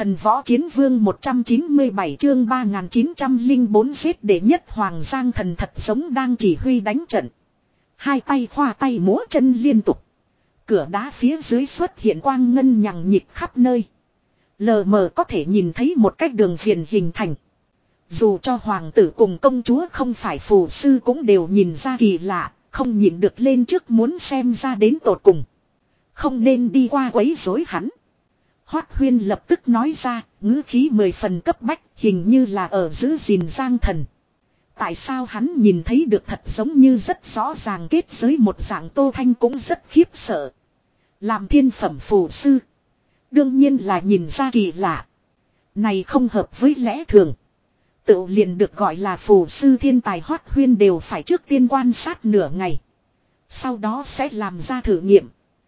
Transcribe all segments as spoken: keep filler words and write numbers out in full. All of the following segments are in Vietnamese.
Thần võ chiến vương một trăm chín mươi bảy chương ba nghìn chín trăm lẻ bốn giết đệ nhất hoàng Giang Thần thật giống đang chỉ huy đánh trận. Hai tay khoa tay múa chân liên tục. Cửa đá phía dưới xuất hiện quang ngân nhằng nhịp khắp nơi. Lờ mờ có thể nhìn thấy một cách đường viền hình thành. Dù cho hoàng tử cùng công chúa không phải phù sư cũng đều nhìn ra kỳ lạ, không nhìn được lên trước muốn xem ra đến tột cùng. Không nên đi qua quấy rối hắn. Hoát Huyên lập tức nói ra, ngữ khí mười phần cấp bách, hình như là ở giữ gìn Giang Thần. Tại sao hắn nhìn thấy được thật giống như rất rõ ràng kết giới một dạng. Tô Thanh cũng rất khiếp sợ. Làm thiên phẩm phù sư. Đương nhiên là nhìn ra kỳ lạ. Này không hợp với lẽ thường. Tự liền được gọi là phù sư thiên tài Hoát Huyên đều phải trước tiên quan sát nửa ngày. Sau đó sẽ làm ra thử nghiệm.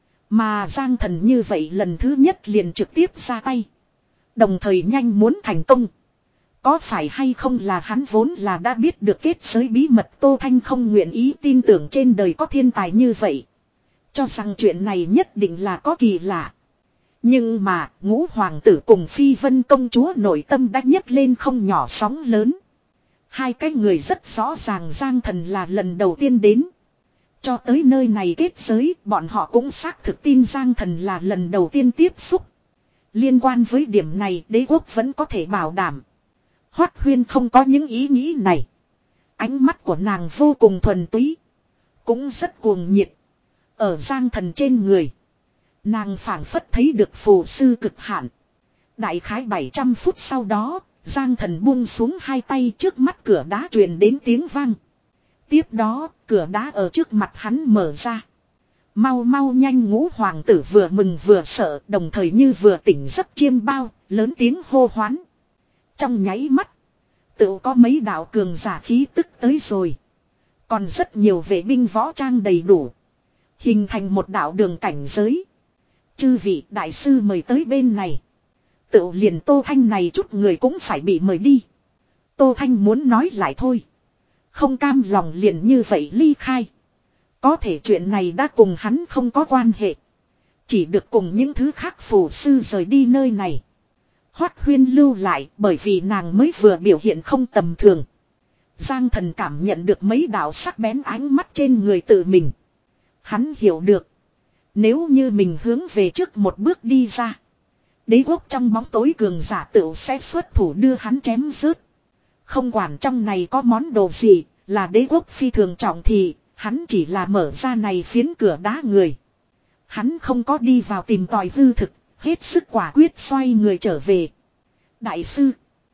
Mà Giang Thần như vậy lần thứ nhất liền trực tiếp ra tay. Đồng thời nhanh muốn thành công. Có phải hay không là hắn vốn là đã biết được kết giới bí mật. Tô Thanh không nguyện ý tin tưởng trên đời có thiên tài như vậy. Cho rằng chuyện này nhất định là có kỳ lạ. Nhưng mà ngũ hoàng tử cùng Phi Vân công chúa nội tâm đã nhấc lên không nhỏ sóng lớn. Hai cái người rất rõ ràng Giang Thần là lần đầu tiên đến. Cho tới nơi này kết giới, bọn họ cũng xác thực tin Giang Thần là lần đầu tiên tiếp xúc. Liên quan với điểm này, đế quốc vẫn có thể bảo đảm. Hoát Huyên không có những ý nghĩ này. Ánh mắt của nàng vô cùng thuần túy. Cũng rất cuồng nhiệt. Ở Giang Thần trên người. Nàng phảng phất thấy được phù sư cực hạn. Đại khái bảy trăm phút sau đó, Giang Thần buông xuống hai tay, trước mắt cửa đá truyền đến tiếng vang. Tiếp đó, cửa đá ở trước mặt hắn mở ra. Mau mau nhanh ngũ hoàng tử vừa mừng vừa sợ, đồng thời như vừa tỉnh giấc chiêm bao, lớn tiếng hô hoán. Trong nháy mắt, tự có mấy đạo cường giả khí tức tới rồi. Còn rất nhiều vệ binh võ trang đầy đủ. Hình thành một đạo đường cảnh giới. Chư vị đại sư mời tới bên này. Tự liền Tô Thanh này chút người cũng phải bị mời đi. Tô Thanh muốn nói lại thôi. Không cam lòng liền như vậy ly khai. Có thể chuyện này đã cùng hắn không có quan hệ. Chỉ được cùng những thứ khác phù sư rời đi nơi này. Hoát Huyên lưu lại bởi vì nàng mới vừa biểu hiện không tầm thường. Giang Thần cảm nhận được mấy đạo sắc bén ánh mắt trên người tự mình. Hắn hiểu được. Nếu như mình hướng về trước một bước đi ra. Đế quốc trong bóng tối cường giả tựu sẽ xuất thủ đưa hắn chém rớt. Không quản trong này có món đồ gì, là đế quốc phi thường trọng thì, hắn chỉ là mở ra này phiến cửa đá người. Hắn không có đi vào tìm tòi hư thực, hết sức quả quyết xoay người trở về. Đại sư,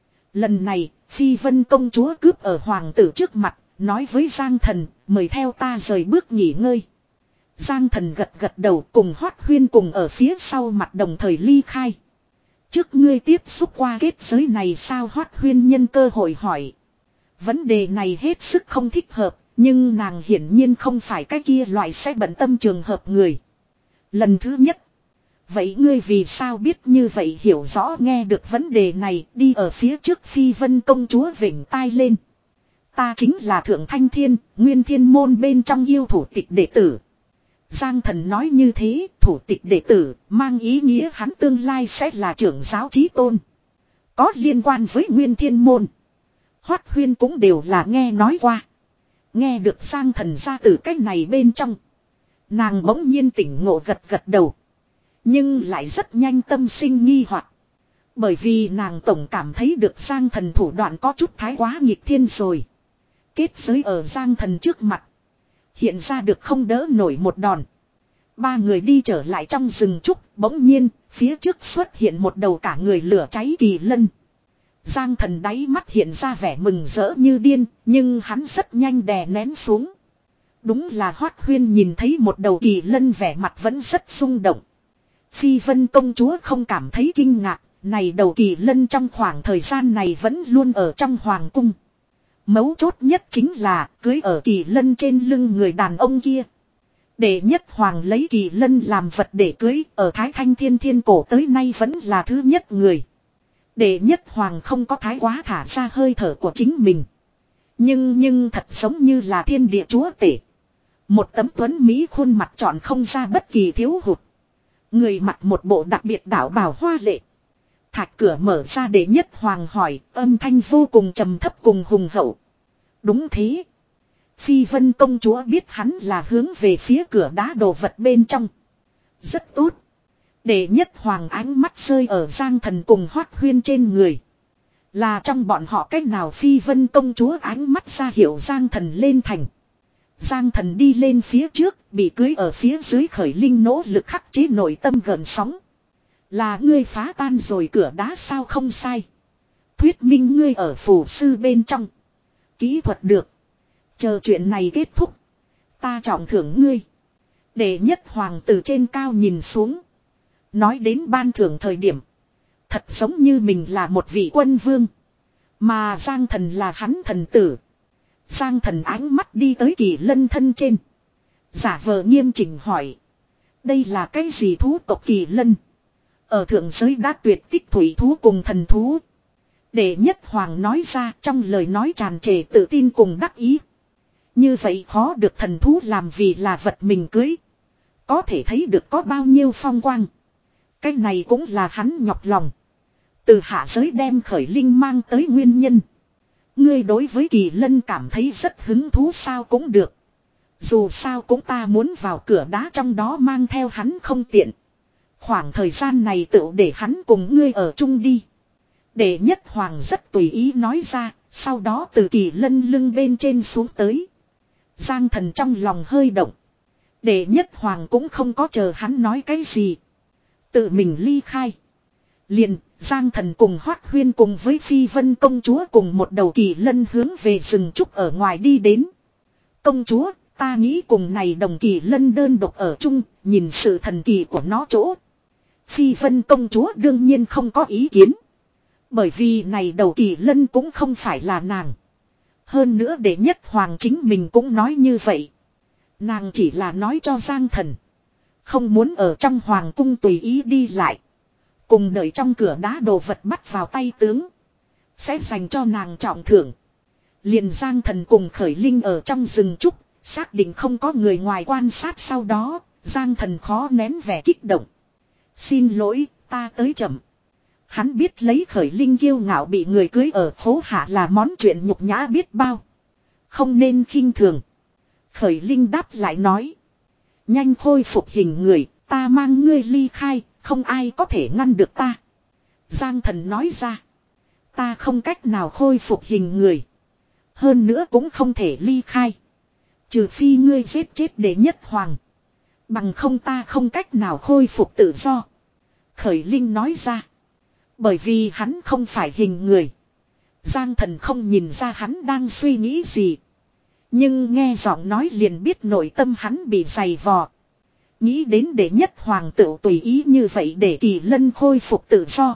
lần này, Phi Vân công chúa cướp ở hoàng tử trước mặt, nói với Giang Thần, mời theo ta rời bước nghỉ ngơi. Giang Thần gật gật đầu cùng Hoát Huyên cùng ở phía sau mặt đồng thời ly khai. Trước ngươi tiếp xúc qua kết giới này sao Hoát Huyên nhân cơ hội hỏi. Vấn đề này hết sức không thích hợp, nhưng nàng hiển nhiên không phải cái kia loại sẽ bận tâm trường hợp người. Lần thứ nhất. Vậy ngươi vì sao biết như vậy hiểu rõ nghe được vấn đề này đi ở phía trước Phi Vân công chúa vểnh tai lên. Ta chính là Thượng Thanh Thiên, Nguyên Thiên môn bên trong yêu thủ tịch đệ tử. Giang Thần nói như thế, thủ tịch đệ tử, mang ý nghĩa hắn tương lai sẽ là trưởng giáo chí tôn. Có liên quan với Nguyên Thiên môn. Hoát Huyên cũng đều là nghe nói qua. Nghe được Giang Thần ra từ cách này bên trong. Nàng bỗng nhiên tỉnh ngộ gật gật đầu. Nhưng lại rất nhanh tâm sinh nghi hoặc. Bởi vì nàng tổng cảm thấy được Giang Thần thủ đoạn có chút thái quá nghịch thiên rồi. Kết giới ở Giang Thần trước mặt. Hiện ra được không đỡ nổi một đòn. Ba người đi trở lại trong rừng trúc, bỗng nhiên, phía trước xuất hiện một đầu cả người lửa cháy kỳ lân. Giang Thần đáy mắt hiện ra vẻ mừng rỡ như điên, nhưng hắn rất nhanh đè nén xuống. Đúng là Hoát Huyên nhìn thấy một đầu kỳ lân vẻ mặt vẫn rất xung động. Phi Vân công chúa không cảm thấy kinh ngạc, này đầu kỳ lân trong khoảng thời gian này vẫn luôn ở trong hoàng cung. Mấu chốt nhất chính là cưới ở kỳ lân trên lưng người đàn ông kia. Đệ nhất hoàng lấy kỳ lân làm vật để cưới ở Thái Thanh Thiên Thiên cổ tới nay vẫn là thứ nhất người. Đệ nhất hoàng không có thái quá thả ra hơi thở của chính mình. Nhưng nhưng thật giống như là thiên địa chúa tể. Một tấm tuấn Mỹ khuôn mặt chọn không ra bất kỳ thiếu hụt. Người mặc một bộ đặc biệt đảo bào hoa lệ. Thạch cửa mở ra đệ nhất hoàng hỏi, âm thanh vô cùng trầm thấp cùng hùng hậu. Đúng thế. Phi Vân công chúa biết hắn là hướng về phía cửa đá đồ vật bên trong. Rất tốt. Đệ nhất hoàng ánh mắt rơi ở Giang Thần cùng Hoát Huyên trên người. Là trong bọn họ cách nào Phi Vân công chúa ánh mắt ra hiệu Giang Thần lên thành. Giang Thần đi lên phía trước, bị cưới ở phía dưới Khởi Linh nỗ lực khắc chế nội tâm gần sóng. Là ngươi phá tan rồi cửa đá sao không sai. Thuyết minh ngươi ở phù sư bên trong. Kỹ thuật được. Chờ chuyện này kết thúc. Ta trọng thưởng ngươi. Đệ nhất hoàng từ trên cao nhìn xuống. Nói đến ban thưởng thời điểm. Thật giống như mình là một vị quân vương. Mà Giang Thần là hắn thần tử. Giang Thần ánh mắt đi tới Kỳ Lân thân trên. Giả vờ nghiêm chỉnh hỏi. Đây là cái gì thú tộc Kỳ Lân? Ở thượng giới đã tuyệt tích thủy thú cùng thần thú. Đệ nhất hoàng nói ra trong lời nói tràn trề tự tin cùng đắc ý. Như vậy khó được thần thú làm vì là vật mình cưới. Có thể thấy được có bao nhiêu phong quang. Cái này cũng là hắn nhọc lòng. Từ hạ giới đem Khởi Linh mang tới nguyên nhân. Ngươi đối với Kỳ Lân cảm thấy rất hứng thú sao cũng được. Dù sao cũng ta muốn vào cửa đá trong đó mang theo hắn không tiện. Khoảng thời gian này tự để hắn cùng ngươi ở chung đi. Đệ nhất hoàng rất tùy ý nói ra. Sau đó từ Kỳ Lân lưng bên trên xuống tới. Giang Thần trong lòng hơi động. Đệ nhất hoàng cũng không có chờ hắn nói cái gì. Tự mình ly khai. Liền, Giang Thần cùng Hoát Huyên cùng với Phi Vân công chúa cùng một đầu Kỳ Lân hướng về rừng trúc ở ngoài đi đến. Công chúa, ta nghĩ cùng này đồng Kỳ Lân đơn độc ở chung, nhìn sự thần kỳ của nó chỗ. Phi Vân công chúa đương nhiên không có ý kiến. Bởi vì này đầu Kỳ Lân cũng không phải là nàng. Hơn nữa đệ nhất hoàng chính mình cũng nói như vậy. Nàng chỉ là nói cho Giang Thần. Không muốn ở trong hoàng cung tùy ý đi lại. Cùng đợi trong cửa đá đồ vật bắt vào tay tướng. Sẽ dành cho nàng trọng thưởng. Liền Giang Thần cùng Khởi Linh ở trong rừng trúc. Xác định không có người ngoài quan sát sau đó. Giang Thần khó nén vẻ kích động. Xin lỗi, ta tới chậm. Hắn biết lấy Khởi Linh kiêu ngạo bị người cưới ở phố hạ là món chuyện nhục nhã biết bao. Không nên khinh thường. Khởi Linh đáp lại nói. Nhanh khôi phục hình người, ta mang ngươi ly khai, không ai có thể ngăn được ta. Giang Thần nói ra. Ta không cách nào khôi phục hình người. Hơn nữa cũng không thể ly khai. Trừ phi ngươi giết chết đệ nhất hoàng. Bằng không ta không cách nào khôi phục tự do. Khởi Linh nói ra. Bởi vì hắn không phải hình người. Giang Thần không nhìn ra hắn đang suy nghĩ gì. Nhưng nghe giọng nói liền biết nội tâm hắn bị dày vò. Nghĩ đến đệ nhất hoàng tự tùy ý như vậy để Kỳ Lân khôi phục tự do.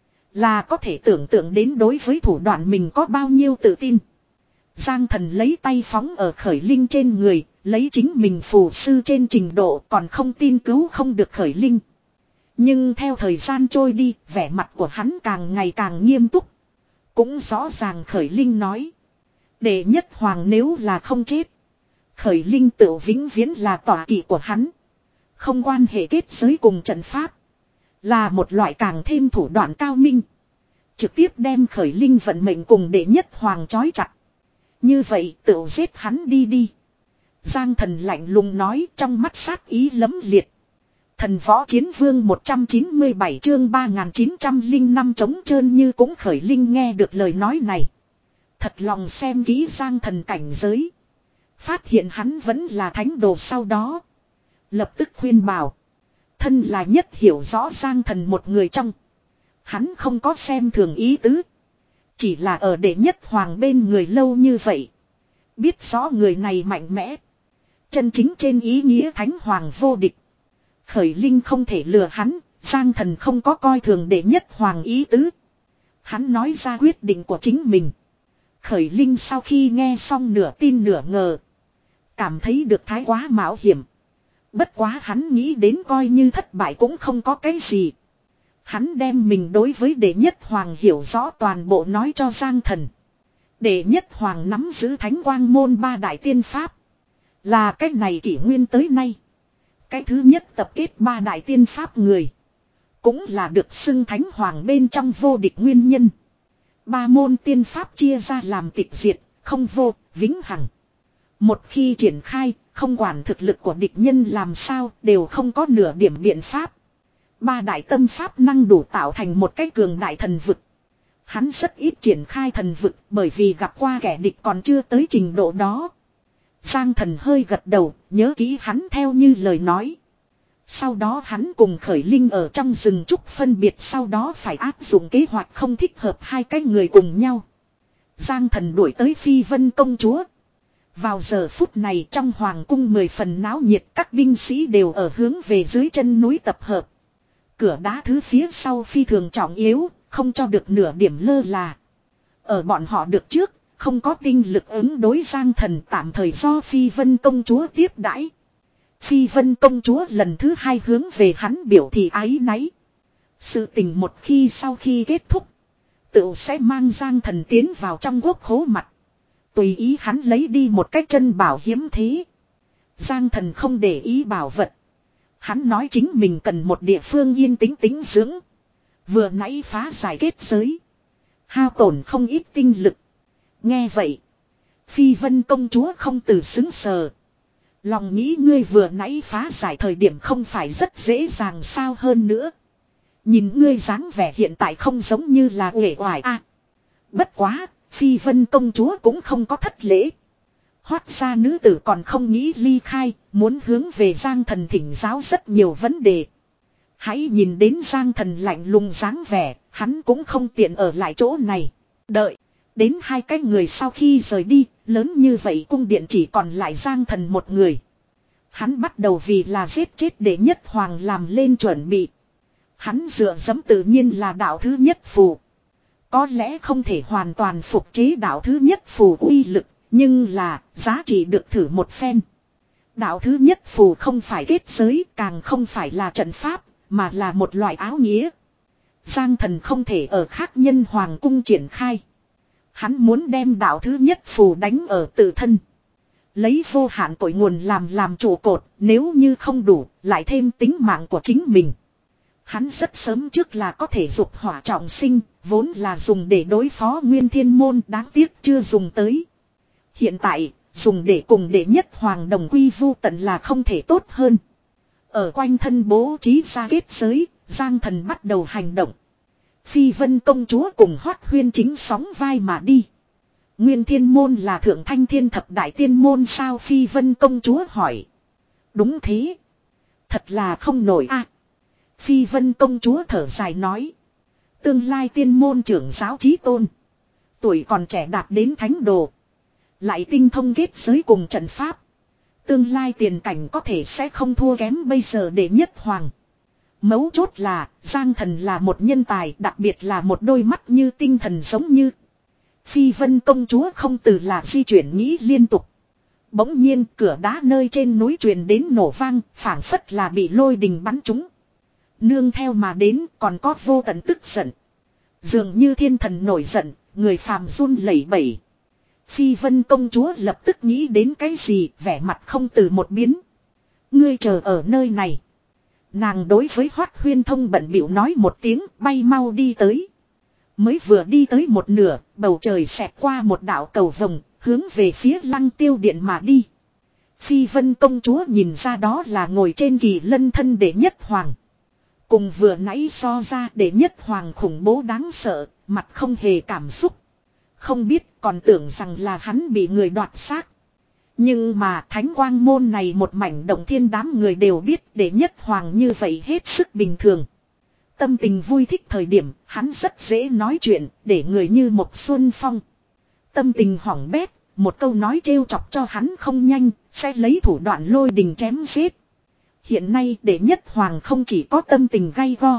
Là có thể tưởng tượng đến đối với thủ đoạn mình có bao nhiêu tự tin. Giang Thần lấy tay phóng ở Khởi Linh trên người, lấy chính mình phù sư trên trình độ còn không tin cứu không được Khởi Linh. Nhưng theo thời gian trôi đi, vẻ mặt của hắn càng ngày càng nghiêm túc. Cũng rõ ràng Khởi Linh nói. Đệ nhất hoàng nếu là không chết. Khởi Linh tự vĩnh viễn là tọa kỵ của hắn. Không quan hệ kết giới cùng trận pháp. Là một loại càng thêm thủ đoạn cao minh. Trực tiếp đem Khởi Linh vận mệnh cùng đệ nhất hoàng trói chặt. Như vậy tự giết hắn đi đi. Giang Thần lạnh lùng nói trong mắt sát ý lấm liệt. Thần võ chiến vương một trăm chín mươi bảy chương ba nghìn chín trăm lẻ năm trống trơn như cũng Khởi Linh nghe được lời nói này. Thật lòng xem kỹ Giang Thần cảnh giới. Phát hiện hắn vẫn là thánh đồ sau đó. Lập tức khuyên bảo. Thân là nhất hiểu rõ Giang Thần một người trong. Hắn không có xem thường ý tứ. Chỉ là ở đệ nhất hoàng bên người lâu như vậy. Biết rõ người này mạnh mẽ. Chân chính trên ý nghĩa thánh hoàng vô địch. Khởi Linh không thể lừa hắn. Giang Thần không có coi thường đệ nhất hoàng ý tứ. Hắn nói ra quyết định của chính mình. Khởi Linh sau khi nghe xong nửa tin nửa ngờ. Cảm thấy được thái quá mạo hiểm. Bất quá hắn nghĩ đến coi như thất bại cũng không có cái gì. Hắn đem mình đối với đệ nhất hoàng hiểu rõ toàn bộ nói cho Giang Thần. Đệ nhất hoàng nắm giữ thánh quang môn ba đại tiên pháp. Là cách này kỷ nguyên tới nay. Cái thứ nhất tập kết ba đại tiên pháp người. Cũng là được xưng thánh hoàng bên trong vô địch nguyên nhân. Ba môn tiên pháp chia ra làm tịch diệt, không vô, vĩnh hằng. Một khi triển khai, không quản thực lực của địch nhân làm sao, đều không có nửa điểm biện pháp. Ba đại tâm pháp năng đủ tạo thành một cái cường đại thần vực. Hắn rất ít triển khai thần vực bởi vì gặp qua kẻ địch còn chưa tới trình độ đó. Giang Thần hơi gật đầu, nhớ kỹ hắn theo như lời nói. Sau đó hắn cùng Khởi Linh ở trong rừng trúc phân biệt, sau đó phải áp dụng kế hoạch không thích hợp hai cái người cùng nhau. Giang Thần đuổi tới Phi Vân công chúa. Vào giờ phút này trong hoàng cung mười phần náo nhiệt, các binh sĩ đều ở hướng về dưới chân núi tập hợp. Cửa đá thứ phía sau phi thường trọng yếu, không cho được nửa điểm lơ là. Ở bọn họ được trước, không có tinh lực ứng đối Giang Thần, tạm thời do Phi Vân công chúa tiếp đãi. Phi Vân công chúa lần thứ hai hướng về hắn biểu thị áy náy. Sự tình một khi sau khi kết thúc, tự sẽ mang Giang Thần tiến vào trong quốc khố mặt. Tùy ý hắn lấy đi một cái chân bảo hiếm thế. Giang Thần không để ý bảo vật. Hắn nói chính mình cần một địa phương yên tĩnh tĩnh dưỡng. Vừa nãy phá giải kết giới, hao tổn không ít tinh lực. Nghe vậy, Phi Vân công chúa không từ xứng sờ. Lòng nghĩ ngươi vừa nãy phá giải thời điểm không phải rất dễ dàng sao, hơn nữa nhìn ngươi dáng vẻ hiện tại không giống như là uể oải a. À, bất quá, Phi Vân công chúa cũng không có thất lễ. Hoát ra nữ tử còn không nghĩ ly khai, muốn hướng về Giang Thần thỉnh giáo rất nhiều vấn đề. Hãy nhìn đến Giang Thần lạnh lùng dáng vẻ, hắn cũng không tiện ở lại chỗ này. Đợi, đến hai cái người sau khi rời đi, lớn như vậy cung điện chỉ còn lại Giang Thần một người. Hắn bắt đầu vì là giết chết đệ nhất hoàng làm lên chuẩn bị. Hắn dựa dẫm tự nhiên là đạo thứ nhất phù. Có lẽ không thể hoàn toàn phục chế đạo thứ nhất phù uy lực, nhưng là giá trị được thử một phen. Đạo thứ nhất phù không phải kết giới, càng không phải là trận pháp, mà là một loại áo nghĩa. Giang Thần không thể ở khác nhân hoàng cung triển khai. Hắn muốn đem đạo thứ nhất phù đánh ở tự thân. Lấy vô hạn cội nguồn làm làm trụ cột, nếu như không đủ, lại thêm tính mạng của chính mình. Hắn rất sớm trước là có thể dục hỏa trọng sinh, vốn là dùng để đối phó Nguyên Thiên Môn, đáng tiếc chưa dùng tới. Hiện tại, dùng để cùng đệ nhất hoàng đồng quy vu tận là không thể tốt hơn. Ở quanh thân bố trí ra kết giới, Giang Thần bắt đầu hành động. Phi Vân công chúa cùng Hoát Huyên chính sóng vai mà đi. Nguyên Thiên Môn là thượng thanh thiên thập đại tiên môn sao, Phi Vân công chúa hỏi. Đúng thế. Thật là không nổi a. À, Phi Vân công chúa thở dài nói. Tương lai tiên môn trưởng giáo chí tôn. Tuổi còn trẻ đạt đến thánh đồ. Lại tinh thông kết giới cùng trận pháp. Tương lai tiền cảnh có thể sẽ không thua kém bây giờ đệ nhất hoàng. Mấu chốt là Giang Thần là một nhân tài, đặc biệt là một đôi mắt như tinh thần giống như. Phi Vân công chúa không từ là di chuyển nghĩ liên tục. Bỗng nhiên cửa đá nơi trên núi truyền đến nổ vang, phảng phất là bị lôi đình bắn trúng. Nương theo mà đến còn có vô tận tức giận. Dường như thiên thần nổi giận, người phàm run lẩy bẩy. Phi Vân công chúa lập tức nghĩ đến cái gì, vẻ mặt không từ một biến. Ngươi chờ ở nơi này. Nàng đối với Hoát Huyên thông bận bịu nói một tiếng, bay mau đi tới. Mới vừa đi tới một nửa, bầu trời xẹt qua một đạo cầu vồng, hướng về phía Lăng Tiêu Điện mà đi. Phi Vân công chúa nhìn ra đó là ngồi trên kỳ lân thân đệ nhất hoàng. Cùng vừa nãy so ra đệ nhất hoàng khủng bố đáng sợ, mặt không hề cảm xúc. Không biết còn tưởng rằng là hắn bị người đoạt xác. Nhưng mà thánh quang môn này một mảnh động thiên, đám người đều biết đệ nhất hoàng như vậy hết sức bình thường. Tâm tình vui thích thời điểm, hắn rất dễ nói chuyện, để người như một xuân phong. Tâm tình hỏng bét, một câu nói trêu chọc cho hắn không nhanh, sẽ lấy thủ đoạn lôi đình chém giết. Hiện nay đệ nhất hoàng không chỉ có tâm tình gay go.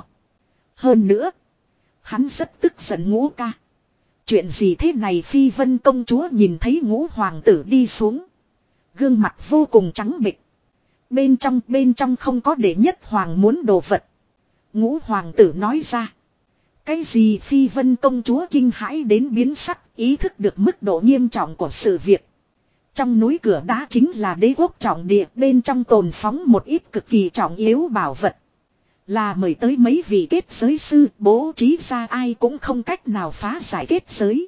Hơn nữa, hắn rất tức giận Ngũ ca. Chuyện gì thế này? Phi Vân công chúa nhìn thấy Ngũ hoàng tử đi xuống. Gương mặt vô cùng trắng bệch. Bên trong bên trong không có đệ nhất hoàng muốn đồ vật. Ngũ hoàng tử nói ra. Cái gì? Phi Vân công chúa kinh hãi đến biến sắc, ý thức được mức độ nghiêm trọng của sự việc. Trong núi cửa đá chính là đế quốc trọng địa, bên trong tồn phóng một ít cực kỳ trọng yếu bảo vật. Là mời tới mấy vị kết giới sư, bố trí ra ai cũng không cách nào phá giải kết giới.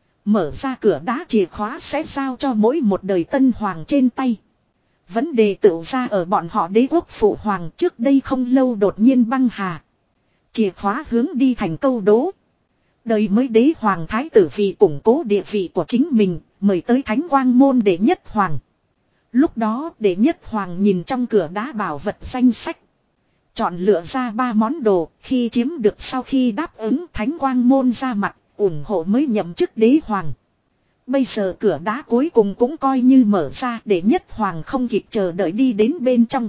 Mở ra cửa đá chìa khóa sẽ giao cho mỗi một đời tân hoàng trên tay. Vấn đề tựu ra ở bọn họ đế quốc phụ hoàng trước đây không lâu đột nhiên băng hà. Chìa khóa hướng đi thành câu đố. Đời mới đế hoàng thái tử vì củng cố địa vị của chính mình, mời tới thánh quang môn đệ nhất hoàng. Lúc đó đệ nhất hoàng nhìn trong cửa đá bảo vật danh sách. Chọn lựa ra ba món đồ, khi chiếm được sau khi đáp ứng thánh quang môn ra mặt, ủng hộ mới nhậm chức đế hoàng. Bây giờ cửa đá cuối cùng cũng coi như mở ra để nhất hoàng không kịp chờ đợi đi đến bên trong.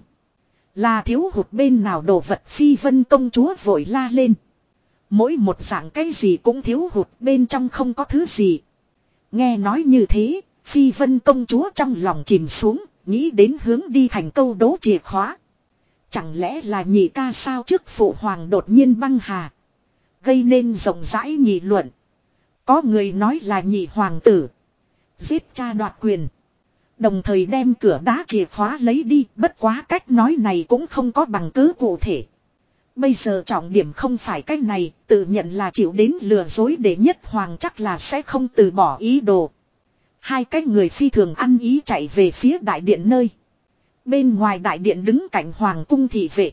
Là thiếu hụt bên nào đồ vật Phi Vân công chúa vội la lên. Mỗi một dạng cái gì cũng thiếu hụt bên trong không có thứ gì. Nghe nói như thế, Phi Vân công chúa trong lòng chìm xuống, nghĩ đến hướng đi thành câu đố chìa khóa. Chẳng lẽ là nhị ca sao trước phụ hoàng đột nhiên băng hà. Gây nên rộng rãi nghị luận. Có người nói là nhị hoàng tử. Giết cha đoạt quyền. Đồng thời đem cửa đá chìa khóa lấy đi. Bất quá cách nói này cũng không có bằng cứ cụ thể. Bây giờ trọng điểm không phải cách này. Tự nhận là chịu đến lừa dối để nhất hoàng chắc là sẽ không từ bỏ ý đồ. Hai cái người phi thường ăn ý chạy về phía đại điện nơi. Bên ngoài đại điện đứng cạnh hoàng cung thị vệ.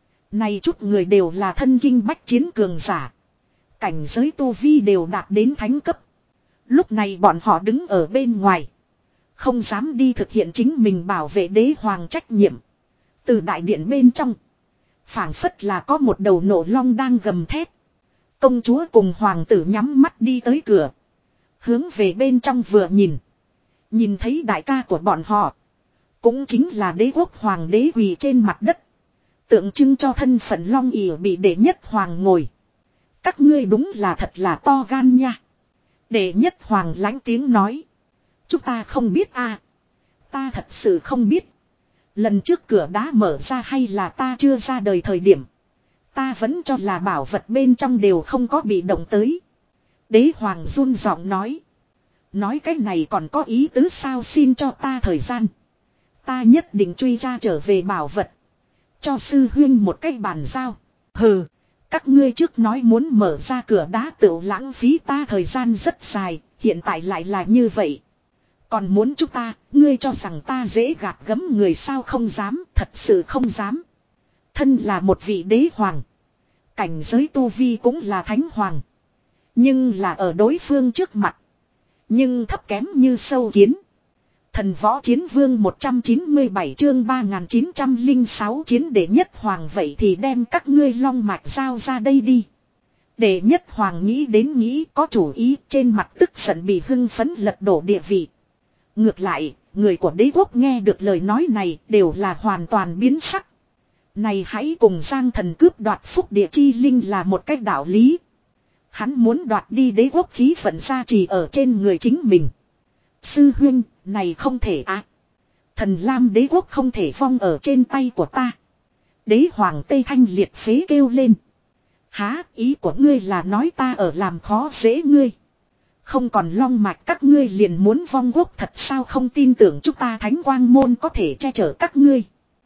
Này chút người đều là thân kinh bách chiến cường giả. Cảnh giới tu vi đều đạt đến thánh cấp. Lúc này bọn họ đứng ở bên ngoài. Không dám đi thực hiện chính mình bảo vệ đế hoàng trách nhiệm. Từ đại điện bên trong. Phảng phất là có một đầu nổ long đang gầm thét. Công chúa cùng hoàng tử nhắm mắt đi tới cửa. Hướng về bên trong vừa nhìn. Nhìn thấy đại ca của bọn họ. Cũng chính là đế quốc hoàng đế quỳ trên mặt đất. Tượng trưng cho thân phận long ỉa bị đệ nhất hoàng ngồi. Các ngươi đúng là thật là to gan nha. Đệ nhất hoàng lãnh tiếng nói. Chúng ta không biết a, à. Ta thật sự không biết. Lần trước cửa đá mở ra hay là ta chưa ra đời thời điểm. Ta vẫn cho là bảo vật bên trong đều không có bị động tới. Đế hoàng run giọng nói. Nói cái này còn có ý tứ sao xin cho ta thời gian. Ta nhất định truy ra trở về bảo vật. Cho sư huyên một cái bàn giao. Hừ. Các ngươi trước nói muốn mở ra cửa đá tựu lãng phí ta thời gian rất dài. Hiện tại lại là như vậy. Còn muốn chúng ta. Ngươi cho rằng ta dễ gạt gẫm người sao không dám. Thật sự không dám. Thân là một vị đế hoàng. Cảnh giới tu vi cũng là thánh hoàng. Nhưng là ở đối phương trước mặt. Nhưng thấp kém như sâu kiến. Thần võ chiến vương một trăm chín mươi bảy chương ba nghìn chín trăm lẻ sáu chiến đệ nhất hoàng vậy thì đem các ngươi long mạch giao ra đây đi. Đệ nhất hoàng nghĩ đến nghĩ có chủ ý trên mặt tức giận bị hưng phấn lật đổ địa vị. Ngược lại, người của đế quốc nghe được lời nói này đều là hoàn toàn biến sắc. Này hãy cùng Giang thần cướp đoạt phúc địa chi linh là một cách đạo lý. Hắn muốn đoạt đi đế quốc khí phận gia trì ở trên người chính mình. Sư huynh, này không thể á. À. Thần Lam đế quốc không thể vong ở trên tay của ta. Đế hoàng Tây Thanh liệt phế kêu lên. Há, ý của ngươi là nói ta ở làm khó dễ ngươi. Không còn long mạch các ngươi liền muốn vong quốc thật sao không tin tưởng chúng ta thánh quang môn có thể che chở các ngươi.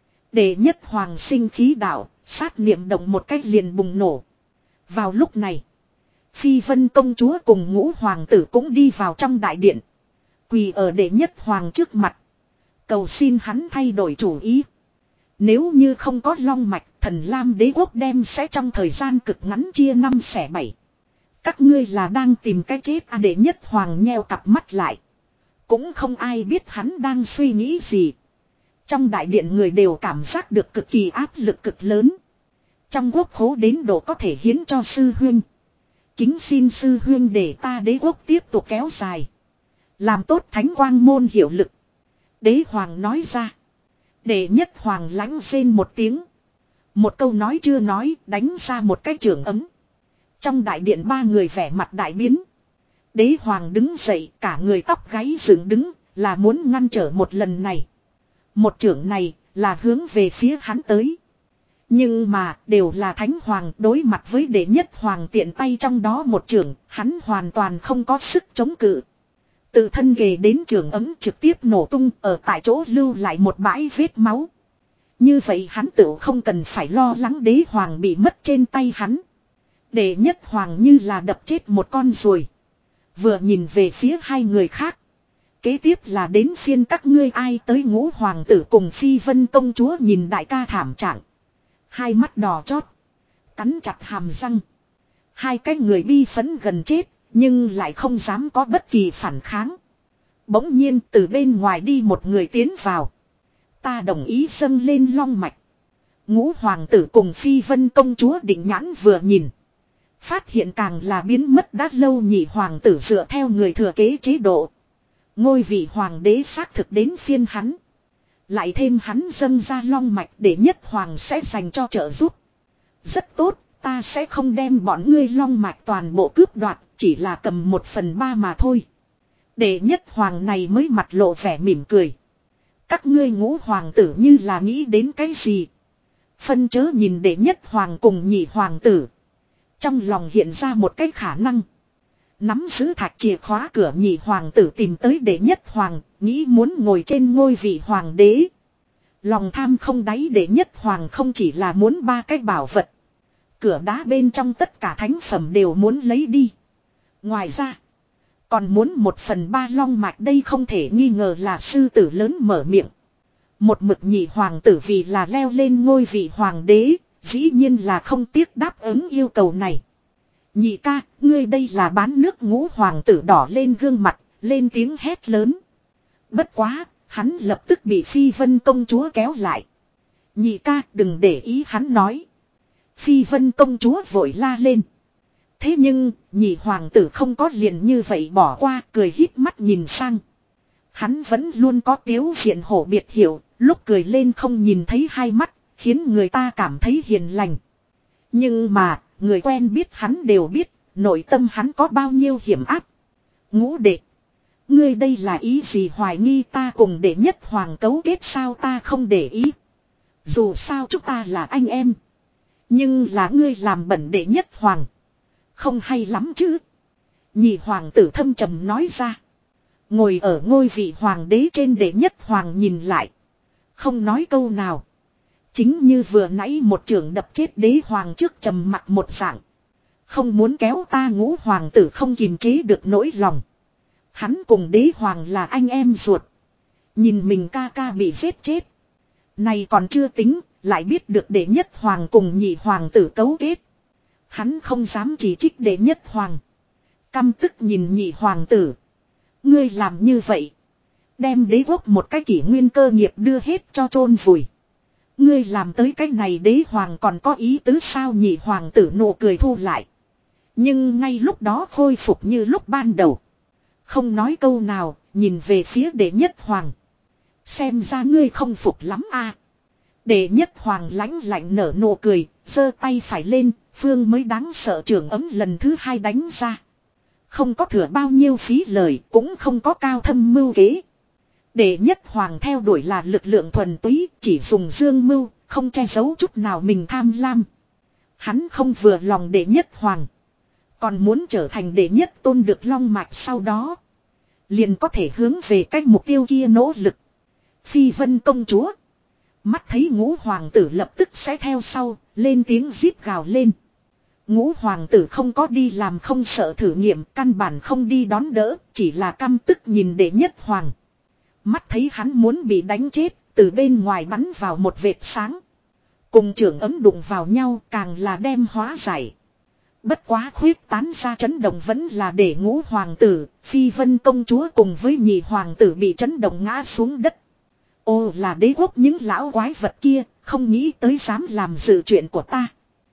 Đệ nhất hoàng sinh khí đạo, sát niệm động một cách liền bùng nổ. Vào lúc này, Phi Vân công chúa cùng ngũ hoàng tử cũng đi vào trong đại điện. Quỳ ở đệ nhất hoàng trước mặt. Cầu xin hắn thay đổi chủ ý. Nếu như không có long mạch thần Lam đế quốc đem sẽ trong thời gian cực ngắn chia năm xẻ bảy. Các ngươi là đang tìm cái chết à đệ nhất hoàng nheo cặp mắt lại. Cũng không ai biết hắn đang suy nghĩ gì. Trong đại điện người đều cảm giác được cực kỳ áp lực cực lớn. Trong quốc khố đến độ có thể hiến cho sư huynh. Kính xin sư huynh để ta đế quốc tiếp tục kéo dài. Làm tốt thánh quang môn hiệu lực. Đế hoàng nói ra. Đệ nhất hoàng lãnh rên một tiếng. Một câu nói chưa nói đánh ra một cái trường ấm. Trong đại điện ba người vẻ mặt đại biến. Đế hoàng đứng dậy cả người tóc gáy dựng đứng là muốn ngăn trở một lần này. Một trưởng này là hướng về phía hắn tới. Nhưng mà đều là thánh hoàng đối mặt với đệ nhất hoàng tiện tay trong đó một trưởng hắn hoàn toàn không có sức chống cự. Tự thân kề đến trường ấm trực tiếp nổ tung ở tại chỗ lưu lại một bãi vết máu. Như vậy hắn tự không cần phải lo lắng đế hoàng bị mất trên tay hắn. Đệ nhất hoàng như là đập chết một con ruồi. Vừa nhìn về phía hai người khác. Kế tiếp là đến phiên các ngươi ai tới ngũ hoàng tử cùng phi vân công chúa nhìn đại ca thảm trạng. Hai mắt đỏ chót. Cắn chặt hàm răng. Hai cái người bi phấn gần chết. Nhưng lại không dám có bất kỳ phản kháng. Bỗng nhiên từ bên ngoài đi một người tiến vào. Ta đồng ý dâng lên long mạch. Ngũ hoàng tử cùng phi vân công chúa định nhãn vừa nhìn. Phát hiện càng là biến mất đã lâu nhị hoàng tử dựa theo người thừa kế chế độ. Ngôi vị hoàng đế xác thực đến phiên hắn. Lại thêm hắn dâng ra long mạch để nhất hoàng sẽ dành cho trợ giúp. Rất tốt, ta sẽ không đem bọn ngươi long mạch toàn bộ cướp đoạt, chỉ là cầm một phần ba mà thôi. Để nhất hoàng này mới mặt lộ vẻ mỉm cười. Các ngươi ngũ hoàng tử như là nghĩ đến cái gì. Phân chớ nhìn để nhất hoàng cùng nhị hoàng tử. Trong lòng hiện ra một cái khả năng. Nắm giữ thạch chìa khóa cửa nhị hoàng tử tìm tới đệ nhất hoàng, nghĩ muốn ngồi trên ngôi vị hoàng đế. Lòng tham không đáy đệ nhất hoàng không chỉ là muốn ba cái bảo vật. Cửa đá bên trong tất cả thánh phẩm đều muốn lấy đi. Ngoài ra, còn muốn một phần ba long mạch đây không thể nghi ngờ là sư tử lớn mở miệng. Một mực nhị hoàng tử vì là leo lên ngôi vị hoàng đế, dĩ nhiên là không tiếc đáp ứng yêu cầu này. Nhị ca, ngươi đây là bán nước ngũ hoàng tử đỏ lên gương mặt, lên tiếng hét lớn. Bất quá, hắn lập tức bị phi vân công chúa kéo lại. Nhị ca, đừng để ý hắn nói. Phi vân công chúa vội la lên. Thế nhưng, nhị hoàng tử không có liền như vậy bỏ qua, cười híp mắt nhìn sang. Hắn vẫn luôn có tiếu diện hổ biệt hiệu, lúc cười lên không nhìn thấy hai mắt, khiến người ta cảm thấy hiền lành. Nhưng mà, người quen biết hắn đều biết, nội tâm hắn có bao nhiêu hiểm ác. Ngũ đệ, ngươi đây là ý gì hoài nghi ta cùng đệ nhất hoàng cấu kết sao ta không để ý. Dù sao chúng ta là anh em. Nhưng là ngươi làm bẩn đệ nhất hoàng. Không hay lắm chứ. Nhị hoàng tử thâm trầm nói ra. Ngồi ở ngôi vị hoàng đế trên đệ nhất hoàng nhìn lại. Không nói câu nào. Chính như vừa nãy một trưởng đập chết đế hoàng trước trầm mặt một dạng. Không muốn kéo ta ngũ hoàng tử không kiềm chế được nỗi lòng. Hắn cùng đế hoàng là anh em ruột. Nhìn mình ca ca bị giết chết. Này còn chưa tính, lại biết được đệ nhất hoàng cùng nhị hoàng tử cấu kết. Hắn không dám chỉ trích đệ nhất hoàng. Căm tức nhìn nhị hoàng tử. Ngươi làm như vậy. Đem đế quốc một cái kỷ nguyên cơ nghiệp đưa hết cho chôn vùi. Ngươi làm tới cái này đế hoàng còn có ý tứ sao nhị hoàng tử nụ cười thu lại. Nhưng ngay lúc đó khôi phục như lúc ban đầu. Không nói câu nào, nhìn về phía đệ nhất hoàng. Xem ra ngươi không phục lắm a. Đệ nhất hoàng lãnh lạnh nở nụ cười, giơ tay phải lên, phương mới đáng sợ trường ấm lần thứ hai đánh ra. Không có thừa bao nhiêu phí lời, cũng không có cao thâm mưu kế. Đệ nhất hoàng theo đuổi là lực lượng thuần túy, chỉ dùng dương mưu, không che giấu chút nào mình tham lam. Hắn không vừa lòng đệ nhất hoàng. Còn muốn trở thành đệ nhất tôn được long mạch sau đó. Liền có thể hướng về cách mục tiêu kia nỗ lực. Phi vân công chúa. Mắt thấy ngũ hoàng tử lập tức sẽ theo sau, lên tiếng rít gào lên. Ngũ hoàng tử không có đi làm không sợ thử nghiệm, căn bản không đi đón đỡ, chỉ là căm tức nhìn đệ nhất hoàng. Mắt thấy hắn muốn bị đánh chết, từ bên ngoài bắn vào một vệt sáng. Cùng trưởng ấm đụng vào nhau càng là đem hóa giải. Bất quá khuyết tán ra chấn động vẫn là để ngũ hoàng tử, phi vân công chúa cùng với nhị hoàng tử bị chấn động ngã xuống đất. Ô là đế quốc những lão quái vật kia, không nghĩ tới dám làm dự chuyện của ta.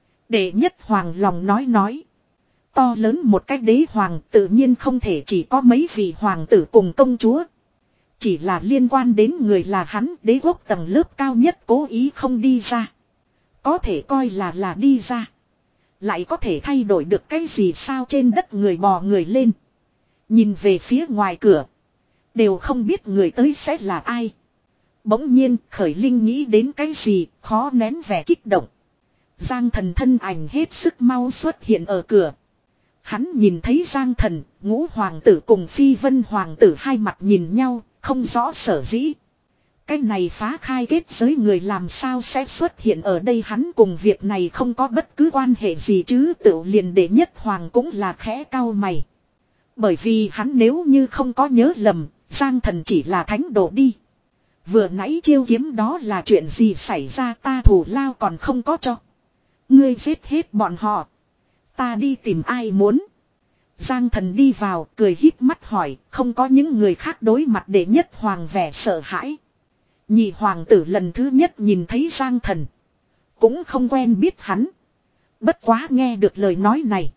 Đệ nhất hoàng lòng nói nói. To lớn một cái đế hoàng tự nhiên không thể chỉ có mấy vị hoàng tử cùng công chúa. Chỉ là liên quan đến người là hắn đế quốc tầng lớp cao nhất cố ý không đi ra. Có thể coi là là đi ra. Lại có thể thay đổi được cái gì sao trên đất người bò người lên. Nhìn về phía ngoài cửa. Đều không biết người tới sẽ là ai. Bỗng nhiên khởi linh nghĩ đến cái gì khó nén vẻ kích động. Giang thần thân ảnh hết sức mau xuất hiện ở cửa. Hắn nhìn thấy Giang thần, ngũ hoàng tử cùng phi vân hoàng tử hai mặt nhìn nhau, không rõ sở dĩ. cái này phá khai kết giới người làm sao sẽ xuất hiện ở đây, hắn cùng việc này không có bất cứ quan hệ gì chứ. Tự liền đệ nhất hoàng cũng là khẽ cau mày. Bởi vì hắn nếu như không có nhớ lầm, Giang Thần chỉ là thánh đồ đi. Vừa nãy chiêu kiếm đó là chuyện gì xảy ra, ta thù lao còn không có cho. Ngươi giết hết bọn họ, ta đi tìm ai muốn. Giang Thần đi vào cười híp mắt hỏi, không có những người khác đối mặt đệ nhất hoàng vẻ sợ hãi. Nhị hoàng tử lần thứ nhất nhìn thấy Giang Thần, cũng không quen biết hắn. Bất quá nghe được lời nói này,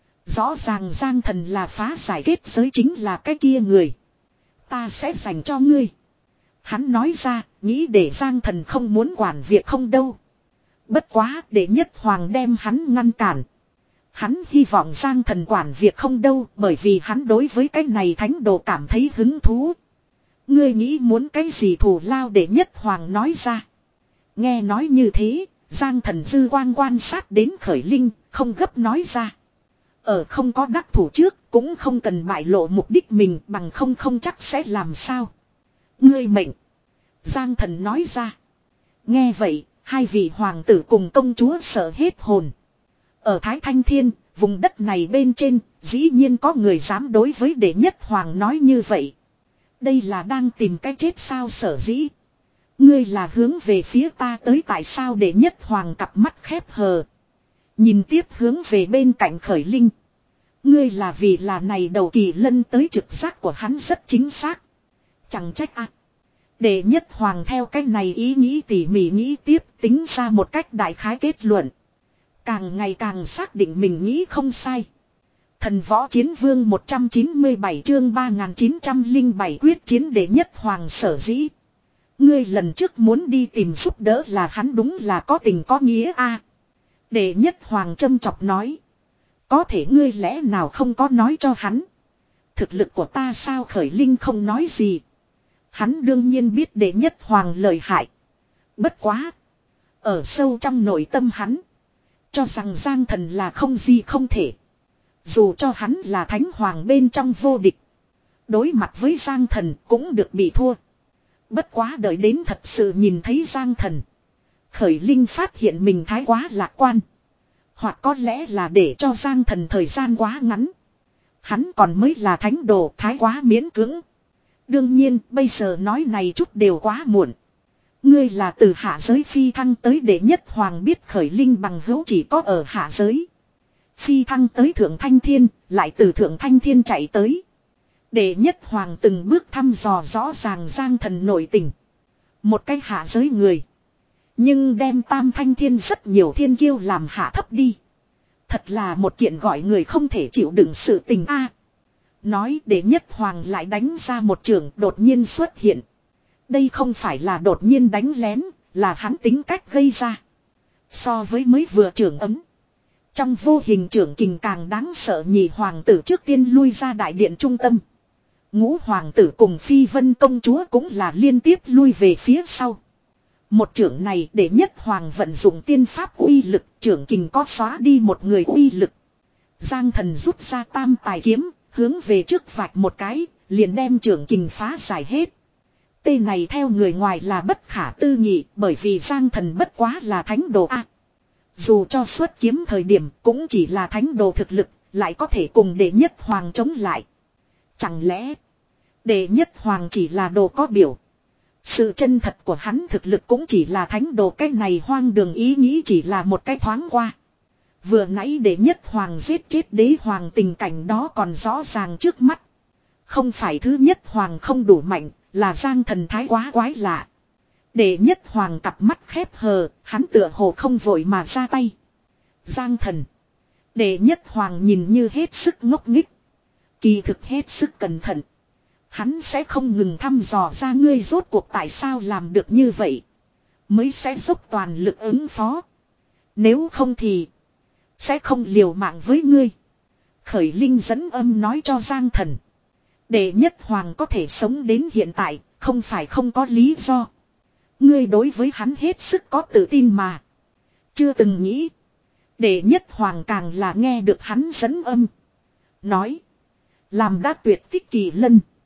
rõ ràng Giang Thần là phá giải kết giới, chính là cái kia người. Ta sẽ dành cho ngươi. Hắn nói ra, nghĩ để Giang Thần không muốn quản việc không đâu. Bất quá đệ nhất hoàng đem hắn ngăn cản. Hắn hy vọng Giang Thần quản việc không đâu, bởi vì hắn đối với cái này thánh đồ cảm thấy hứng thú. Ngươi nghĩ muốn cái gì thù lao, đệ nhất hoàng nói ra. Nghe nói như thế, Giang Thần dư quang quan sát đến Khởi Linh, không gấp nói ra. Ở không có đắc thủ trước, cũng không cần bại lộ mục đích mình, bằng không không chắc sẽ làm sao. Ngươi mệnh. Giang Thần nói ra. Nghe vậy, hai vị hoàng tử cùng công chúa sợ hết hồn. Ở Thái Thanh Thiên, vùng đất này bên trên, dĩ nhiên có người dám đối với đệ nhất hoàng nói như vậy. Đây là đang tìm cái chết sao? Sở dĩ ngươi là hướng về phía ta tới, tại sao? Đệ nhất hoàng cặp mắt khép hờ, nhìn tiếp hướng về bên cạnh Khởi Linh. Ngươi là vì là này đầu kỳ lân tới, trực giác của hắn rất chính xác. Chẳng trách à. Đệ nhất hoàng theo cái này ý nghĩ tỉ mỉ nghĩ tiếp, tính ra một cách đại khái kết luận. Càng ngày càng xác định mình nghĩ không sai. Thần võ chiến vương một trăm chín mươi bảy chương ba nghìn chín trăm lẻ bảy quyết chiến đệ nhất hoàng. Sở dĩ ngươi lần trước muốn đi tìm giúp đỡ là hắn đúng là có tình có nghĩa a. À, đệ nhất hoàng châm chọc nói. Có thể ngươi lẽ nào không có nói cho hắn thực lực của ta sao? Khởi Linh không nói gì. Hắn đương nhiên biết đệ nhất hoàng lợi hại. Bất quá, ở sâu trong nội tâm hắn cho rằng Giang Thần là không gì không thể. Dù cho hắn là thánh hoàng bên trong vô địch, đối mặt với Giang Thần cũng được bị thua. Bất quá đợi đến thật sự nhìn thấy Giang Thần, Khởi Linh phát hiện mình thái quá lạc quan. Hoặc có lẽ là để cho Giang Thần thời gian quá ngắn. Hắn còn mới là thánh đồ, thái quá miễn cưỡng. Đương nhiên bây giờ nói này chút đều quá muộn. Ngươi là từ hạ giới phi thăng tới, đệ nhất hoàng biết Khởi Linh bằng hữu chỉ có ở hạ giới. Phi thăng tới Thượng Thanh Thiên, lại từ Thượng Thanh Thiên chạy tới. Đệ nhất hoàng từng bước thăm dò rõ ràng Giang Thần nội tình. Một cái hạ giới người, nhưng đem Tam Thanh Thiên rất nhiều thiên kiêu làm hạ thấp đi. Thật là một kiện gọi người không thể chịu đựng sự tình a. Nói đệ nhất hoàng lại đánh ra một trường đột nhiên xuất hiện. Đây không phải là đột nhiên đánh lén, là hắn tính cách gây ra. So với mới vừa trưởng ấm, trong vô hình trưởng kình càng đáng sợ. Nhị hoàng tử trước tiên lui ra đại điện trung tâm. Ngũ hoàng tử cùng Phi Vân công chúa cũng là liên tiếp lui về phía sau. Một trưởng này để nhất hoàng vận dụng tiên pháp uy lực, trưởng kình có xóa đi một người uy lực. Giang Thần rút ra tam tài kiếm, hướng về trước vạch một cái, liền đem trưởng kình phá giải hết. Tên này theo người ngoài là bất khả tư nghị, bởi vì Giang Thần bất quá là thánh đồ a. Dù cho xuất kiếm thời điểm cũng chỉ là thánh đồ thực lực, lại có thể cùng đệ nhất hoàng chống lại. Chẳng lẽ đệ nhất hoàng chỉ là đồ có biểu? Sự chân thật của hắn thực lực cũng chỉ là thánh đồ, cái này hoang đường ý nghĩ chỉ là một cái thoáng qua. Vừa nãy đệ nhất hoàng giết chết đế hoàng, tình cảnh đó còn rõ ràng trước mắt. Không phải thứ nhất hoàng không đủ mạnh, là Giang Thần thái quá quái lạ. Đệ nhất hoàng cặp mắt khép hờ, hắn tựa hồ không vội mà ra tay. Giang Thần, đệ nhất hoàng nhìn như hết sức ngốc nghếch, kỳ thực hết sức cẩn thận. Hắn sẽ không ngừng thăm dò ra ngươi rốt cuộc tại sao làm được như vậy, mới sẽ dốc toàn lực ứng phó. Nếu không thì sẽ không liều mạng với ngươi. Khởi Linh dẫn âm nói cho Giang Thần. Đệ nhất hoàng có thể sống đến hiện tại, không phải không có lý do. Ngươi đối với hắn hết sức có tự tin mà. Chưa từng nghĩ. Đệ nhất hoàng càng là nghe được hắn dẫn âm. Nói. Làm đã tuyệt tích kỳ lân,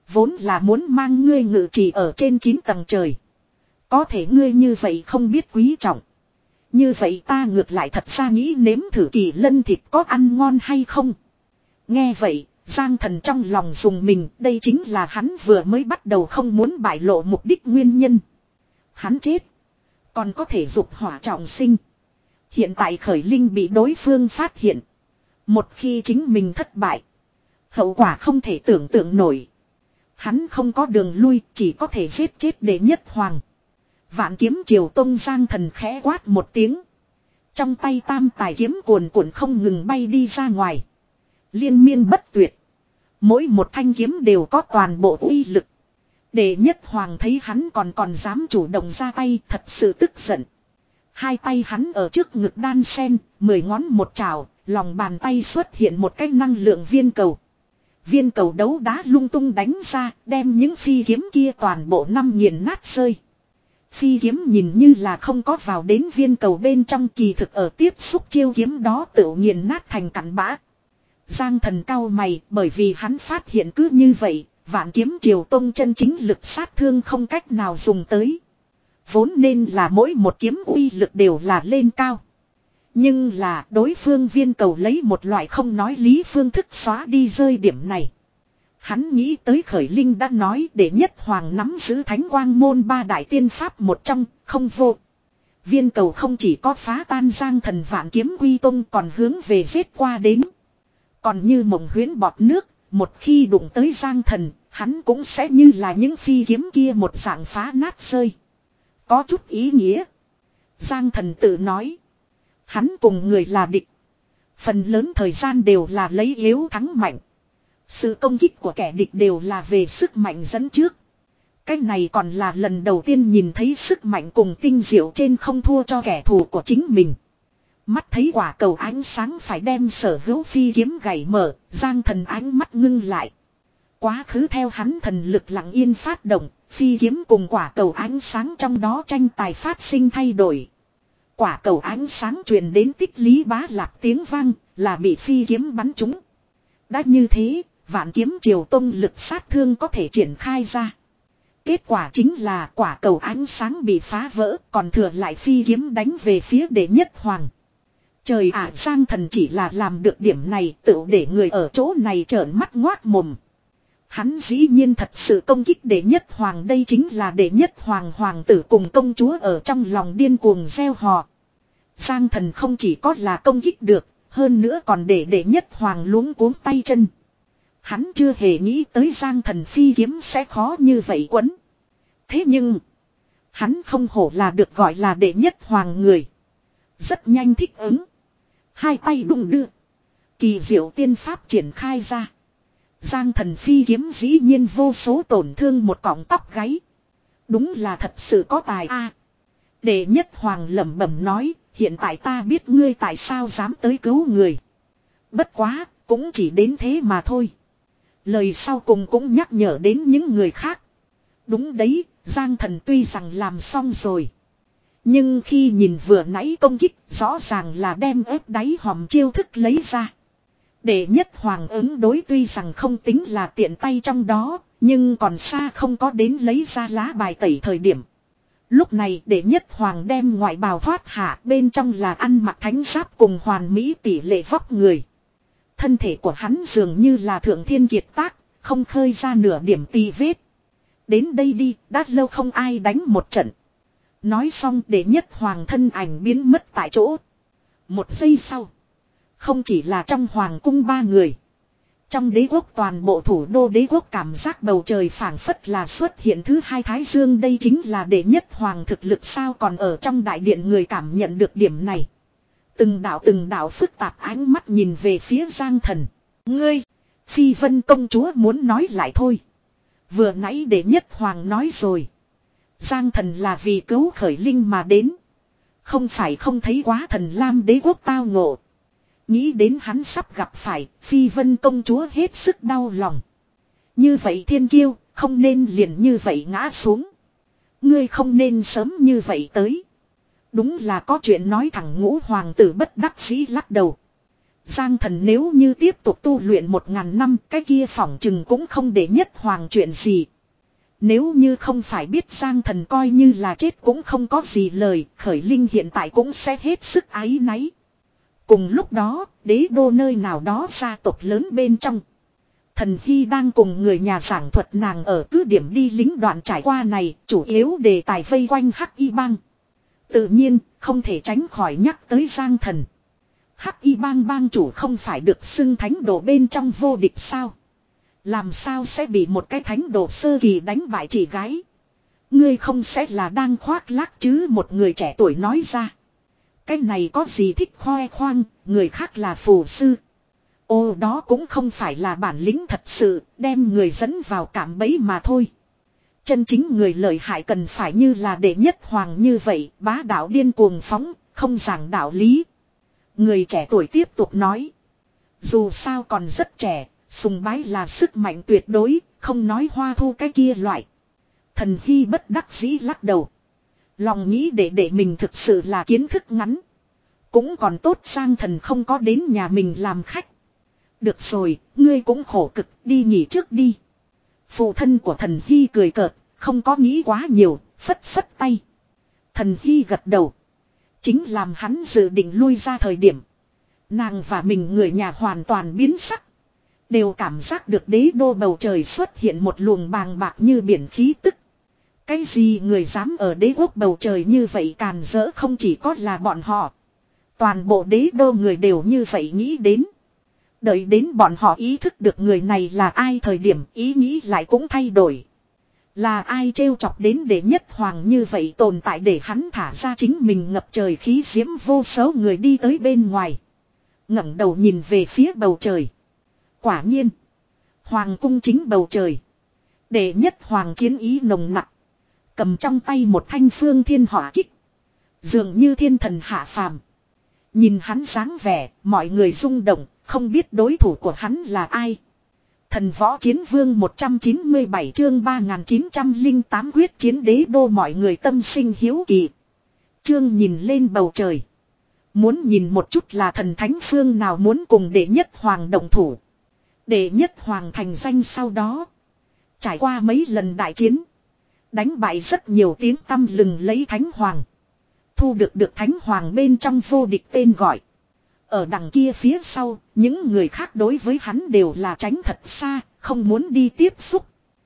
Vốn là muốn mang ngươi ngự trị ở trên chín tầng trời. Có thể ngươi như vậy không biết quý trọng. Như vậy ta ngược lại thật ra nghĩ nếm thử kỳ lân thịt có ăn ngon hay không. Nghe vậy, Giang Thần trong lòng dùng mình, đây chính là hắn vừa mới bắt đầu không muốn bại lộ mục đích nguyên nhân. Hắn chết, còn có thể dục hỏa trọng sinh. Hiện tại Khởi Linh bị đối phương phát hiện. Một khi chính mình thất bại, hậu quả không thể tưởng tượng nổi. Hắn không có đường lui, chỉ có thể giết chết đệ nhất hoàng. Vạn kiếm triều tông Giang Thần khẽ quát một tiếng. Trong tay tam tài kiếm cuồn cuộn không ngừng bay đi ra ngoài. Liên miên bất tuyệt. Mỗi một thanh kiếm đều có toàn bộ uy lực. Đệ nhất hoàng thấy hắn còn còn dám chủ động ra tay, thật sự tức giận. Hai tay hắn ở trước ngực đan sen, mười ngón một trào, lòng bàn tay xuất hiện một cái năng lượng viên cầu. Viên cầu đấu đá lung tung đánh ra, đem những phi kiếm kia toàn bộ năm nghiền nát rơi. Phi kiếm nhìn như là không có vào đến viên cầu bên trong, kỳ thực ở tiếp xúc chiêu kiếm đó tự nghiền nát thành cặn bã. Giang Thần cau mày, bởi vì hắn phát hiện cứ như vậy, vạn kiếm triều tông chân chính lực sát thương không cách nào dùng tới. Vốn nên là mỗi một kiếm uy lực đều là lên cao. Nhưng là đối phương viên cầu lấy một loại không nói lý phương thức xóa đi rơi điểm này. Hắn nghĩ tới Khởi Linh đã nói để nhất hoàng nắm giữ thánh quang môn ba đại tiên pháp một trong, không vô. Viên cầu không chỉ có phá tan Giang Thần vạn kiếm quy tông còn hướng về giết qua đến. Còn như mộng huyễn bọt nước, một khi đụng tới Giang Thần, hắn cũng sẽ như là những phi kiếm kia một dạng phá nát rơi. Có chút ý nghĩa. Giang Thần tự nói. Hắn cùng người là địch. Phần lớn thời gian đều là lấy yếu thắng mạnh. Sự công kích của kẻ địch đều là về sức mạnh dẫn trước. Cái này còn là lần đầu tiên nhìn thấy sức mạnh cùng tinh diệu trên không thua cho kẻ thù của chính mình. Mắt thấy quả cầu ánh sáng phải đem sở hữu phi kiếm gảy mở, Giang Thần ánh mắt ngưng lại. Quá khứ theo hắn thần lực lặng yên phát động, phi kiếm cùng quả cầu ánh sáng trong đó tranh tài phát sinh thay đổi. Quả cầu ánh sáng truyền đến tích lý bá lạc tiếng vang, là bị phi kiếm bắn trúng. Đã như thế, vạn kiếm triều tông lực sát thương có thể triển khai ra. Kết quả chính là quả cầu ánh sáng bị phá vỡ, còn thừa lại phi kiếm đánh về phía đệ nhất hoàng. Trời ạ, Giang Thần chỉ là làm được điểm này, tự để người ở chỗ này trợn mắt ngoác mồm. Hắn dĩ nhiên thật sự công kích đệ nhất hoàng, đây chính là đệ nhất hoàng hoàng tử cùng công chúa ở trong lòng điên cuồng gieo hò. Giang Thần không chỉ có là công kích được, hơn nữa còn để đệ nhất hoàng luống cuống tay chân. Hắn chưa hề nghĩ tới Giang Thần phi kiếm sẽ khó như vậy quấn. Thế nhưng, hắn không hổ là được gọi là đệ nhất hoàng người. Rất nhanh thích ứng. Hai tay đụng đưa. Kỳ diệu tiên pháp triển khai ra. Giang Thần phi kiếm dĩ nhiên vô số tổn thương một cọng tóc gáy. Đúng là thật sự có tài a. À, đệ nhất hoàng lẩm bẩm nói, hiện tại ta biết ngươi tại sao dám tới cứu người. Bất quá, cũng chỉ đến thế mà thôi. Lời sau cùng cũng nhắc nhở đến những người khác. Đúng đấy, Giang Thần tuy rằng làm xong rồi. Nhưng khi nhìn vừa nãy công kích, rõ ràng là đem ép đáy hòm chiêu thức lấy ra. Đệ nhất hoàng ứng đối tuy rằng không tính là tiện tay trong đó, nhưng còn xa không có đến lấy ra lá bài tẩy thời điểm. Lúc này đệ nhất hoàng đem ngoại bào thoát hạ, bên trong là ăn mặc thánh giáp cùng hoàn mỹ tỷ lệ vóc người. Thân thể của hắn dường như là thượng thiên kiệt tác, không khơi ra nửa điểm tì vết. Đến đây đi, đã lâu không ai đánh một trận. Nói xong đệ nhất hoàng thân ảnh biến mất tại chỗ. Một giây sau, không chỉ là trong hoàng cung ba người. Trong đế quốc toàn bộ thủ đô đế quốc cảm giác bầu trời phảng phất là xuất hiện thứ hai thái dương, đây chính là đệ nhất hoàng thực lực sao, còn ở trong đại điện người cảm nhận được điểm này. Từng đạo từng đạo phức tạp ánh mắt nhìn về phía Giang Thần. Ngươi, Phi Vân công chúa muốn nói lại thôi. Vừa nãy đệ nhất hoàng nói rồi. Giang Thần là vì cứu Khởi Linh mà đến. Không phải không thấy quá Thần Lam đế quốc tao ngộ. Nghĩ đến hắn sắp gặp phải, Phi Vân công chúa hết sức đau lòng. Như vậy thiên kiêu, không nên liền như vậy ngã xuống. Ngươi không nên sớm như vậy tới. Đúng là có chuyện nói thẳng, ngũ hoàng tử bất đắc dĩ lắc đầu. Giang Thần nếu như tiếp tục tu luyện một ngàn năm, cái kia phỏng chừng cũng không để nhất hoàng chuyện gì. Nếu như không phải biết Giang Thần coi như là chết cũng không có gì lời, Khởi Linh hiện tại cũng sẽ hết sức áy náy. Cùng lúc đó, đế đô nơi nào đó gia tộc lớn bên trong. Thần Hy đang cùng người nhà giảng thuật nàng ở cứ điểm đi lính đoạn trải qua này, chủ yếu đề tài vây quanh Hắc Y Bang. Tự nhiên, không thể tránh khỏi nhắc tới Giang Thần. Hắc Y Bang bang chủ không phải được xưng thánh đồ bên trong vô địch sao? Làm sao sẽ bị một cái thánh đồ sơ kỳ đánh bại chị gái? Ngươi không sẽ là đang khoác lác chứ, một người trẻ tuổi nói ra. Cái này có gì thích khoe khoang, người khác là phù sư. Ô đó cũng không phải là bản lĩnh thật sự, đem người dẫn vào cạm bẫy mà thôi. Chân chính người lợi hại cần phải như là đệ nhất hoàng như vậy, bá đạo điên cuồng phóng, không giảng đạo lý. Người trẻ tuổi tiếp tục nói. Dù sao còn rất trẻ, sùng bái là sức mạnh tuyệt đối, không nói hoa thu cái kia loại. Thần Hy bất đắc dĩ lắc đầu. Lòng nghĩ để để mình thực sự là kiến thức ngắn. Cũng còn tốt Giang Thần không có đến nhà mình làm khách. Được rồi, ngươi cũng khổ cực, đi nghỉ trước đi. Phụ thân của Thần Hy cười cợt, không có nghĩ quá nhiều, phất phất tay. Thần Hy gật đầu. Chính làm hắn dự định lui ra thời điểm. Nàng và mình người nhà hoàn toàn biến sắc. Đều cảm giác được đế đô bầu trời xuất hiện một luồng bàng bạc như biển khí tức. Cái gì người dám ở đế quốc bầu trời như vậy càn rỡ không chỉ có là bọn họ. Toàn bộ đế đô người đều như vậy nghĩ đến. Đợi đến bọn họ ý thức được người này là ai thời điểm ý nghĩ lại cũng thay đổi. Là ai trêu chọc đến để nhất hoàng như vậy tồn tại để hắn thả ra chính mình ngập trời khí diễm vô số người đi tới bên ngoài. Ngẩng đầu nhìn về phía bầu trời. Quả nhiên. Hoàng cung chính bầu trời. Để nhất hoàng chiến ý nồng nặc. Cầm trong tay một thanh phương thiên hỏa kích. Dường như thiên thần hạ phàm. Nhìn hắn dáng vẻ, mọi người rung động, không biết đối thủ của hắn là ai. Thần võ chiến vương một trăm chín mươi bảy chương ba nghìn chín trăm lẻ tám quyết chiến đế đô, mọi người tâm sinh hiếu kỳ. Chương nhìn lên bầu trời. Muốn nhìn một chút là thần thánh phương nào muốn cùng đệ nhất hoàng động thủ. Đệ nhất hoàng thành danh sau đó. Trải qua mấy lần đại chiến. Đánh bại rất nhiều tiếng tăm lừng lấy thánh hoàng. Thu được được thánh hoàng bên trong vô địch tên gọi. Ở đằng kia phía sau, những người khác đối với hắn đều là tránh thật xa, không muốn đi tiếp xúc.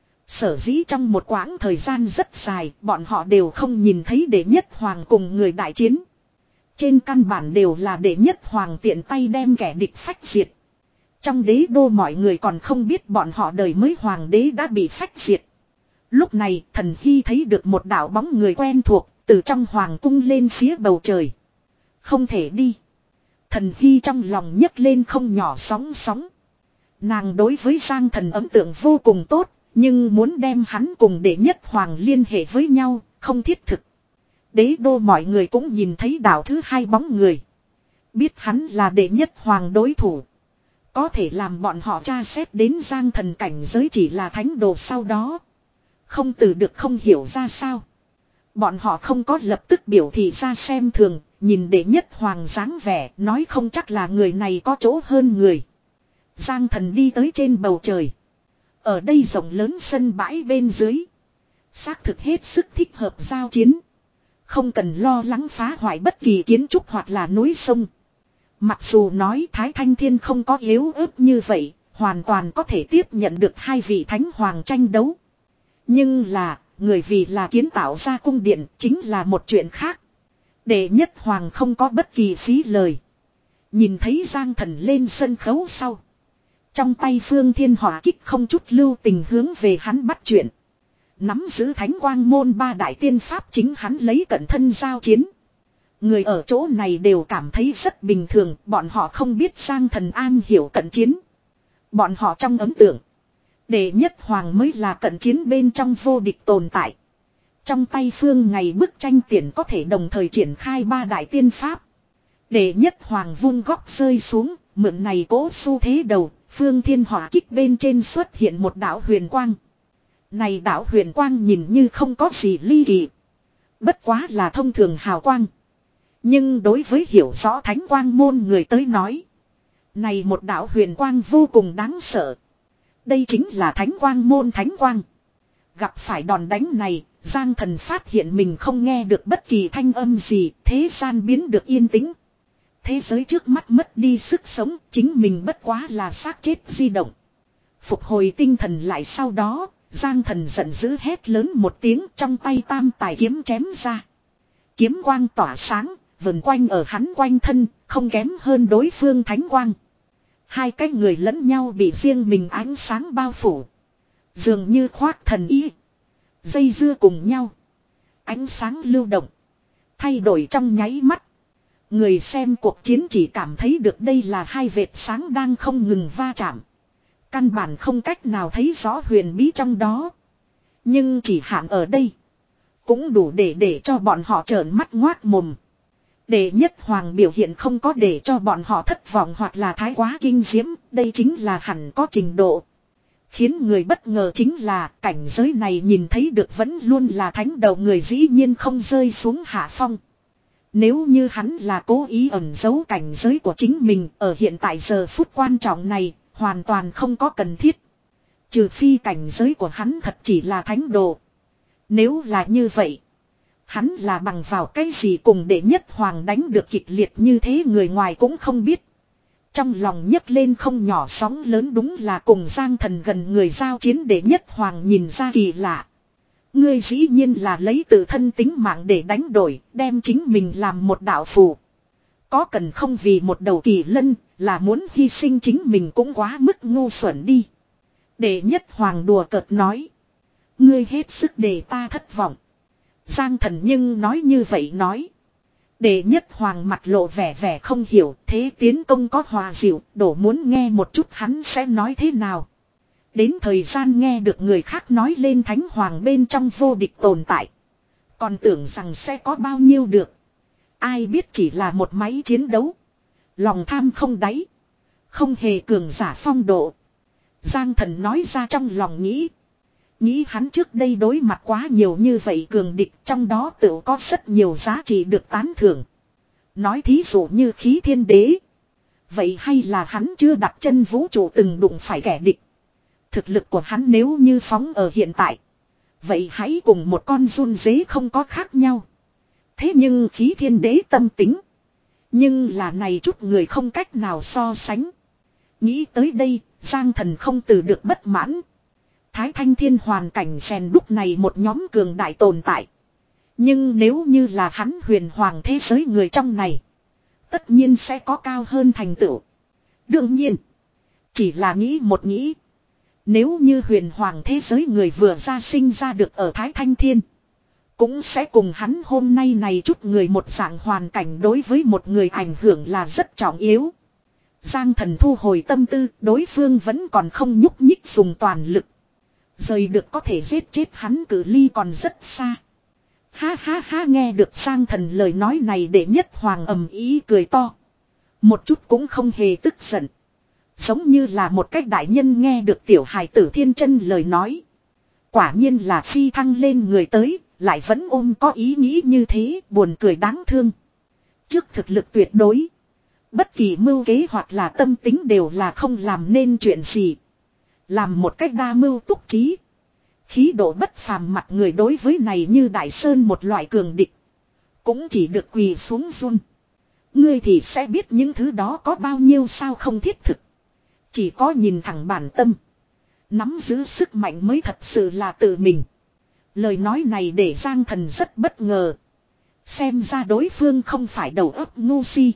Sở dĩ trong một quãng thời gian rất dài, bọn họ đều không nhìn thấy đệ nhất hoàng cùng người đại chiến. Trên căn bản đều là đệ nhất hoàng tiện tay đem kẻ địch phách diệt. Trong đế đô mọi người còn không biết bọn họ đời mới hoàng đế đã bị phách diệt. Lúc này Thần Hy thấy được một đạo bóng người quen thuộc, từ trong hoàng cung lên phía bầu trời. Không thể đi. Thần Hy trong lòng nhấc lên không nhỏ sóng sóng. Nàng đối với Giang Thần ấn tượng vô cùng tốt, nhưng muốn đem hắn cùng đệ nhất hoàng liên hệ với nhau, không thiết thực. Đế đô mọi người cũng nhìn thấy đạo thứ hai bóng người. Biết hắn là đệ nhất hoàng đối thủ. Có thể làm bọn họ tra xét đến Giang Thần cảnh giới chỉ là thánh đồ sau đó. Không từ được không hiểu ra sao. Bọn họ không có lập tức biểu thị ra xem thường, nhìn đệ nhất hoàng dáng vẻ, nói không chắc là người này có chỗ hơn người. Giang Thần đi tới trên bầu trời. Ở đây rộng lớn sân bãi bên dưới. Xác thực hết sức thích hợp giao chiến. Không cần lo lắng phá hoại bất kỳ kiến trúc hoặc là núi sông. Mặc dù nói Thái Thanh Thiên không có yếu ớt như vậy, hoàn toàn có thể tiếp nhận được hai vị thánh hoàng tranh đấu. Nhưng là, người vì là kiến tạo ra cung điện chính là một chuyện khác. Đệ nhất hoàng không có bất kỳ phí lời. Nhìn thấy Giang Thần lên sân khấu sau. Trong tay phương thiên hỏa kích không chút lưu tình hướng về hắn bắt chuyện. Nắm giữ thánh quang môn ba đại tiên pháp chính hắn lấy cận thân giao chiến. Người ở chỗ này đều cảm thấy rất bình thường, bọn họ không biết Giang Thần an hiểu cận chiến. Bọn họ trong ấn tượng, đệ nhất hoàng mới là cận chiến bên trong vô địch tồn tại. Trong tay phương ngày bức tranh tiền có thể đồng thời triển khai ba đại tiên pháp. Đệ nhất hoàng vung góc rơi xuống, mượn này cố xu thế đầu, phương thiên hỏa kích bên trên xuất hiện một đạo huyền quang. Này đạo huyền quang nhìn như không có gì ly kỳ. Bất quá là thông thường hào quang. Nhưng đối với hiểu rõ thánh quang môn người tới nói, Này một đạo huyền quang vô cùng đáng sợ. Đây chính là thánh quang môn thánh quang. Gặp phải đòn đánh này, Giang Thần phát hiện mình không nghe được bất kỳ thanh âm gì, thế gian biến được yên tĩnh. Thế giới trước mắt mất đi sức sống, chính mình bất quá là xác chết di động. Phục hồi tinh thần lại sau đó, Giang Thần giận dữ hét lớn một tiếng, trong tay tam tài kiếm chém ra. Kiếm quang tỏa sáng, vần quanh ở hắn quanh thân, không kém hơn đối phương thánh quang. Hai cái người lẫn nhau bị riêng mình ánh sáng bao phủ. Dường như khoác thần ý. Dây dưa cùng nhau. Ánh sáng lưu động. Thay đổi trong nháy mắt. Người xem cuộc chiến chỉ cảm thấy được đây là hai vệt sáng đang không ngừng va chạm. Căn bản không cách nào thấy rõ huyền bí trong đó. Nhưng chỉ hạn ở đây. Cũng đủ để để cho bọn họ trợn mắt ngoác mồm. Đệ nhất hoàng biểu hiện không có để cho bọn họ thất vọng hoặc là thái quá kinh diễm. Đây chính là hẳn có trình độ. Khiến người bất ngờ chính là cảnh giới này nhìn thấy được vẫn luôn là thánh đầu người dĩ nhiên không rơi xuống hạ phong. Nếu như hắn là cố ý ẩn giấu cảnh giới của chính mình ở hiện tại giờ phút quan trọng này, hoàn toàn không có cần thiết. Trừ phi cảnh giới của hắn thật chỉ là thánh đồ. Nếu là như vậy, hắn là bằng vào cái gì cùng đệ nhất hoàng đánh được kịch liệt như thế người ngoài cũng không biết. Trong lòng nhấc lên không nhỏ sóng lớn đúng là cùng Giang Thần gần người giao chiến đệ nhất hoàng nhìn ra kỳ lạ. Ngươi dĩ nhiên là lấy tự thân tính mạng để đánh đổi, đem chính mình làm một đạo phù. Có cần không vì một đầu kỳ lân, là muốn hy sinh chính mình cũng quá mức ngu xuẩn đi. Đệ nhất hoàng đùa cợt nói. Ngươi hết sức để ta thất vọng. Giang Thần nhưng nói như vậy nói. Đệ nhất hoàng mặt lộ vẻ vẻ không hiểu, thế tiến công có hòa dịu, đổ muốn nghe một chút hắn sẽ nói thế nào. Đến thời gian nghe được người khác nói lên thánh hoàng bên trong vô địch tồn tại. Còn tưởng rằng sẽ có bao nhiêu được. Ai biết chỉ là một máy chiến đấu. Lòng tham không đáy. Không hề cường giả phong độ. Giang Thần nói ra trong lòng nghĩ. Nghĩ hắn trước đây đối mặt quá nhiều như vậy cường địch, trong đó tự có rất nhiều giá trị được tán thưởng. Nói thí dụ như khí thiên đế. Vậy hay là hắn chưa đặt chân vũ trụ từng đụng phải kẻ địch. Thực lực của hắn nếu như phóng ở hiện tại. Vậy hãy cùng một con run dế không có khác nhau. Thế nhưng khí thiên đế tâm tính. Nhưng là này chút người không cách nào so sánh. Nghĩ tới đây, Giang Thần không từ được bất mãn. Thái Thanh Thiên hoàn cảnh rèn đúc này một nhóm cường đại tồn tại. Nhưng nếu như là hắn huyền hoàng thế giới người trong này. Tất nhiên sẽ có cao hơn thành tựu. Đương nhiên. Chỉ là nghĩ một nghĩ. Nếu như huyền hoàng thế giới người vừa ra sinh ra được ở Thái Thanh Thiên. Cũng sẽ cùng hắn hôm nay này chút người một dạng hoàn cảnh đối với một người ảnh hưởng là rất trọng yếu. Giang Thần thu hồi tâm tư, đối phương vẫn còn không nhúc nhích dùng toàn lực. Rời được có thể giết chết hắn cự ly còn rất xa. Ha ha ha nghe được Giang Thần lời nói này để nhất hoàng ầm ý cười to. Một chút cũng không hề tức giận. Giống như là một cách đại nhân nghe được tiểu hài tử thiên chân lời nói. Quả nhiên là phi thăng lên người tới, lại vẫn ôm có ý nghĩ như thế, buồn cười đáng thương. Trước thực lực tuyệt đối. Bất kỳ mưu kế hoặc là tâm tính đều là không làm nên chuyện gì. Làm một cách đa mưu túc trí. Khí độ bất phàm mặt người đối với này như đại sơn một loại cường địch. Cũng chỉ được quỳ xuống run. Ngươi thì sẽ biết những thứ đó có bao nhiêu sao không thiết thực. Chỉ có nhìn thẳng bản tâm. Nắm giữ sức mạnh mới thật sự là tự mình. Lời nói này để Giang Thần rất bất ngờ. Xem ra đối phương không phải đầu óc ngu si.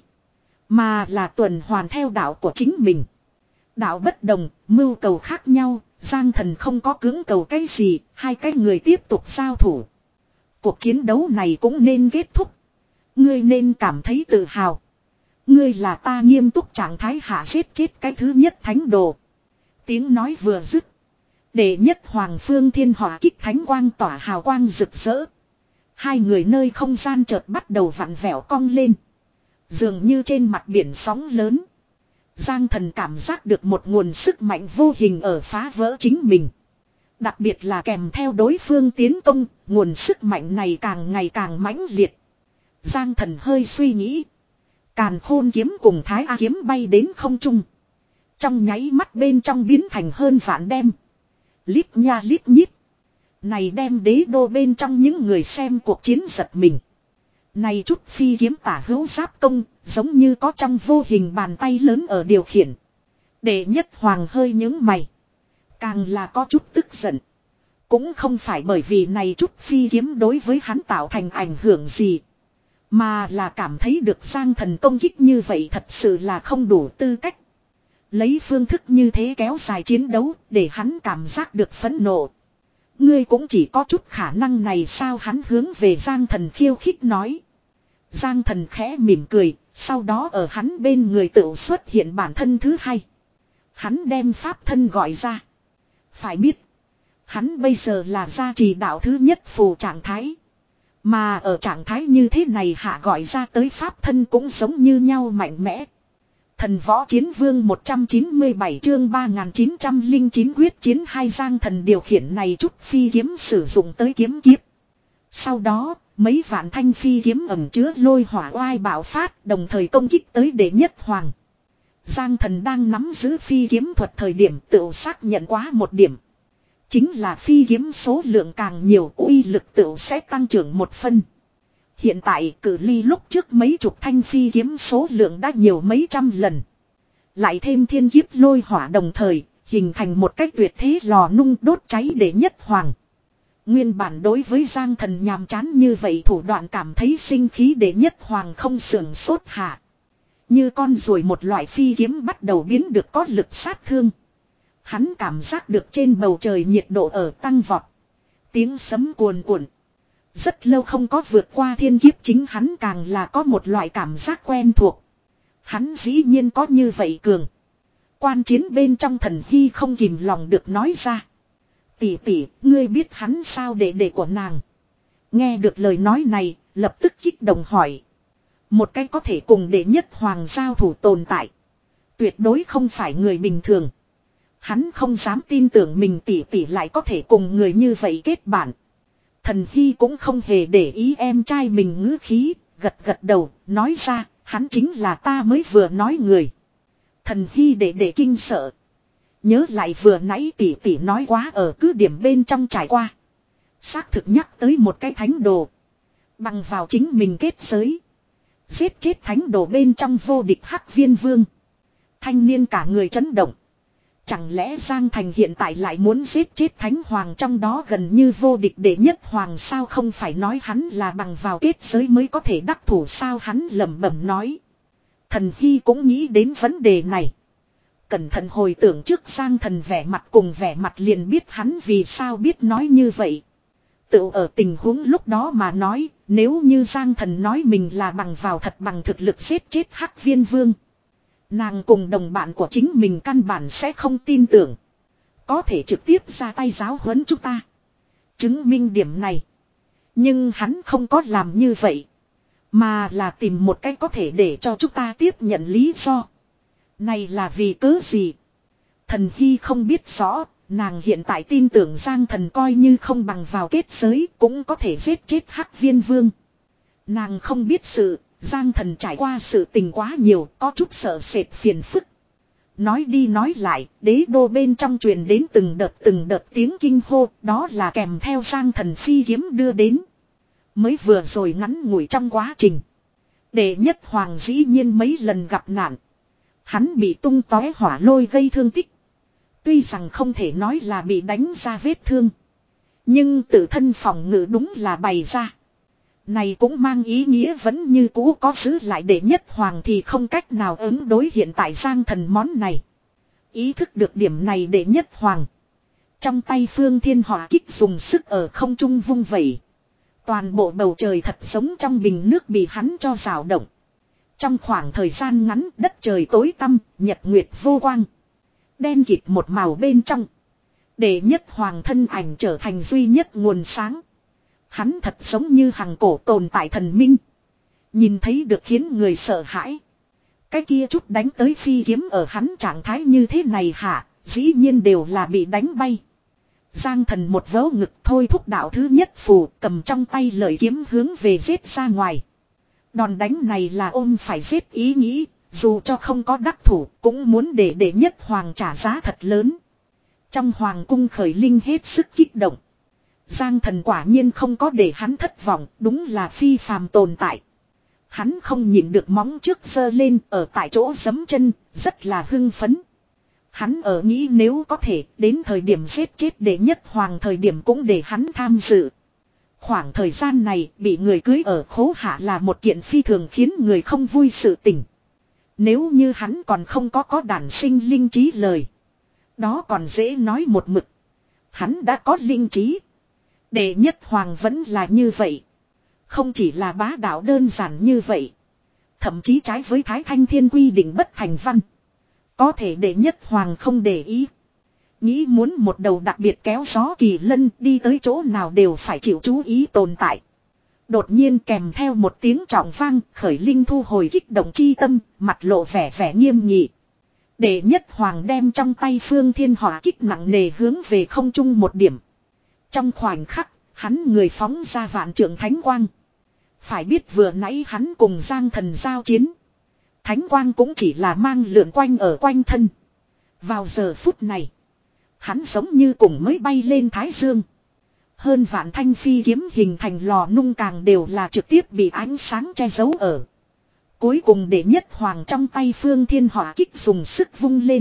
Mà là tuần hoàn theo đạo của chính mình. Đạo bất đồng, mưu cầu khác nhau, Giang Thần không có cưỡng cầu cái gì, hai cái người tiếp tục giao thủ. Cuộc chiến đấu này cũng nên kết thúc. Ngươi nên cảm thấy tự hào. Ngươi là ta nghiêm túc trạng thái hạ giết chết cái thứ nhất thánh đồ. Tiếng nói vừa dứt. Đệ nhất Hoàng Phương Thiên Hỏa kích thánh quang tỏa hào quang rực rỡ. Hai người nơi không gian chợt bắt đầu vặn vẹo cong lên. Dường như trên mặt biển sóng lớn. Giang Thần cảm giác được một nguồn sức mạnh vô hình ở phá vỡ chính mình. Đặc biệt là kèm theo đối phương tiến công, nguồn sức mạnh này càng ngày càng mãnh liệt. Giang Thần hơi suy nghĩ. Càn khôn kiếm cùng Thái A kiếm bay đến không trung. Trong nháy mắt bên trong biến thành hơn vạn đem. Lít nha lít nhít. Này đem đế đô bên trong những người xem cuộc chiến giật mình. Này chút phi kiếm tả hữu giáp công, giống như có trong vô hình bàn tay lớn ở điều khiển. Đệ nhất hoàng hơi những mày. Càng là có chút tức giận. Cũng không phải bởi vì này chút phi kiếm đối với hắn tạo thành ảnh hưởng gì. Mà là cảm thấy được Giang Thần công kích như vậy thật sự là không đủ tư cách. Lấy phương thức như thế kéo dài chiến đấu để hắn cảm giác được phẫn nộ. Ngươi cũng chỉ có chút khả năng này sao, hắn hướng về Giang Thần khiêu khích nói. Giang Thần khẽ mỉm cười, sau đó ở hắn bên người tự xuất hiện bản thân thứ hai. Hắn đem pháp thân gọi ra. Phải biết, hắn bây giờ là gia trì đạo thứ nhất phù trạng thái. Mà ở trạng thái như thế này hạ gọi ra tới pháp thân cũng giống như nhau mạnh mẽ. Thần võ chiến vương một trăm chín mươi bảy chương ba nghìn chín trăm lẻ chín quyết chiến hai. Giang Thần điều khiển này chút phi kiếm sử dụng tới kiếm kiếp. Sau đó, mấy vạn thanh phi kiếm ẩn chứa lôi hỏa oai bạo phát đồng thời công kích tới đệ nhất hoàng. Giang Thần đang nắm giữ phi kiếm thuật thời điểm tự xác nhận quá một điểm. Chính là phi kiếm số lượng càng nhiều uy lực tự sẽ tăng trưởng một phân. Hiện tại cự ly lúc trước mấy chục thanh phi kiếm số lượng đã nhiều mấy trăm lần. Lại thêm thiên kiếp lôi hỏa đồng thời, hình thành một cách tuyệt thế lò nung đốt cháy để nhất hoàng. Nguyên bản đối với Giang Thần nhàm chán như vậy thủ đoạn cảm thấy sinh khí để nhất hoàng không sưởng sốt hạ. Như con ruồi một loại phi kiếm bắt đầu biến được có lực sát thương. Hắn cảm giác được trên bầu trời nhiệt độ ở tăng vọt. Tiếng sấm cuồn cuộn. Rất lâu không có vượt qua thiên kiếp, chính hắn càng là có một loại cảm giác quen thuộc. Hắn dĩ nhiên có như vậy cường. Quan chiến bên trong Thần Hy không kìm lòng được nói ra. Tỷ tỷ, ngươi biết hắn sao đệ đệ của nàng. Nghe được lời nói này, lập tức kích động hỏi. Một cái có thể cùng đệ nhất hoàng giao thủ tồn tại. Tuyệt đối không phải người bình thường. Hắn không dám tin tưởng mình tỷ tỷ lại có thể cùng người như vậy kết bạn. Thần Hy cũng không hề để ý em trai mình ngữ khí, gật gật đầu, nói ra, hắn chính là ta mới vừa nói người. Thần Hy để để kinh sợ. Nhớ lại vừa nãy tỷ tỷ nói quá ở cứ điểm bên trong trải qua. Xác thực nhắc tới một cái thánh đồ. Bằng vào chính mình kết giới. Giết chết thánh đồ bên trong vô địch Hắc Viên Vương. Thanh niên cả người chấn động. Chẳng lẽ Giang Thành hiện tại lại muốn giết chết thánh hoàng trong đó gần như vô địch đệ nhất hoàng sao, không phải nói hắn là bằng vào kết giới mới có thể đắc thủ sao, hắn lẩm bẩm nói. Thần Hy cũng nghĩ đến vấn đề này. Cẩn thận hồi tưởng trước Giang Thần vẻ mặt cùng vẻ mặt liền biết hắn vì sao biết nói như vậy. Tự ở tình huống lúc đó mà nói, nếu như Giang Thần nói mình là bằng vào thật bằng thực lực giết chết Hắc Viên Vương. Nàng cùng đồng bạn của chính mình căn bản sẽ không tin tưởng. Có thể trực tiếp ra tay giáo huấn chúng ta. Chứng minh điểm này. Nhưng hắn không có làm như vậy. Mà là tìm một cách có thể để cho chúng ta tiếp nhận lý do. Này là vì cớ gì? Thần Hy không biết rõ. Nàng hiện tại tin tưởng Giang Thần coi như không bằng vào kết giới cũng có thể giết chết Hắc Viên Vương. Nàng không biết sự, Giang Thần trải qua sự tình quá nhiều, có chút sợ sệt phiền phức. Nói đi nói lại, đế đô bên trong truyền đến từng đợt từng đợt tiếng kinh hô, đó là kèm theo Giang Thần phi kiếm đưa đến. Mới vừa rồi ngắn ngủi trong quá trình. Đệ nhất hoàng dĩ nhiên mấy lần gặp nạn. Hắn bị tung tóe hỏa lôi gây thương tích. Tuy rằng không thể nói là bị đánh ra vết thương. Nhưng tự thân phòng ngự đúng là bày ra. Này cũng mang ý nghĩa vẫn như cũ có giữ lại đệ nhất hoàng thì không cách nào ứng đối hiện tại Giang Thần món này. Ý thức được điểm này đệ nhất hoàng. Trong tay Phương Thiên Hỏa kích dùng sức ở không trung vung vẩy. Toàn bộ bầu trời thật giống trong bình nước bị hắn cho rào động. Trong khoảng thời gian ngắn đất trời tối tăm, nhật nguyệt vô quang. Đen kịt một màu bên trong. Đệ nhất hoàng thân ảnh trở thành duy nhất nguồn sáng. Hắn thật giống như hằng cổ tồn tại thần minh. Nhìn thấy được khiến người sợ hãi. Cái kia chút đánh tới phi kiếm ở hắn trạng thái như thế này hả, dĩ nhiên đều là bị đánh bay. Giang Thần một vớ ngực thôi thúc đạo thứ nhất phù, cầm trong tay lợi kiếm hướng về giết ra ngoài. Đòn đánh này là ôm phải giết ý nghĩ, dù cho không có đắc thủ cũng muốn để đệ nhất hoàng trả giá thật lớn. Trong hoàng cung khởi linh hết sức kích động. Giang Thần quả nhiên không có để hắn thất vọng, đúng là phi phàm tồn tại. Hắn không nhịn được móng trước giơ lên ở tại chỗ giấm chân, rất là hưng phấn. Hắn ở nghĩ nếu có thể đến thời điểm giết chết đệ nhất hoàng thời điểm cũng để hắn tham dự. Khoảng thời gian này bị người cưới ở khố hạ là một kiện phi thường khiến người không vui sự tình. Nếu như hắn còn không có có đản sinh linh trí lời. Đó còn dễ nói một mực. Hắn đã có linh trí. Đệ nhất hoàng vẫn là như vậy. Không chỉ là bá đạo đơn giản như vậy. Thậm chí trái với Thái Thanh Thiên quy định bất thành văn. Có thể đệ nhất hoàng không để ý. Nghĩ muốn một đầu đặc biệt kéo gió kỳ lân đi tới chỗ nào đều phải chịu chú ý tồn tại. Đột nhiên kèm theo một tiếng trọng vang, khởi linh thu hồi kích động chi tâm, mặt lộ vẻ vẻ nghiêm nghị. Đệ nhất hoàng đem trong tay phương thiên hỏa kích nặng nề hướng về không trung một điểm. Trong khoảnh khắc, hắn người phóng ra vạn trượng thánh quang. Phải biết vừa nãy hắn cùng Giang Thần giao chiến. Thánh quang cũng chỉ là mang lượn quanh ở quanh thân. Vào giờ phút này, hắn giống như cùng mới bay lên thái dương. Hơn vạn thanh phi kiếm hình thành lò nung càng đều là trực tiếp bị ánh sáng che giấu ở. Cuối cùng đệ nhất hoàng trong tay phương thiên hỏa kích dùng sức vung lên.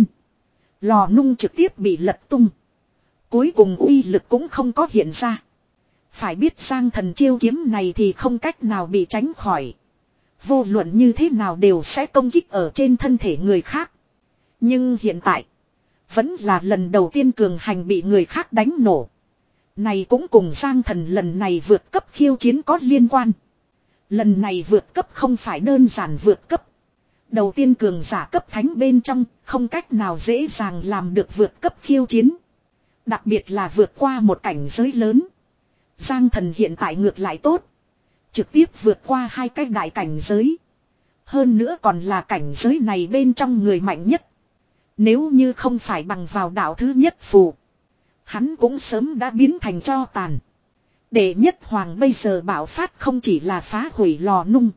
Lò nung trực tiếp bị lật tung. Cuối cùng uy lực cũng không có hiện ra. Phải biết Giang Thần chiêu kiếm này thì không cách nào bị tránh khỏi. Vô luận như thế nào đều sẽ công kích ở trên thân thể người khác. Nhưng hiện tại, vẫn là lần đầu tiên cường hành bị người khác đánh nổ. Này cũng cùng Giang Thần lần này vượt cấp khiêu chiến có liên quan. Lần này vượt cấp không phải đơn giản vượt cấp. Đầu tiên cường giả cấp thánh bên trong không cách nào dễ dàng làm được vượt cấp khiêu chiến. Đặc biệt là vượt qua một cảnh giới lớn. Giang Thần hiện tại ngược lại tốt. Trực tiếp vượt qua hai cái đại cảnh giới. Hơn nữa còn là cảnh giới này bên trong người mạnh nhất. Nếu như không phải bằng vào đạo thứ nhất phù, hắn cũng sớm đã biến thành tro tàn. Đệ nhất hoàng bây giờ bạo phát không chỉ là phá hủy lò nung,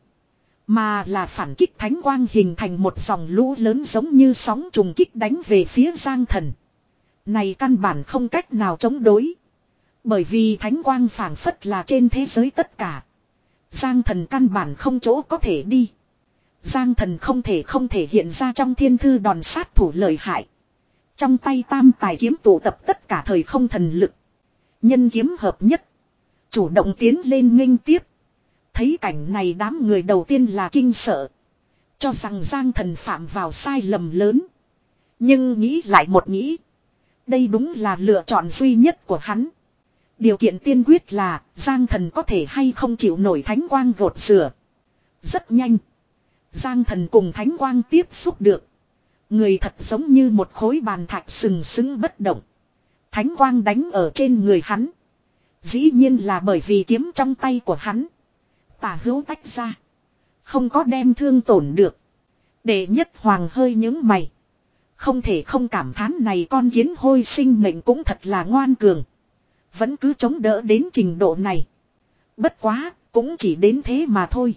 mà là phản kích thánh quang hình thành một dòng lũ lớn giống như sóng trùng kích đánh về phía Giang Thần. Này căn bản không cách nào chống đối. Bởi vì thánh quang phảng phất là trên thế giới tất cả. Giang Thần căn bản không chỗ có thể đi. Giang Thần không thể không thể hiện ra trong thiên thư đòn sát thủ lợi hại. Trong tay tam tài kiếm tụ tập tất cả thời không thần lực. Nhân kiếm hợp nhất. Chủ động tiến lên nghênh tiếp. Thấy cảnh này đám người đầu tiên là kinh sợ. Cho rằng Giang Thần phạm vào sai lầm lớn. Nhưng nghĩ lại một nghĩ. Đây đúng là lựa chọn duy nhất của hắn. Điều kiện tiên quyết là Giang Thần có thể hay không chịu nổi thánh quang gột rửa. Rất nhanh. Giang Thần cùng thánh quang tiếp xúc được. Người thật giống như một khối bàn thạch sừng sững bất động. Thánh quang đánh ở trên người hắn. Dĩ nhiên là bởi vì kiếm trong tay của hắn. Tả hữu tách ra. Không có đem thương tổn được. Đệ nhất hoàng hơi nhướng mày. Không thể không cảm thán này con kiến hôi sinh mệnh cũng thật là ngoan cường. Vẫn cứ chống đỡ đến trình độ này. Bất quá, cũng chỉ đến thế mà thôi.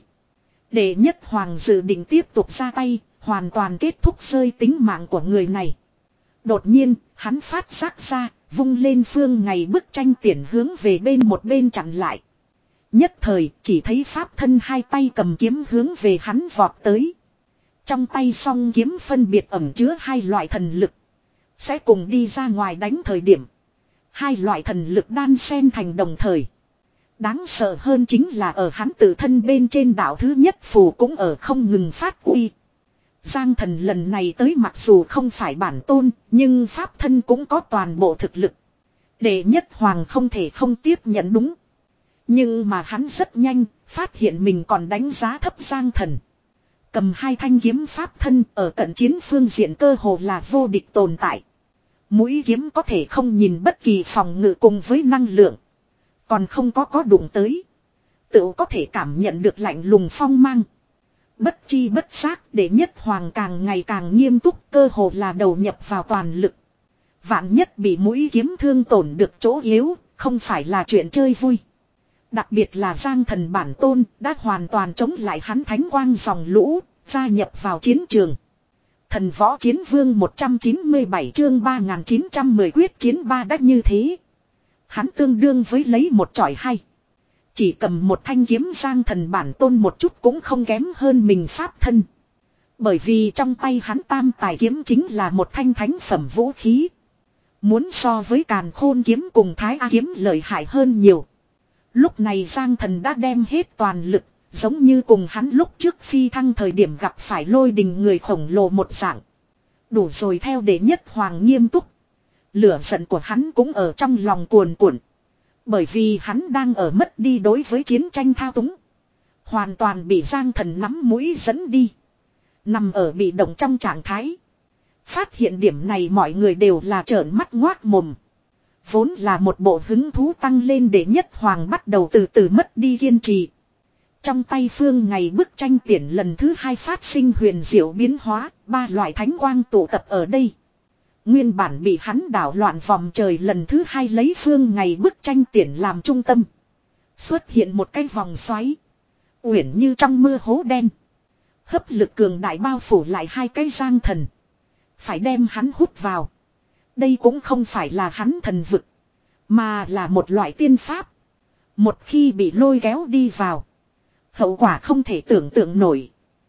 Đệ nhất hoàng dự định tiếp tục ra tay, hoàn toàn kết thúc rơi tính mạng của người này. Đột nhiên, hắn phát giác ra, vung lên phương ngày bức tranh tiền hướng về bên một bên chặn lại. Nhất thời, chỉ thấy pháp thân hai tay cầm kiếm hướng về hắn vọt tới. Trong tay song kiếm phân biệt ẩn chứa hai loại thần lực. Sẽ cùng đi ra ngoài đánh thời điểm. Hai loại thần lực đan xen thành đồng thời. Đáng sợ hơn chính là ở hắn tự thân bên trên đạo thứ nhất phù cũng ở không ngừng phát uy. Giang Thần lần này tới mặc dù không phải bản tôn, nhưng pháp thân cũng có toàn bộ thực lực. Đệ nhất hoàng không thể không tiếp nhận đúng. Nhưng mà hắn rất nhanh, phát hiện mình còn đánh giá thấp Giang Thần. Cầm hai thanh kiếm pháp thân ở cận chiến phương diện cơ hồ là vô địch tồn tại. Mũi kiếm có thể không nhìn bất kỳ phòng ngự cùng với năng lượng. Còn không có có đụng tới. Tự có thể cảm nhận được lạnh lùng phong mang. Bất chi bất giác để nhất hoàng càng ngày càng nghiêm túc, cơ hồ là đầu nhập vào toàn lực. Vạn nhất bị mũi kiếm thương tổn được chỗ yếu, không phải là chuyện chơi vui. Đặc biệt là Giang Thần bản tôn đã hoàn toàn chống lại hắn thánh quang dòng lũ, gia nhập vào chiến trường. Thần võ chiến vương một trăm chín mươi bảy chương ba nghìn chín trăm mười quyết chiến ba đã như thế. Hắn tương đương với lấy một chọi hay. Chỉ cầm một thanh kiếm Giang Thần bản tôn một chút cũng không kém hơn mình pháp thân. Bởi vì trong tay hắn tam tài kiếm chính là một thanh thánh phẩm vũ khí. Muốn so với Càn Khôn kiếm cùng Thái A kiếm lợi hại hơn nhiều. Lúc này Giang Thần đã đem hết toàn lực, giống như cùng hắn lúc trước phi thăng thời điểm gặp phải lôi đình người khổng lồ một dạng. Đủ rồi theo đệ nhất hoàng nghiêm túc. Lửa giận của hắn cũng ở trong lòng cuồn cuộn. Bởi vì hắn đang ở mất đi đối với chiến tranh thao túng. Hoàn toàn bị Giang Thần nắm mũi dẫn đi. Nằm ở bị động trong trạng thái. Phát hiện điểm này mọi người đều là trợn mắt ngoác mồm. Vốn là một bộ hứng thú tăng lên để nhất hoàng bắt đầu từ từ mất đi kiên trì. Trong tay Phương Ngày bức tranh tiền lần thứ hai phát sinh huyền diệu biến hóa, ba loại thánh quang tụ tập ở đây. Nguyên bản bị hắn đảo loạn vòng trời lần thứ hai lấy Phương Ngày bức tranh tiền làm trung tâm. Xuất hiện một cái vòng xoáy. Uyển như trong mưa hố đen. Hấp lực cường đại bao phủ lại hai cái Giang Thần. Phải đem hắn hút vào. Đây cũng không phải là hắn thần vực. Mà là một loại tiên pháp. Một khi bị lôi kéo đi vào. Hậu quả không thể tưởng tượng nổi.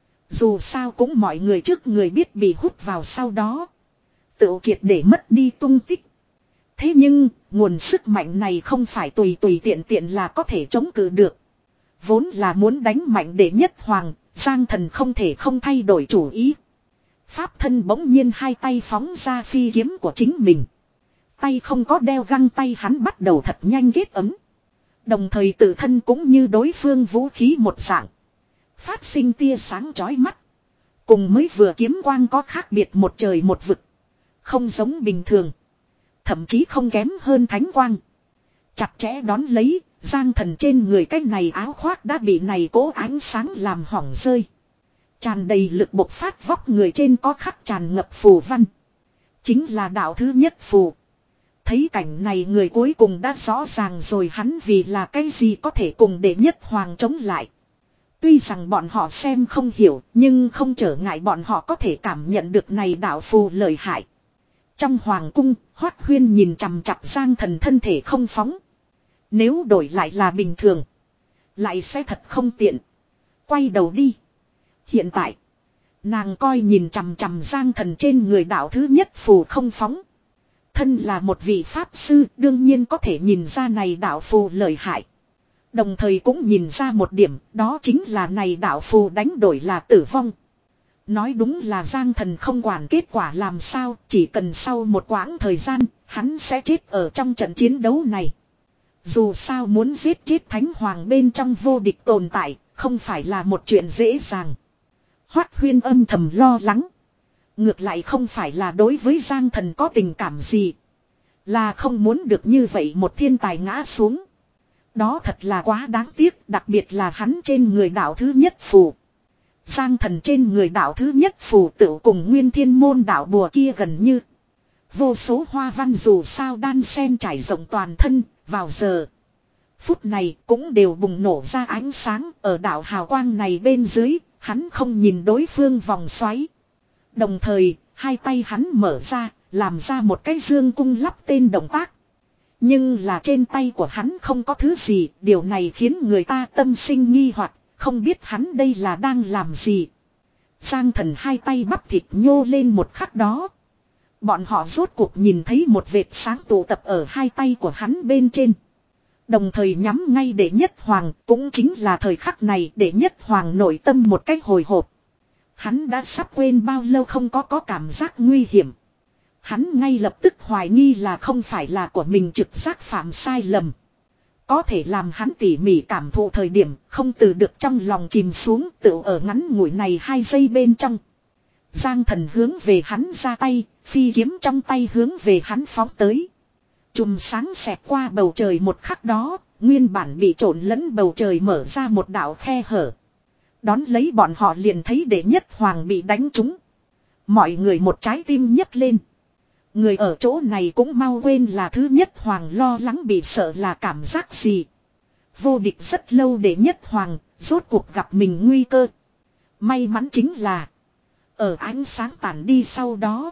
Dù sao cũng mọi người trước người biết bị hút vào sau đó. Tự triệt để mất đi tung tích. Thế nhưng, nguồn sức mạnh này không phải tùy tùy tiện tiện là có thể chống cự được. Vốn là muốn đánh mạnh để nhất hoàng, Giang Thần không thể không thay đổi chủ ý. Pháp thân bỗng nhiên hai tay phóng ra phi kiếm của chính mình. Tay không có đeo găng tay hắn bắt đầu thật nhanh kết ấm. Đồng thời tự thân cũng như đối phương vũ khí một dạng. Phát sinh tia sáng chói mắt. Cùng mới vừa kiếm quang có khác biệt một trời một vực. Không giống bình thường. Thậm chí không kém hơn thánh quang. Chặt chẽ đón lấy, Giang Thần trên người cái này áo khoác đã bị này cố ánh sáng làm hỏng rơi. Tràn đầy lực bộc phát vóc người trên có khắc tràn ngập phù văn. Chính là đạo thứ nhất phù. Thấy cảnh này người cuối cùng đã rõ ràng rồi hắn vì là cái gì có thể cùng đệ nhất hoàng chống lại. Tuy rằng bọn họ xem không hiểu nhưng không trở ngại bọn họ có thể cảm nhận được này đạo phù lợi hại. Trong hoàng cung, Hoát Huyên nhìn chằm chặp Giang Thần thân thể không phóng. Nếu đổi lại là bình thường. Lại sẽ thật không tiện. Quay đầu đi. Hiện tại. Nàng coi nhìn chằm chằm Giang Thần trên người đạo thứ nhất phù không phóng. Thân là một vị pháp sư đương nhiên có thể nhìn ra này đạo phù lợi hại. Đồng thời cũng nhìn ra một điểm đó chính là này đạo phù đánh đổi là tử vong. Nói đúng là Giang Thần không quản kết quả làm sao, chỉ cần sau một quãng thời gian, hắn sẽ chết ở trong trận chiến đấu này. Dù sao muốn giết chết Thánh Hoàng bên trong vô địch tồn tại, không phải là một chuyện dễ dàng. Hoát Huyên âm thầm lo lắng. Ngược lại không phải là đối với Giang Thần có tình cảm gì. Là không muốn được như vậy một thiên tài ngã xuống. Đó thật là quá đáng tiếc, đặc biệt là hắn trên người đạo thứ nhất phù. Giang Thần trên người đạo thứ nhất phù tự cùng nguyên thiên môn đạo bùa kia gần như. Vô số hoa văn dù sao đan sen trải rộng toàn thân, vào giờ. Phút này cũng đều bùng nổ ra ánh sáng ở đạo hào quang này bên dưới, hắn không nhìn đối phương vòng xoáy. Đồng thời, hai tay hắn mở ra, làm ra một cái dương cung lắp tên động tác. Nhưng là trên tay của hắn không có thứ gì, điều này khiến người ta tâm sinh nghi hoặc, không biết hắn đây là đang làm gì. Giang Thần hai tay bắp thịt nhô lên một khắc đó. Bọn họ rốt cuộc nhìn thấy một vệt sáng tụ tập ở hai tay của hắn bên trên. Đồng thời nhắm ngay đệ nhất hoàng, cũng chính là thời khắc này đệ nhất hoàng nội tâm một cách hồi hộp. Hắn đã sắp quên bao lâu không có có cảm giác nguy hiểm. Hắn ngay lập tức hoài nghi là không phải là của mình trực giác phạm sai lầm. Có thể làm hắn tỉ mỉ cảm thụ thời điểm không từ được trong lòng chìm xuống tự ở ngắn ngủi này hai giây bên trong. Giang Thần hướng về hắn ra tay, phi kiếm trong tay hướng về hắn phóng tới. Chùm sáng xẹt qua bầu trời một khắc đó, nguyên bản bị trộn lẫn bầu trời mở ra một đạo khe hở. Đón lấy bọn họ liền thấy đệ nhất hoàng bị đánh trúng. Mọi người một trái tim nhấc lên. Người ở chỗ này cũng mau quên là thứ nhất hoàng lo lắng bị sợ là cảm giác gì. Vô địch rất lâu đệ nhất hoàng, rốt cuộc gặp mình nguy cơ. May mắn chính là, ở ánh sáng tản đi sau đó,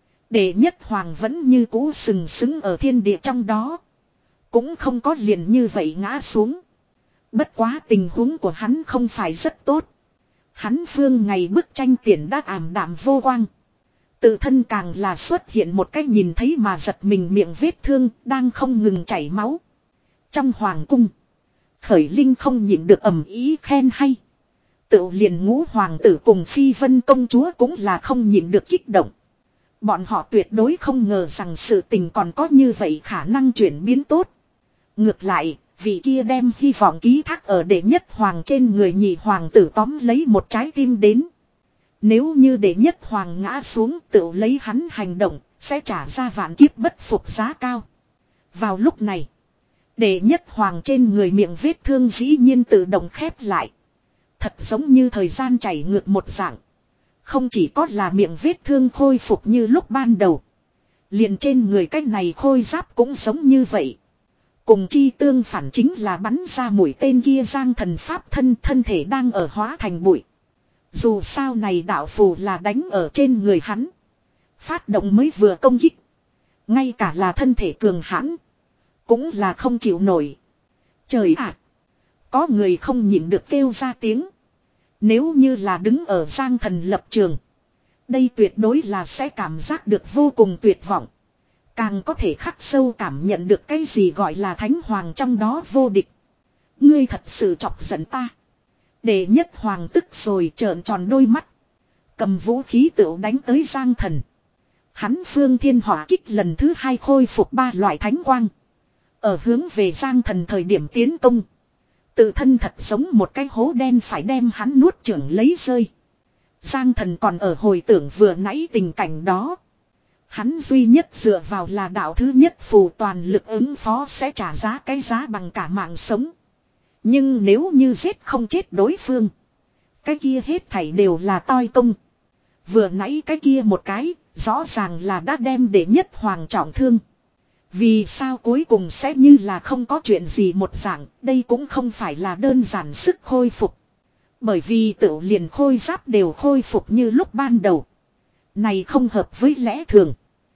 đệ nhất hoàng vẫn như cũ sừng sững ở thiên địa trong đó. Cũng không có liền như vậy ngã xuống. Bất quá tình huống của hắn không phải rất tốt. Hắn phương ngày bức tranh tiền đã ảm đạm vô quang. Tự thân càng là xuất hiện một cách nhìn thấy mà giật mình miệng vết thương đang không ngừng chảy máu. Trong hoàng cung, Khởi Linh không nhịn được ầm ý khen hay. Tự liền ngũ hoàng tử cùng Phi Vân công chúa cũng là không nhịn được kích động. Bọn họ tuyệt đối không ngờ rằng sự tình còn có như vậy khả năng chuyển biến tốt. Ngược lại, vị kia đem hy vọng ký thác ở đệ nhất hoàng trên người nhị hoàng tử tóm lấy một trái tim đến. Nếu như đệ nhất hoàng ngã xuống tự lấy hắn hành động, sẽ trả ra vạn kiếp bất phục giá cao. Vào lúc này, đệ nhất hoàng trên người miệng vết thương dĩ nhiên tự động khép lại. Thật giống như thời gian chảy ngược một dạng. Không chỉ có là miệng vết thương khôi phục như lúc ban đầu. Liền trên người cái này khôi giáp cũng giống như vậy. Cùng chi tương phản chính là bắn ra mũi tên kia giang thần pháp thân thân thể đang ở hóa thành bụi. Dù sao này đạo phù là đánh ở trên người hắn. Phát động mới vừa công kích. Ngay cả là thân thể cường hãn. Cũng là không chịu nổi. Trời ạ! Có người không nhịn được kêu ra tiếng. Nếu như là đứng ở giang thần lập trường. Đây tuyệt đối là sẽ cảm giác được vô cùng tuyệt vọng. Càng có thể khắc sâu cảm nhận được cái gì gọi là thánh hoàng trong đó vô địch. Ngươi thật sự chọc giận ta. Đệ nhất hoàng tức rồi trợn tròn đôi mắt. Cầm vũ khí tựu đánh tới giang thần. Hắn phương thiên hỏa kích lần thứ hai khôi phục ba loại thánh quang. Ở hướng về giang thần thời điểm tiến công. Tự thân thật giống một cái hố đen phải đem hắn nuốt chửng lấy rơi. Giang thần còn ở hồi tưởng vừa nãy tình cảnh đó. Hắn duy nhất dựa vào là đạo thứ nhất phù toàn lực ứng phó sẽ trả giá cái giá bằng cả mạng sống. Nhưng nếu như giết không chết đối phương. Cái kia hết thảy đều là toi công. Vừa nãy cái kia một cái, rõ ràng là đã đem đệ nhất hoàng trọng thương. Vì sao cuối cùng sẽ như là không có chuyện gì một dạng, đây cũng không phải là đơn giản sức khôi phục. Bởi vì tự liền khôi giáp đều khôi phục như lúc ban đầu. Này không hợp với lẽ thường.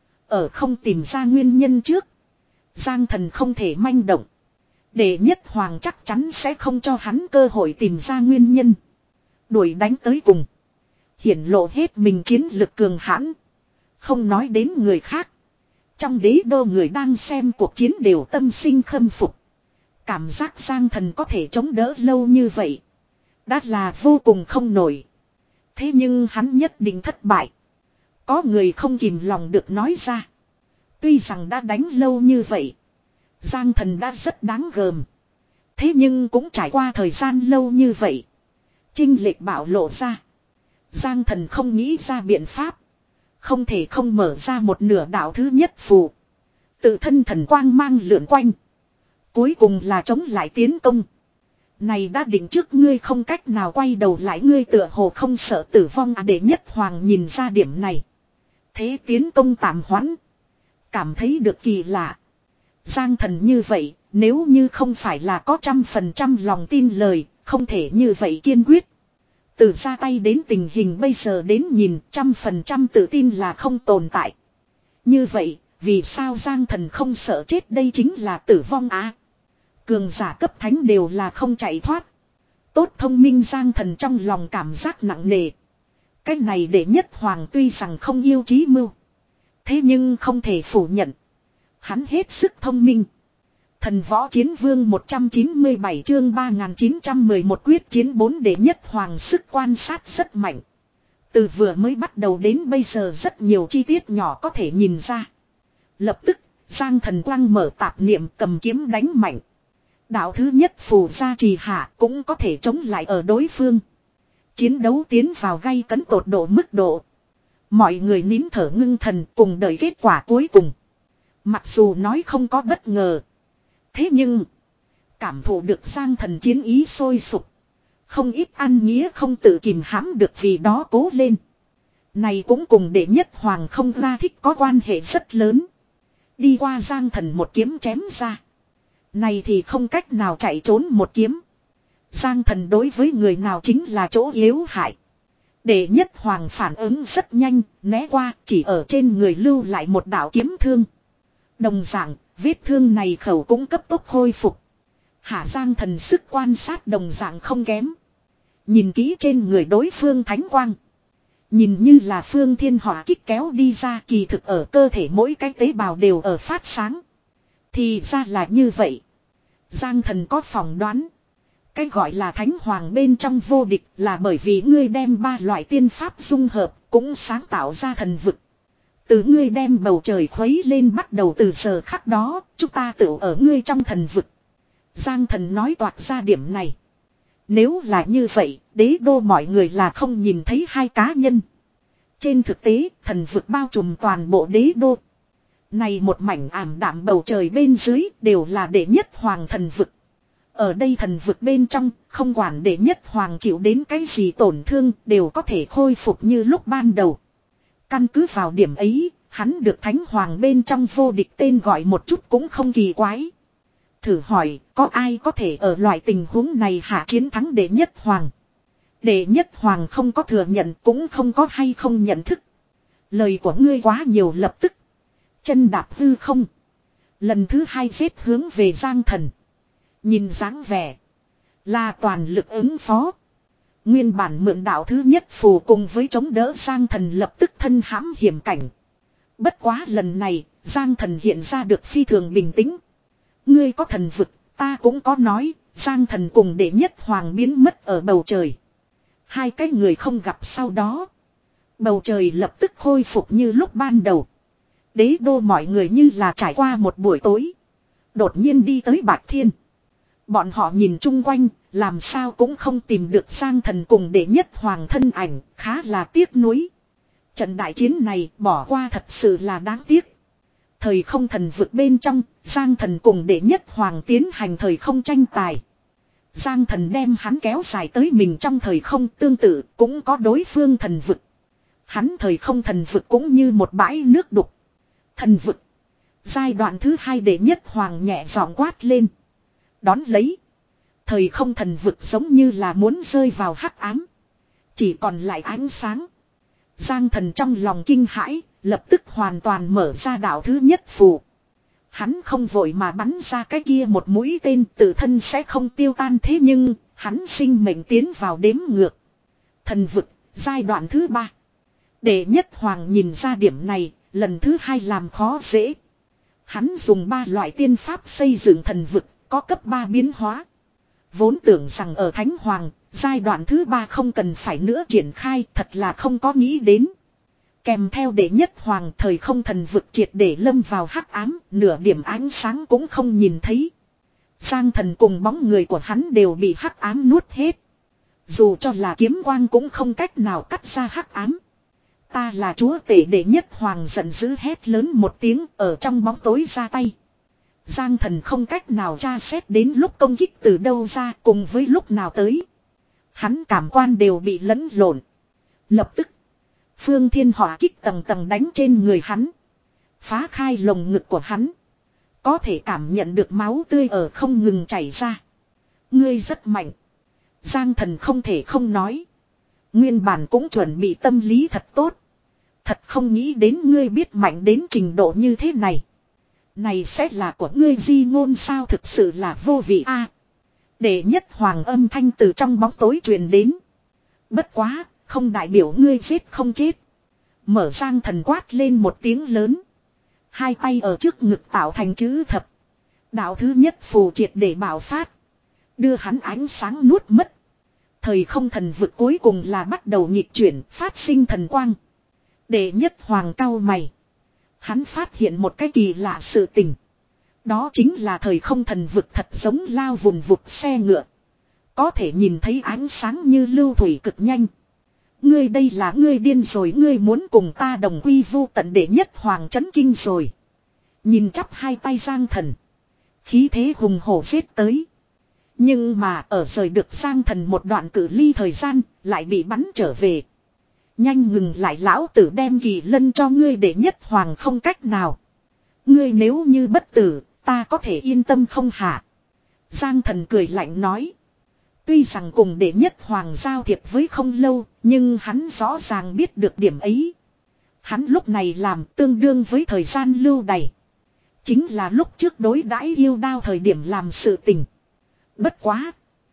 Ở không tìm ra nguyên nhân trước. Giang thần không thể manh động. Đệ nhất hoàng chắc chắn sẽ không cho hắn cơ hội tìm ra nguyên nhân. Đuổi đánh tới cùng. Hiển lộ hết mình chiến lực cường hãn. Không nói đến người khác. Trong đế đô người đang xem cuộc chiến đều tâm sinh khâm phục. Cảm giác Giang thần có thể chống đỡ lâu như vậy. Đã là vô cùng không nổi. Thế nhưng hắn nhất định thất bại. Có người không kìm lòng được nói ra. Tuy rằng đã đánh lâu như vậy. Giang thần đã rất đáng gờm. Thế nhưng cũng trải qua thời gian lâu như vậy. Chênh lệch bạo lộ ra. Giang thần không nghĩ ra biện pháp. Không thể không mở ra một nửa đạo thứ nhất phù. Tự thân thần quang mang lượn quanh. Cuối cùng là chống lại tiến công. Này đã định trước ngươi không cách nào quay đầu lại, ngươi tựa hồ không sợ tử vong à. Đệ nhất hoàng nhìn ra điểm này. Thế tiến công tạm hoãn. Cảm thấy được kỳ lạ. Giang thần như vậy, nếu như không phải là có trăm phần trăm lòng tin lời, không thể như vậy kiên quyết. Từ ra tay đến tình hình bây giờ đến nhìn, trăm phần trăm tự tin là không tồn tại. Như vậy, vì sao Giang thần không sợ chết, đây chính là tử vong á. Cường giả cấp thánh đều là không chạy thoát. Tốt thông minh Giang thần trong lòng cảm giác nặng nề. Cái này đệ nhất hoàng tuy rằng không yêu trí mưu. Thế nhưng không thể phủ nhận. Hắn hết sức thông minh. Thần võ chiến vương một trăm chín mươi bảy chương ba nghìn chín trăm mười một quyết chiến bốn đệ nhất hoàng sức quan sát rất mạnh. Từ vừa mới bắt đầu đến bây giờ rất nhiều chi tiết nhỏ có thể nhìn ra. Lập tức, Giang thần quang mở tạp niệm cầm kiếm đánh mạnh. Đạo thứ nhất phù gia trì hạ cũng có thể chống lại ở đối phương. Chiến đấu tiến vào gay cấn tột độ mức độ. Mọi người nín thở ngưng thần cùng đợi kết quả cuối cùng. Mặc dù nói không có bất ngờ. Thế nhưng, cảm thụ được Giang thần chiến ý sôi sục. Không ít ăn nghĩa không tự kìm hãm được vì đó cố lên. Này cũng cùng đệ nhất hoàng không ra thích có quan hệ rất lớn. Đi qua Giang thần một kiếm chém ra. Này thì không cách nào chạy trốn một kiếm. Giang thần đối với người nào chính là chỗ yếu hại. Đệ nhất hoàng phản ứng rất nhanh, né qua, chỉ ở trên người lưu lại một đạo kiếm thương. Đồng dạng, vết thương này khẩu cũng cấp tốc khôi phục. Hạ Giang thần sức quan sát đồng dạng không kém. Nhìn kỹ trên người đối phương thánh quang. Nhìn như là phương thiên hỏa kích kéo đi ra, kỳ thực ở cơ thể mỗi cái tế bào đều ở phát sáng. Thì ra là như vậy. Giang thần có phỏng đoán. Cái gọi là thánh hoàng bên trong vô địch là bởi vì ngươi đem ba loại tiên pháp dung hợp, cũng sáng tạo ra thần vực. Từ ngươi đem bầu trời khuấy lên bắt đầu, từ giờ khắc đó, chúng ta tự ở ngươi trong thần vực. Giang thần nói toạc ra điểm này. Nếu là như vậy, đế đô mọi người là không nhìn thấy hai cá nhân. Trên thực tế, thần vực bao trùm toàn bộ đế đô. Này một mảnh ảm đạm bầu trời bên dưới đều là đệ nhất hoàng thần vực. Ở đây thần vực bên trong, không quản đệ nhất hoàng chịu đến cái gì tổn thương đều có thể khôi phục như lúc ban đầu. Căn cứ vào điểm ấy, hắn được thánh hoàng bên trong vô địch tên gọi một chút cũng không kỳ quái. Thử hỏi, có ai có thể ở loại tình huống này hạ chiến thắng đệ nhất hoàng? Đệ nhất hoàng không có thừa nhận, cũng không có hay không nhận thức. Lời của ngươi quá nhiều, lập tức. Chân đạp hư không. Lần thứ hai giết hướng về Giang thần. Nhìn dáng vẻ. Là toàn lực ứng phó. Nguyên bản mượn đạo thứ nhất phù cùng với chống đỡ Giang thần lập tức thân hãm hiểm cảnh. Bất quá lần này, Giang thần hiện ra được phi thường bình tĩnh. Ngươi có thần vực, ta cũng có nói, Giang thần cùng đệ nhất hoàng biến mất ở bầu trời. Hai cái người không gặp sau đó. Bầu trời lập tức khôi phục như lúc ban đầu. Đế đô mọi người như là trải qua một buổi tối. Đột nhiên đi tới Bạch Thiên. Bọn họ nhìn chung quanh, làm sao cũng không tìm được Giang thần cùng đệ nhất hoàng thân ảnh, khá là tiếc nuối. Trận đại chiến này bỏ qua thật sự là đáng tiếc. Thời không thần vực bên trong, Giang thần cùng đệ nhất hoàng tiến hành thời không tranh tài. Giang thần đem hắn kéo dài tới mình trong thời không, tương tự cũng có đối phương thần vực. Hắn thời không thần vực cũng như một bãi nước đục. Thần vực. Giai đoạn thứ hai đệ nhất hoàng nhẹ giọng quát lên. Đón lấy. Thời không thần vực giống như là muốn rơi vào hắc ám. Chỉ còn lại ánh sáng. Giang thần trong lòng kinh hãi, lập tức hoàn toàn mở ra đạo thứ nhất phù. Hắn không vội mà bắn ra cái kia một mũi tên, tự thân sẽ không tiêu tan, thế nhưng, hắn sinh mệnh tiến vào đếm ngược. Thần vực, giai đoạn thứ ba. Đệ nhất hoàng nhìn ra điểm này, lần thứ hai làm khó dễ. Hắn dùng ba loại tiên pháp xây dựng thần vực, có cấp ba biến hóa. Vốn tưởng rằng ở Thánh Hoàng, giai đoạn thứ ba không cần phải nữa triển khai, thật là không có nghĩ đến. Kèm theo đệ nhất hoàng, thời không thần vực triệt để lâm vào hắc ám, nửa điểm ánh sáng cũng không nhìn thấy. Giang thần cùng bóng người của hắn đều bị hắc ám nuốt hết. Dù cho là kiếm quang cũng không cách nào cắt ra hắc ám. Ta là chúa tể, đệ nhất hoàng giận dữ hét lớn một tiếng, ở trong bóng tối ra tay. Giang thần không cách nào tra xét đến lúc công kích từ đâu ra cùng với lúc nào tới. Hắn cảm quan đều bị lẫn lộn. Lập tức, phương thiên hỏa kích tầng tầng đánh trên người hắn. Phá khai lồng ngực của hắn. Có thể cảm nhận được máu tươi ở không ngừng chảy ra. Ngươi rất mạnh. Giang thần không thể không nói. Nguyên bản cũng chuẩn bị tâm lý thật tốt. Thật không nghĩ đến ngươi biết mạnh đến trình độ như thế này. Này sẽ là của ngươi di ngôn sao, thực sự là vô vị a. À, đệ nhất hoàng âm thanh từ trong bóng tối truyền đến. Bất quá, không đại biểu ngươi giết không chết. Mở Giang thần quát lên một tiếng lớn. Hai tay ở trước ngực tạo thành chữ thập. Đạo thứ nhất phù triệt để bảo phát. Đưa hắn ánh sáng nuốt mất. Thời không thần vực cuối cùng là bắt đầu nhịp chuyển, phát sinh thần quang. Đệ nhất hoàng cau mày. Hắn phát hiện một cái kỳ lạ sự tình. Đó chính là thời không thần vực thật giống lao vùn vụt xe ngựa. Có thể nhìn thấy ánh sáng như lưu thủy cực nhanh. Ngươi đây là ngươi điên rồi, ngươi muốn cùng ta đồng quy vu tận, đệ nhất hoàng chấn kinh rồi. Nhìn chắp hai tay Giang thần. Khí thế hùng hổ giết tới. Nhưng mà ở rời được Giang thần một đoạn cự ly thời gian, lại bị bắn trở về. Nhanh ngừng lại, lão tử đem kỳ lân cho ngươi, đệ nhất hoàng không cách nào. Ngươi nếu như bất tử, ta có thể yên tâm không hả? Giang Thần cười lạnh nói. Tuy rằng cùng đệ nhất hoàng giao thiệp với không lâu, nhưng hắn rõ ràng biết được điểm ấy. Hắn lúc này làm tương đương với thời gian lưu đày. Chính là lúc trước đối đãi yêu đao thời điểm làm sự tình. Bất quá.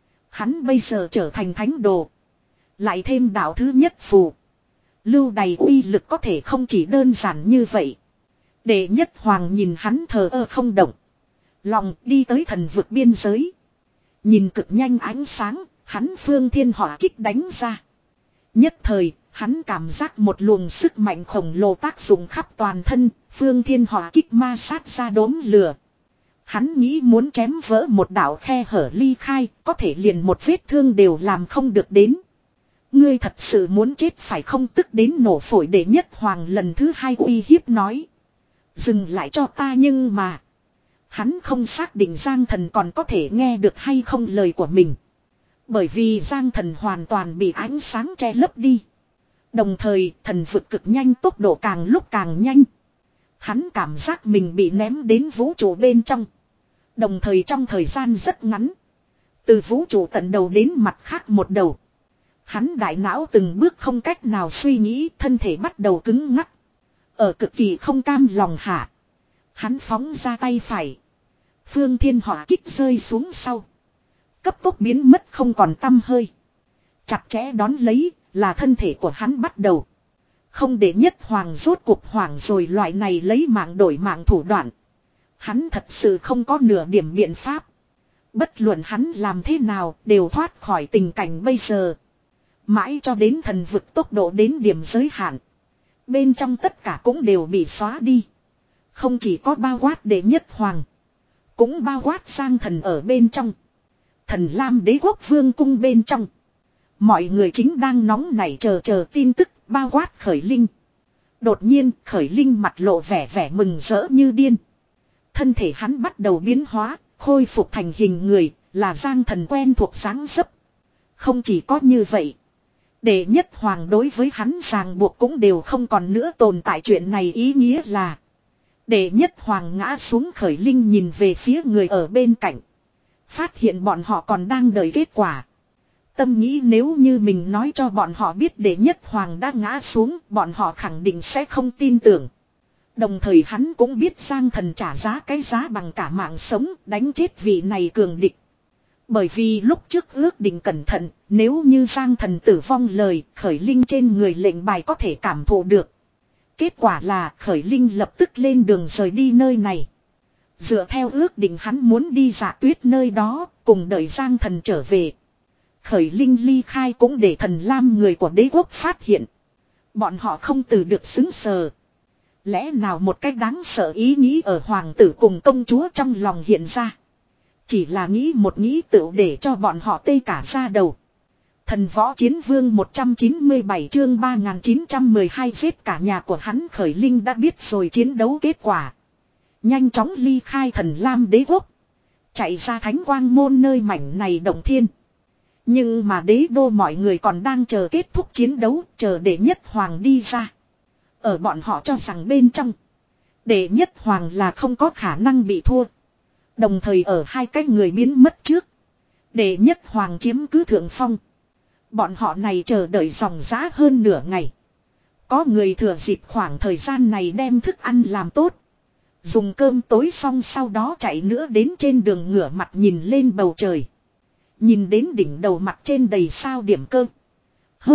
Hắn bây giờ trở thành thánh đồ. Lại thêm đạo thứ nhất phù. Lưu đày uy lực có thể không chỉ đơn giản như vậy. Đệ nhất hoàng nhìn hắn thờ ơ không động. Lòng đi tới thần vực biên giới. Nhìn cực nhanh ánh sáng, hắn phương thiên hỏa kích đánh ra. Nhất thời, hắn cảm giác một luồng sức mạnh khổng lồ tác dụng khắp toàn thân, phương thiên hỏa kích ma sát ra đốm lửa. Hắn nghĩ muốn chém vỡ một đạo khe hở ly khai, có thể liền một vết thương đều làm không được đến. Ngươi thật sự muốn chết phải không, tức đến nổ phổi đệ nhất hoàng lần thứ hai uy hiếp nói. Dừng lại cho ta, nhưng mà. Hắn không xác định Giang Thần còn có thể nghe được hay không lời của mình. Bởi vì Giang Thần hoàn toàn bị ánh sáng che lấp đi. Đồng thời thần vực cực nhanh, tốc độ càng lúc càng nhanh. Hắn cảm giác mình bị ném đến vũ trụ bên trong. Đồng thời trong thời gian rất ngắn. Từ vũ trụ tận đầu đến mặt khác một đầu. Hắn đại não từng bước không cách nào suy nghĩ, thân thể bắt đầu cứng ngắc. Ở cực kỳ không cam lòng hạ. Hắn phóng ra tay phải. Phương thiên hỏa kích rơi xuống sau. Cấp tốc biến mất không còn tăm hơi. Chặt chẽ đón lấy là thân thể của hắn bắt đầu. Không để nhất hoàng rốt cuộc hoảng rồi, loại này lấy mạng đổi mạng thủ đoạn. Hắn thật sự không có nửa điểm biện pháp. Bất luận hắn làm thế nào đều thoát khỏi tình cảnh bây giờ. Mãi cho đến thần vực tốc độ đến điểm giới hạn. Bên trong tất cả cũng đều bị xóa đi. Không chỉ có bao quát đệ nhất hoàng. Cũng bao quát Giang Thần ở bên trong. Thần Lam Đế quốc vương cung bên trong. Mọi người chính đang nóng nảy chờ chờ tin tức, bao quát Khởi Linh. Đột nhiên Khởi Linh mặt lộ vẻ vẻ mừng rỡ như điên. Thân thể hắn bắt đầu biến hóa, khôi phục thành hình người, là Giang Thần quen thuộc dáng dấp. Không chỉ có như vậy. Đệ nhất hoàng đối với hắn ràng buộc cũng đều không còn nữa tồn tại, chuyện này ý nghĩa là. Đệ nhất hoàng ngã xuống. Khởi Linh nhìn về phía người ở bên cạnh. Phát hiện bọn họ còn đang đợi kết quả. Tâm nghĩ nếu như mình nói cho bọn họ biết đệ nhất hoàng đã ngã xuống, bọn họ khẳng định sẽ không tin tưởng. Đồng thời hắn cũng biết Giang Thần trả giá cái giá bằng cả mạng sống đánh chết vị này cường địch. Bởi vì lúc trước ước định cẩn thận, nếu như Giang Thần tử vong lời, Khởi Linh trên người lệnh bài có thể cảm thụ được. Kết quả là Khởi Linh lập tức lên đường rời đi nơi này. Dựa theo ước định hắn muốn đi Dạ Tuyết nơi đó, cùng đợi Giang Thần trở về. Khởi Linh ly khai cũng để Thần Lam người của đế quốc phát hiện. Bọn họ không từ được xứng sờ. Lẽ nào một cách đáng sợ ý nghĩ ở hoàng tử cùng công chúa trong lòng hiện ra. Chỉ là nghĩ một nghĩ tựu để cho bọn họ tê cả ra đầu. Thần võ chiến vương một trăm chín mươi bảy chương ba nghìn chín trăm mười hai giết cả nhà của hắn. Khởi Linh đã biết rồi chiến đấu kết quả. Nhanh chóng ly khai Thần Lam đế quốc. Chạy ra Thánh Quang môn nơi mảnh này động thiên. Nhưng mà đế đô mọi người còn đang chờ kết thúc chiến đấu, chờ đệ nhất hoàng đi ra. Ở bọn họ cho rằng bên trong, đệ nhất hoàng là không có khả năng bị thua. Đồng thời ở hai cái người biến mất trước, đệ nhất hoàng chiếm cứ thượng phong. Bọn họ này chờ đợi dòng dã hơn nửa ngày. Có người thừa dịp khoảng thời gian này đem thức ăn làm tốt. Dùng cơm tối xong sau đó chạy nữa đến trên đường ngửa mặt nhìn lên bầu trời. Nhìn đến đỉnh đầu mặt trên đầy sao điểm cơ. Hừ.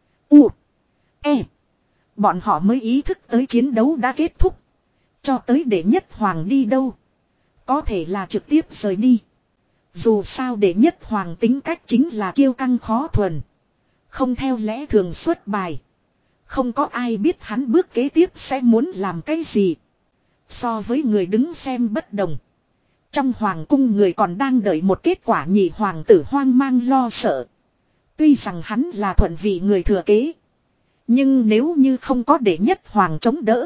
U. E. Bọn họ mới ý thức tới chiến đấu đã kết thúc. Cho tới đệ nhất hoàng đi đâu. Có thể là trực tiếp rời đi. Dù sao đệ nhất hoàng tính cách chính là kiêu căng khó thuần. Không theo lẽ thường xuất bài. Không có ai biết hắn bước kế tiếp sẽ muốn làm cái gì. So với người đứng xem bất đồng. Trong hoàng cung người còn đang đợi một kết quả, nhị hoàng tử hoang mang lo sợ. Tuy rằng hắn là thuận vị người thừa kế. Nhưng nếu như không có đệ nhất hoàng chống đỡ.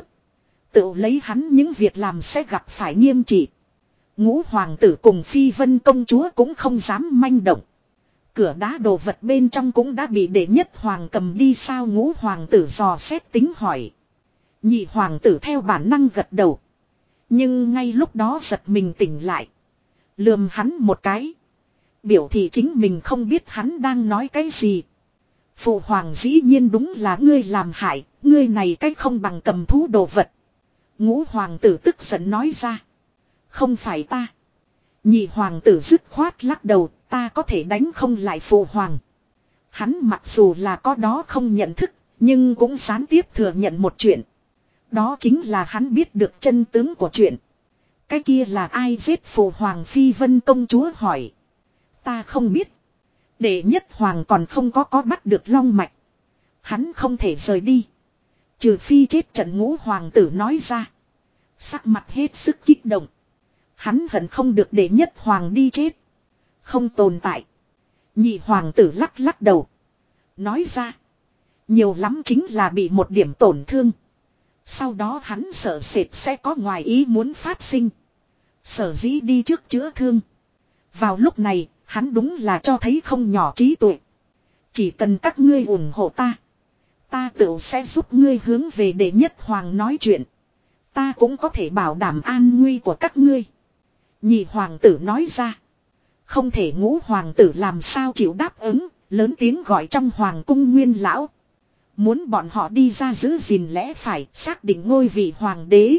Tự lấy hắn những việc làm sẽ gặp phải nghiêm trị. Ngũ hoàng tử cùng Phi Vân công chúa cũng không dám manh động. Cửa đá đồ vật bên trong cũng đã bị đệ nhất hoàng cầm đi sao? Ngũ hoàng tử dò xét tính hỏi. Nhị hoàng tử theo bản năng gật đầu. Nhưng ngay lúc đó giật mình tỉnh lại. Lườm hắn một cái. Biểu thị chính mình không biết hắn đang nói cái gì. Phụ hoàng dĩ nhiên đúng là ngươi làm hại, ngươi này cách không bằng cầm thú đồ vật. Ngũ hoàng tử tức giận nói ra. Không phải ta. Nhị hoàng tử dứt khoát lắc đầu, ta có thể đánh không lại phụ hoàng. Hắn mặc dù là có đó không nhận thức, nhưng cũng gián tiếp thừa nhận một chuyện. Đó chính là hắn biết được chân tướng của chuyện. Cái kia là ai giết phụ hoàng? Phi Vân công chúa hỏi. Ta không biết. Đệ nhất hoàng còn không có có bắt được long mạch. Hắn không thể rời đi. Trừ phi chết trận. Ngũ hoàng tử nói ra. Sắc mặt hết sức kích động. Hắn hận không được đệ nhất hoàng đi chết. Không tồn tại. Nhị hoàng tử lắc lắc đầu. Nói ra. Nhiều lắm chính là bị một điểm tổn thương. Sau đó hắn sợ sệt sẽ có ngoài ý muốn phát sinh. Sở dĩ đi trước chữa thương. Vào lúc này, hắn đúng là cho thấy không nhỏ trí tuệ. Chỉ cần các ngươi ủng hộ ta. Ta tự sẽ giúp ngươi hướng về đệ nhất hoàng nói chuyện. Ta cũng có thể bảo đảm an nguy của các ngươi. Nhị hoàng tử nói ra. Không thể. Ngũ hoàng tử làm sao chịu đáp ứng. Lớn tiếng gọi trong hoàng cung Nguyên lão. Muốn bọn họ đi ra giữ gìn lẽ phải, xác định ngôi vị hoàng đế.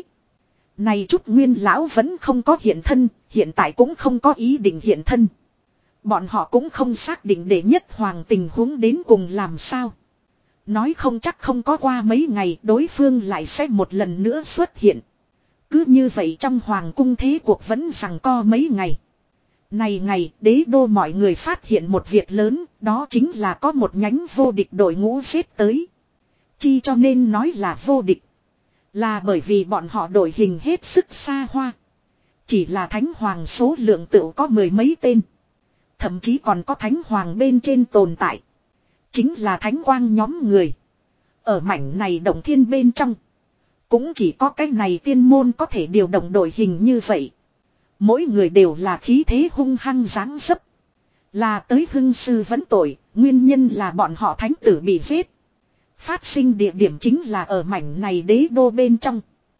Này chút Nguyên lão vẫn không có hiện thân, hiện tại cũng không có ý định hiện thân. Bọn họ cũng không xác định đệ nhất hoàng tình huống đến cùng làm sao. Nói không chắc không có qua mấy ngày đối phương lại sẽ một lần nữa xuất hiện. Cứ như vậy trong hoàng cung thế cuộc vẫn giằng co mấy ngày. Này ngày đế đô mọi người phát hiện một việc lớn, đó chính là có một nhánh vô địch đội ngũ xếp tới. Chi cho nên nói là vô địch. Là bởi vì bọn họ đội hình hết sức xa hoa. Chỉ là thánh hoàng số lượng tựu có mười mấy tên. Thậm chí còn có thánh hoàng bên trên tồn tại. Chính là thánh quang nhóm người. Ở mảnh này động thiên bên trong. Cũng chỉ có cái này tiên môn có thể điều động đội hình như vậy. Mỗi người đều là khí thế hung hăng dáng dấp. Là tới hưng sư vấn tội, nguyên nhân là bọn họ thánh tử bị giết. Phát sinh địa điểm chính là ở mảnh này đế đô bên trong.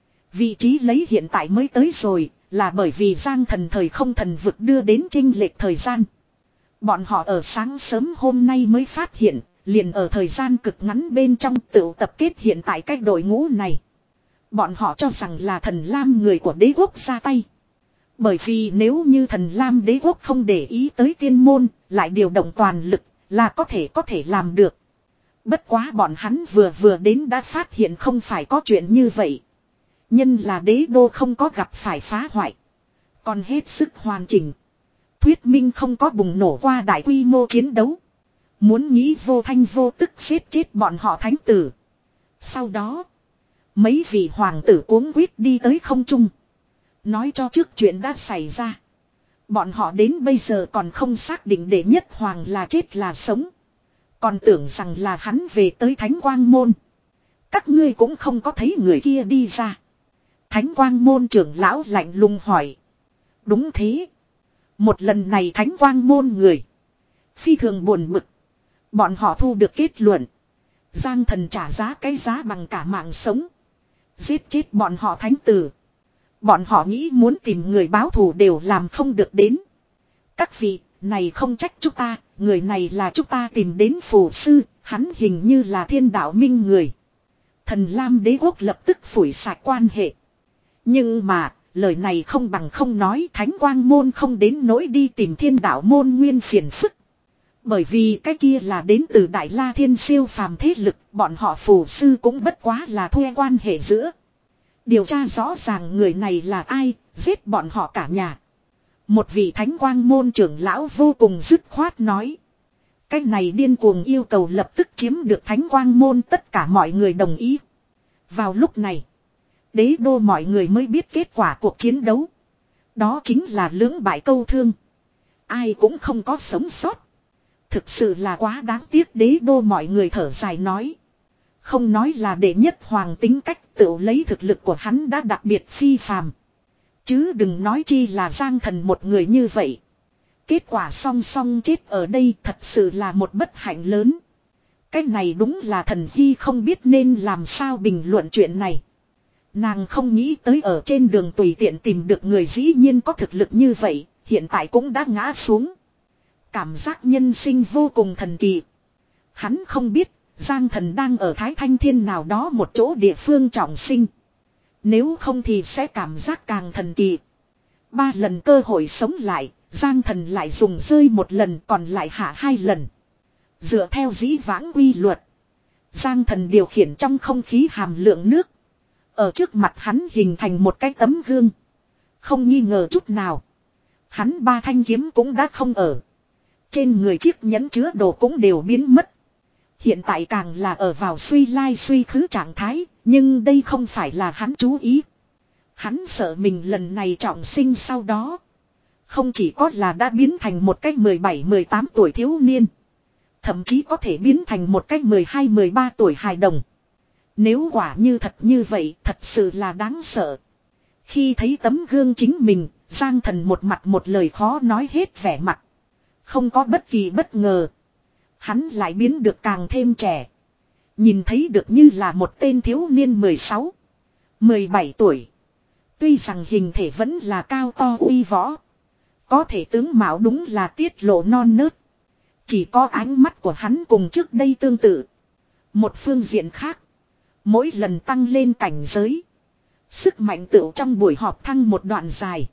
Vị trí lấy hiện tại mới tới rồi, là bởi vì Giang Thần thời không thần vực đưa đến chênh lệch thời gian. Bọn họ ở sáng sớm hôm nay mới phát hiện, liền ở thời gian cực ngắn bên trong tựu tập kết hiện tại cái đội ngũ này. Bọn họ cho rằng là thần lam người của đế quốc ra tay. Bởi vì nếu như thần lam đế quốc không để ý tới tiên môn, lại điều động toàn lực, là có thể có thể làm được. Bất quá bọn hắn vừa vừa đến đã phát hiện không phải có chuyện như vậy. Nhân là đế đô không có gặp phải phá hoại. Còn hết sức hoàn chỉnh. Thuyết minh không có bùng nổ qua đại quy mô chiến đấu. Muốn nghĩ vô thanh vô tức giết chết bọn họ thánh tử. Sau đó, mấy vị hoàng tử cuống quýt đi tới không trung. Nói cho trước chuyện đã xảy ra. Bọn họ đến bây giờ còn không xác định đệ nhất hoàng là chết là sống. Còn tưởng rằng là hắn về tới Thánh Quang Môn. Các ngươi cũng không có thấy người kia đi ra. Thánh Quang Môn trưởng lão lạnh lùng hỏi. Đúng thế. Một lần này Thánh Quang Môn người. Phi thường buồn bực. Bọn họ thu được kết luận. Giang Thần trả giá cái giá bằng cả mạng sống. Giết chết bọn họ thánh tử. Bọn họ nghĩ muốn tìm người báo thù đều làm không được đến. Các vị, này không trách chúng ta, người này là chúng ta tìm đến phù sư, hắn hình như là thiên đạo minh người. Thần Lam đế quốc lập tức phủi sạch quan hệ. Nhưng mà, lời này không bằng không nói, Thánh Quang Môn không đến nỗi đi tìm thiên đạo môn nguyên phiền phức. Bởi vì cái kia là đến từ Đại La Thiên siêu phàm thế lực, bọn họ phù sư cũng bất quá là thuê quan hệ giữa. Điều tra rõ ràng người này là ai, giết bọn họ cả nhà. Một vị Thánh Quang Môn trưởng lão vô cùng dứt khoát nói. Cái này điên cuồng yêu cầu lập tức chiếm được Thánh Quang Môn, tất cả mọi người đồng ý. Vào lúc này, đế đô mọi người mới biết kết quả cuộc chiến đấu. Đó chính là lưỡng bại câu thương. Ai cũng không có sống sót. Thực sự là quá đáng tiếc, đế đô mọi người thở dài nói. Không nói là đệ nhất hoàng tính cách, tự lấy thực lực của hắn đã đặc biệt phi phàm. Chứ đừng nói chi là Giang Thần một người như vậy. Kết quả song song chết ở đây thật sự là một bất hạnh lớn. Cái này đúng là Thần Hy không biết nên làm sao bình luận chuyện này. Nàng không nghĩ tới ở trên đường tùy tiện tìm được người dĩ nhiên có thực lực như vậy, hiện tại cũng đã ngã xuống. Cảm giác nhân sinh vô cùng thần kỳ. Hắn không biết, Giang Thần đang ở Thái Thanh Thiên nào đó một chỗ địa phương trọng sinh. Nếu không thì sẽ cảm giác càng thần kỳ. Ba lần cơ hội sống lại, Giang Thần lại dùng rơi một lần còn lại hạ hai lần. Dựa theo dĩ vãng quy luật, Giang Thần điều khiển trong không khí hàm lượng nước. Ở trước mặt hắn hình thành một cái tấm gương. Không nghi ngờ chút nào. Hắn ba thanh kiếm cũng đã không ở. Trên người chiếc nhẫn chứa đồ cũng đều biến mất. Hiện tại càng là ở vào suy lai suy khứ trạng thái. Nhưng đây không phải là hắn chú ý. Hắn sợ mình lần này trọng sinh sau đó. Không chỉ có là đã biến thành một cái mười bảy mười tám tuổi thiếu niên. Thậm chí có thể biến thành một cái mười hai mười ba tuổi hài đồng. Nếu quả như thật như vậy thật sự là đáng sợ. Khi thấy tấm gương chính mình, Giang Thần một mặt một lời khó nói hết vẻ mặt. Không có bất kỳ bất ngờ. Hắn lại biến được càng thêm trẻ. Nhìn thấy được như là một tên thiếu niên mười sáu, mười bảy tuổi. Tuy rằng hình thể vẫn là cao to uy võ. Có thể tướng mạo đúng là tiết lộ non nớt. Chỉ có ánh mắt của hắn cùng trước đây tương tự. Một phương diện khác. Mỗi lần tăng lên cảnh giới. Sức mạnh tựu trong buổi họp thăng một đoạn dài.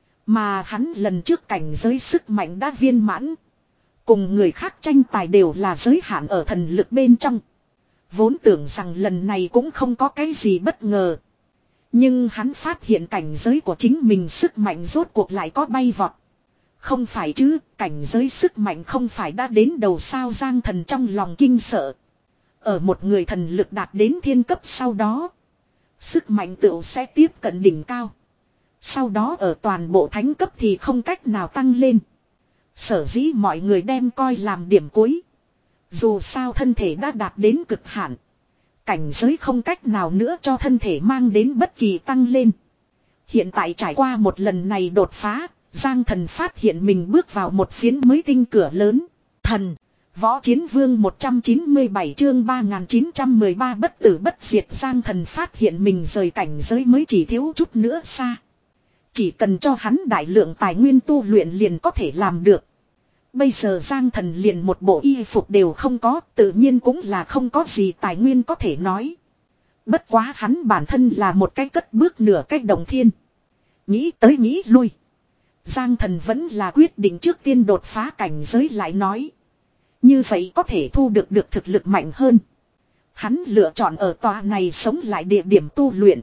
Mà hắn lần trước cảnh giới sức mạnh đã viên mãn. Cùng người khác tranh tài đều là giới hạn ở thần lực bên trong. Vốn tưởng rằng lần này cũng không có cái gì bất ngờ. Nhưng hắn phát hiện cảnh giới của chính mình sức mạnh rốt cuộc lại có bay vọt. Không phải chứ, cảnh giới sức mạnh không phải đã đến đầu sao. Giang Thần trong lòng kinh sợ. Ở một người thần lực đạt đến thiên cấp sau đó. Sức mạnh tựu sẽ tiếp cận đỉnh cao. Sau đó ở toàn bộ thánh cấp thì không cách nào tăng lên. Sở dĩ mọi người đem coi làm điểm cuối. Dù sao thân thể đã đạt đến cực hạn. Cảnh giới không cách nào nữa cho thân thể mang đến bất kỳ tăng lên. Hiện tại trải qua một lần này đột phá, Giang Thần phát hiện mình bước vào một phiến mới tinh cửa lớn. Thần, Võ Chiến Vương một trăm chín mươi bảy chương ba nghìn chín trăm mười ba bất tử bất diệt. Giang Thần phát hiện mình rời cảnh giới mới chỉ thiếu chút nữa xa. Chỉ cần cho hắn đại lượng tài nguyên tu luyện liền có thể làm được. Bây giờ Giang Thần liền một bộ y phục đều không có, tự nhiên cũng là không có gì tài nguyên có thể nói. Bất quá hắn bản thân là một cái cất bước nửa cách đồng thiên. Nghĩ tới nghĩ lui. Giang Thần vẫn là quyết định trước tiên đột phá cảnh giới lại nói. Như vậy có thể thu được được thực lực mạnh hơn. Hắn lựa chọn ở tòa này sống lại địa điểm tu luyện.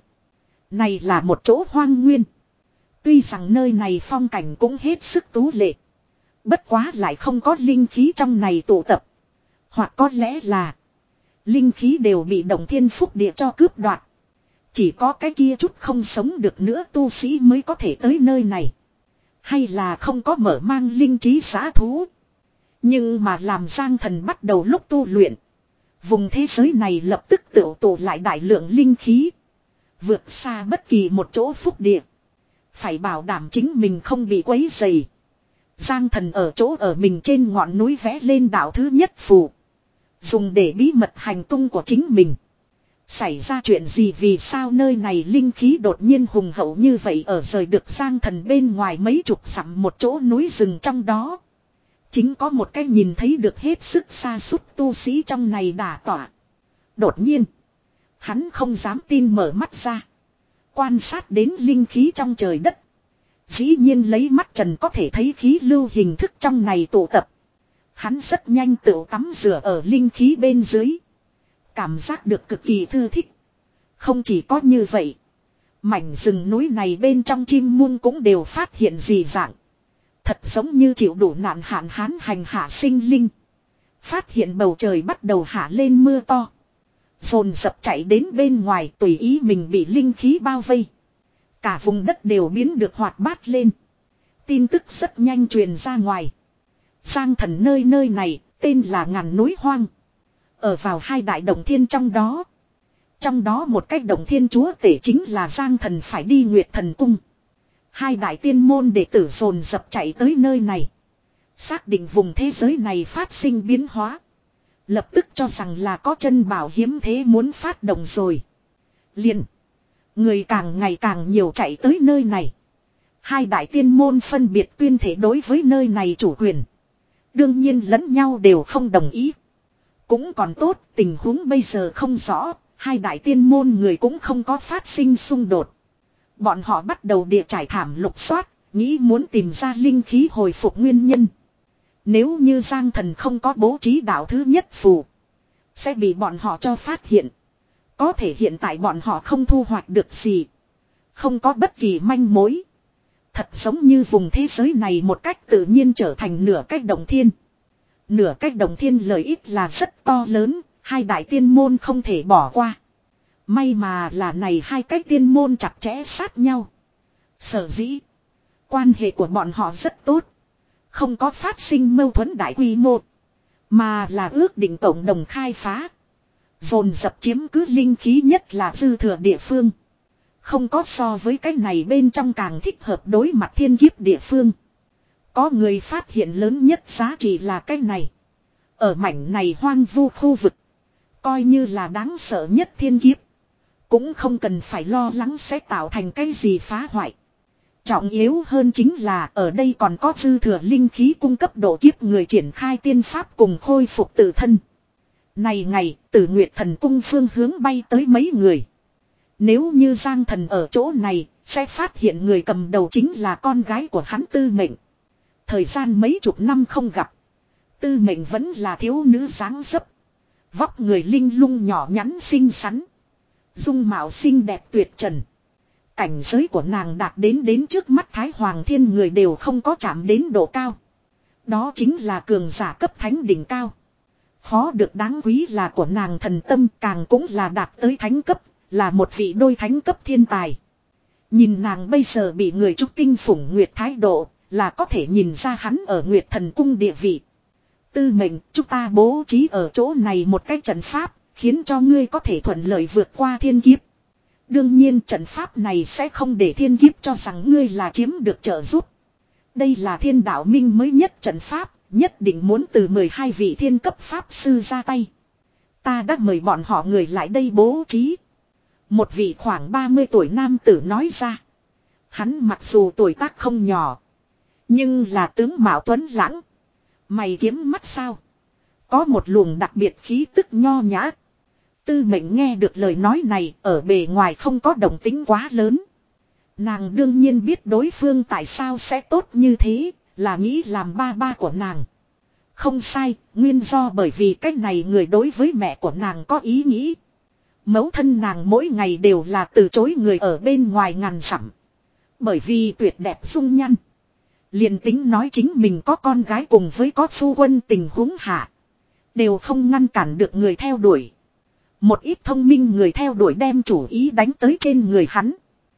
Này là một chỗ hoang nguyên. Tuy rằng nơi này phong cảnh cũng hết sức tú lệ. Bất quá lại không có linh khí trong này tụ tập. Hoặc có lẽ là linh khí đều bị Động Thiên Phúc Địa cho cướp đoạt. Chỉ có cái kia chút không sống được nữa tu sĩ mới có thể tới nơi này. Hay là không có mở mang linh trí giá thú. Nhưng mà làm Giang Thần bắt đầu lúc tu luyện. Vùng thế giới này lập tức tụ tụ lại đại lượng linh khí. Vượt xa bất kỳ một chỗ phúc địa. Phải bảo đảm chính mình không bị quấy rầy. Giang Thần ở chỗ ở mình trên ngọn núi vẽ lên đạo thứ nhất phù. Dùng để bí mật hành tung của chính mình. Xảy ra chuyện gì vì sao nơi này linh khí đột nhiên hùng hậu như vậy ở rời được Giang Thần bên ngoài mấy chục dặm một chỗ núi rừng trong đó. Chính có một cái nhìn thấy được hết sức xa xúc tu sĩ trong này đả tỏa. Đột nhiên. Hắn không dám tin mở mắt ra. Quan sát đến linh khí trong trời đất. Dĩ nhiên lấy mắt trần có thể thấy khí lưu hình thức trong này tụ tập. Hắn rất nhanh tự tắm rửa ở linh khí bên dưới. Cảm giác được cực kỳ thư thích. Không chỉ có như vậy. Mảnh rừng núi này bên trong chim muôn cũng đều phát hiện dị dạng. Thật giống như chịu đủ nạn hạn hán hành hạ sinh linh. Phát hiện bầu trời bắt đầu hạ lên mưa to. Dồn dập chạy đến bên ngoài tùy ý mình bị linh khí bao vây. Cả vùng đất đều biến được hoạt bát lên. Tin tức rất nhanh truyền ra ngoài. Giang Thần nơi nơi này tên là ngàn núi hoang. Ở vào hai đại động thiên trong đó. Trong đó một cách động thiên chúa tể chính là Giang Thần phải đi Nguyệt Thần Cung. Hai đại tiên môn đệ tử dồn dập chạy tới nơi này. Xác định vùng thế giới này phát sinh biến hóa. Lập tức cho rằng là có chân bảo hiếm thế muốn phát động rồi. Liền. Người càng ngày càng nhiều chạy tới nơi này. Hai đại tiên môn phân biệt tuyên thể đối với nơi này chủ quyền. Đương nhiên lẫn nhau đều không đồng ý. Cũng còn tốt, tình huống bây giờ không rõ, hai đại tiên môn người cũng không có phát sinh xung đột. Bọn họ bắt đầu địa trải thảm lục soát, nghĩ muốn tìm ra linh khí hồi phục nguyên nhân. Nếu như Giang Thần không có bố trí đạo thứ nhất phù, sẽ bị bọn họ cho phát hiện. Có thể hiện tại bọn họ không thu hoạch được gì. Không có bất kỳ manh mối. Thật giống như vùng thế giới này một cách tự nhiên trở thành nửa cách đồng thiên. Nửa cách đồng thiên lợi ích là rất to lớn, hai đại tiên môn không thể bỏ qua. May mà là này hai cách tiên môn chặt chẽ sát nhau. Sở dĩ, quan hệ của bọn họ rất tốt. Không có phát sinh mâu thuẫn đại quy mô. Mà là ước định cộng đồng khai phá. Dồn dập chiếm cứ linh khí nhất là dư thừa địa phương. Không có so với cái này bên trong càng thích hợp đối mặt thiên kiếp địa phương. Có người phát hiện lớn nhất giá trị là cái này. Ở mảnh này hoang vu khu vực. Coi như là đáng sợ nhất thiên kiếp. Cũng không cần phải lo lắng sẽ tạo thành cái gì phá hoại. Trọng yếu hơn chính là ở đây còn có dư thừa linh khí cung cấp độ kiếp người triển khai tiên pháp cùng khôi phục tự thân. Này ngày, từ Nguyệt Thần Cung phương hướng bay tới mấy người. Nếu như Giang Thần ở chỗ này, sẽ phát hiện người cầm đầu chính là con gái của hắn Tư Mệnh. Thời gian mấy chục năm không gặp. Tư Mệnh vẫn là thiếu nữ dáng dấp. Vóc người linh lung nhỏ nhắn xinh xắn. Dung mạo xinh đẹp tuyệt trần. Cảnh giới của nàng đạt đến đến trước mắt Thái Hoàng Thiên người đều không có chạm đến độ cao. Đó chính là cường giả cấp thánh đỉnh cao. Khó được đáng quý là của nàng thần tâm càng cũng là đạt tới thánh cấp, là một vị đôi thánh cấp thiên tài. Nhìn nàng bây giờ bị người trúc kinh phủng Nguyệt thái độ, là có thể nhìn ra hắn ở Nguyệt Thần Cung địa vị. Tư Mệnh, chúng ta bố trí ở chỗ này một cái trận pháp, khiến cho ngươi có thể thuận lợi vượt qua thiên kiếp. Đương nhiên trận pháp này sẽ không để thiên kiếp cho rằng ngươi là chiếm được trợ giúp. Đây là Thiên Đạo Minh mới nhất trận pháp, nhất định muốn từ mười hai vị thiên cấp pháp sư ra tay. Ta đã mời bọn họ người lại đây bố trí. Một vị khoảng ba mươi tuổi nam tử nói ra. Hắn mặc dù tuổi tác không nhỏ, nhưng là tướng mạo tuấn lãng. Mày kiếm mắt sao? Có một luồng đặc biệt khí tức nho nhã. Tư Mệnh nghe được lời nói này ở bề ngoài không có động tính quá lớn. Nàng đương nhiên biết đối phương tại sao sẽ tốt như thế, là nghĩ làm ba ba của nàng. Không sai, nguyên do bởi vì cách này người đối với mẹ của nàng có ý nghĩ. Mẫu thân nàng mỗi ngày đều là từ chối người ở bên ngoài ngàn dặm. Bởi vì tuyệt đẹp dung nhan. Liền tính nói chính mình có con gái cùng với có phu quân tình huống hạ. Đều không ngăn cản được người theo đuổi. Một ít thông minh người theo đuổi đem chủ ý đánh tới trên người hắn.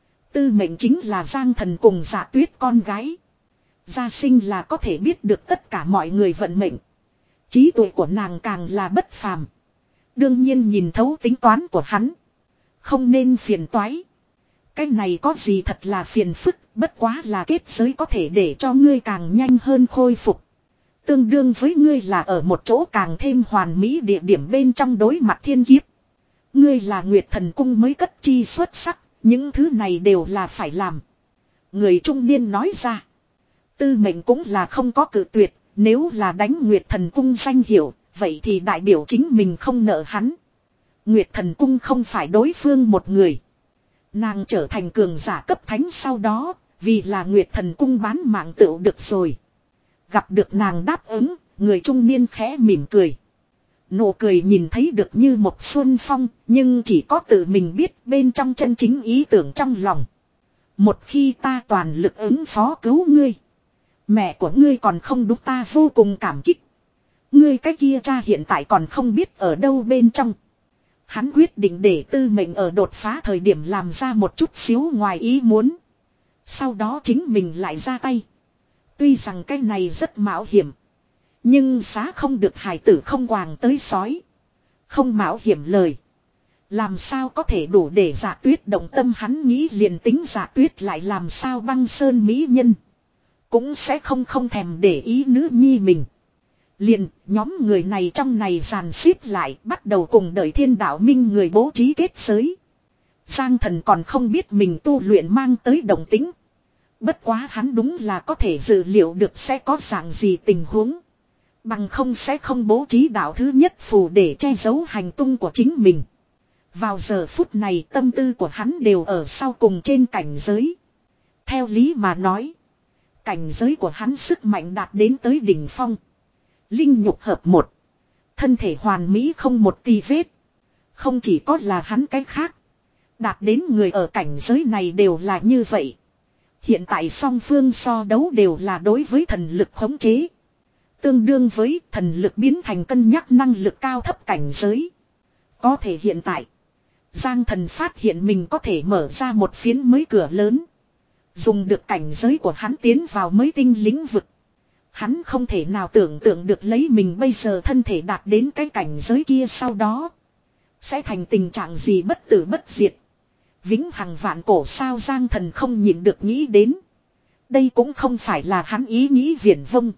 Tư Mệnh chính là Giang Thần cùng Dạ Tuyết con gái. Gia sinh là có thể biết được tất cả mọi người vận mệnh. Trí tuệ của nàng càng là bất phàm. Đương nhiên nhìn thấu tính toán của hắn. Không nên phiền toái. Cái này có gì thật là phiền phức, bất quá là kết giới có thể để cho ngươi càng nhanh hơn khôi phục. Tương đương với ngươi là ở một chỗ càng thêm hoàn mỹ địa điểm bên trong đối mặt thiên kiếp. Ngươi là Nguyệt Thần Cung mới cất chi xuất sắc, những thứ này đều là phải làm. Người trung niên nói ra. Tư Mệnh cũng là không có cự tuyệt, nếu là đánh Nguyệt Thần Cung danh hiệu, vậy thì đại biểu chính mình không nợ hắn. Nguyệt Thần Cung không phải đối phương một người. Nàng trở thành cường giả cấp thánh sau đó, vì là Nguyệt Thần Cung bán mạng tựu được rồi. Gặp được nàng đáp ứng, người trung niên khẽ mỉm cười. Nụ cười nhìn thấy được như một xuân phong, nhưng chỉ có tự mình biết bên trong chân chính ý tưởng trong lòng. Một khi ta toàn lực ứng phó cứu ngươi, mẹ của ngươi còn không đúng, ta vô cùng cảm kích. Ngươi cái kia cha hiện tại còn không biết ở đâu bên trong. Hắn quyết định để Tư Mệnh ở đột phá thời điểm làm ra một chút xíu ngoài ý muốn. Sau đó chính mình lại ra tay. Tuy rằng cái này rất mạo hiểm. Nhưng xá không được hài tử không quàng tới sói. Không mạo hiểm lời. Làm sao có thể đủ để Dạ Tuyết động tâm, hắn nghĩ liền tính Dạ Tuyết lại làm sao băng sơn mỹ nhân. Cũng sẽ không không thèm để ý nữ nhi mình. Liền nhóm người này trong này dàn xếp lại bắt đầu cùng đợi Thiên Đạo Minh người bố trí kết giới. Giang Thần còn không biết mình tu luyện mang tới động tính. Bất quá hắn đúng là có thể dự liệu được sẽ có dạng gì tình huống. Bằng không sẽ không bố trí đạo thứ nhất phù để che giấu hành tung của chính mình. Vào giờ phút này tâm tư của hắn đều ở sau cùng trên cảnh giới. Theo lý mà nói, cảnh giới của hắn sức mạnh đạt đến tới đỉnh phong. Linh nhục hợp một. Thân thể hoàn mỹ không một tì vết. Không chỉ có là hắn cái khác. Đạt đến người ở cảnh giới này đều là như vậy. Hiện tại song phương so đấu đều là đối với thần lực khống chế. Tương đương với thần lực biến thành cân nhắc năng lực cao thấp cảnh giới. Có thể hiện tại, Giang Thần phát hiện mình có thể mở ra một phiến mới cửa lớn. Dùng được cảnh giới của hắn tiến vào mới tinh lĩnh vực. Hắn không thể nào tưởng tượng được lấy mình bây giờ thân thể đạt đến cái cảnh giới kia sau đó. Sẽ thành tình trạng gì bất tử bất diệt. Vĩnh hằng vạn cổ sao Giang Thần không nhịn được nghĩ đến. Đây cũng không phải là hắn ý nghĩ viển vông.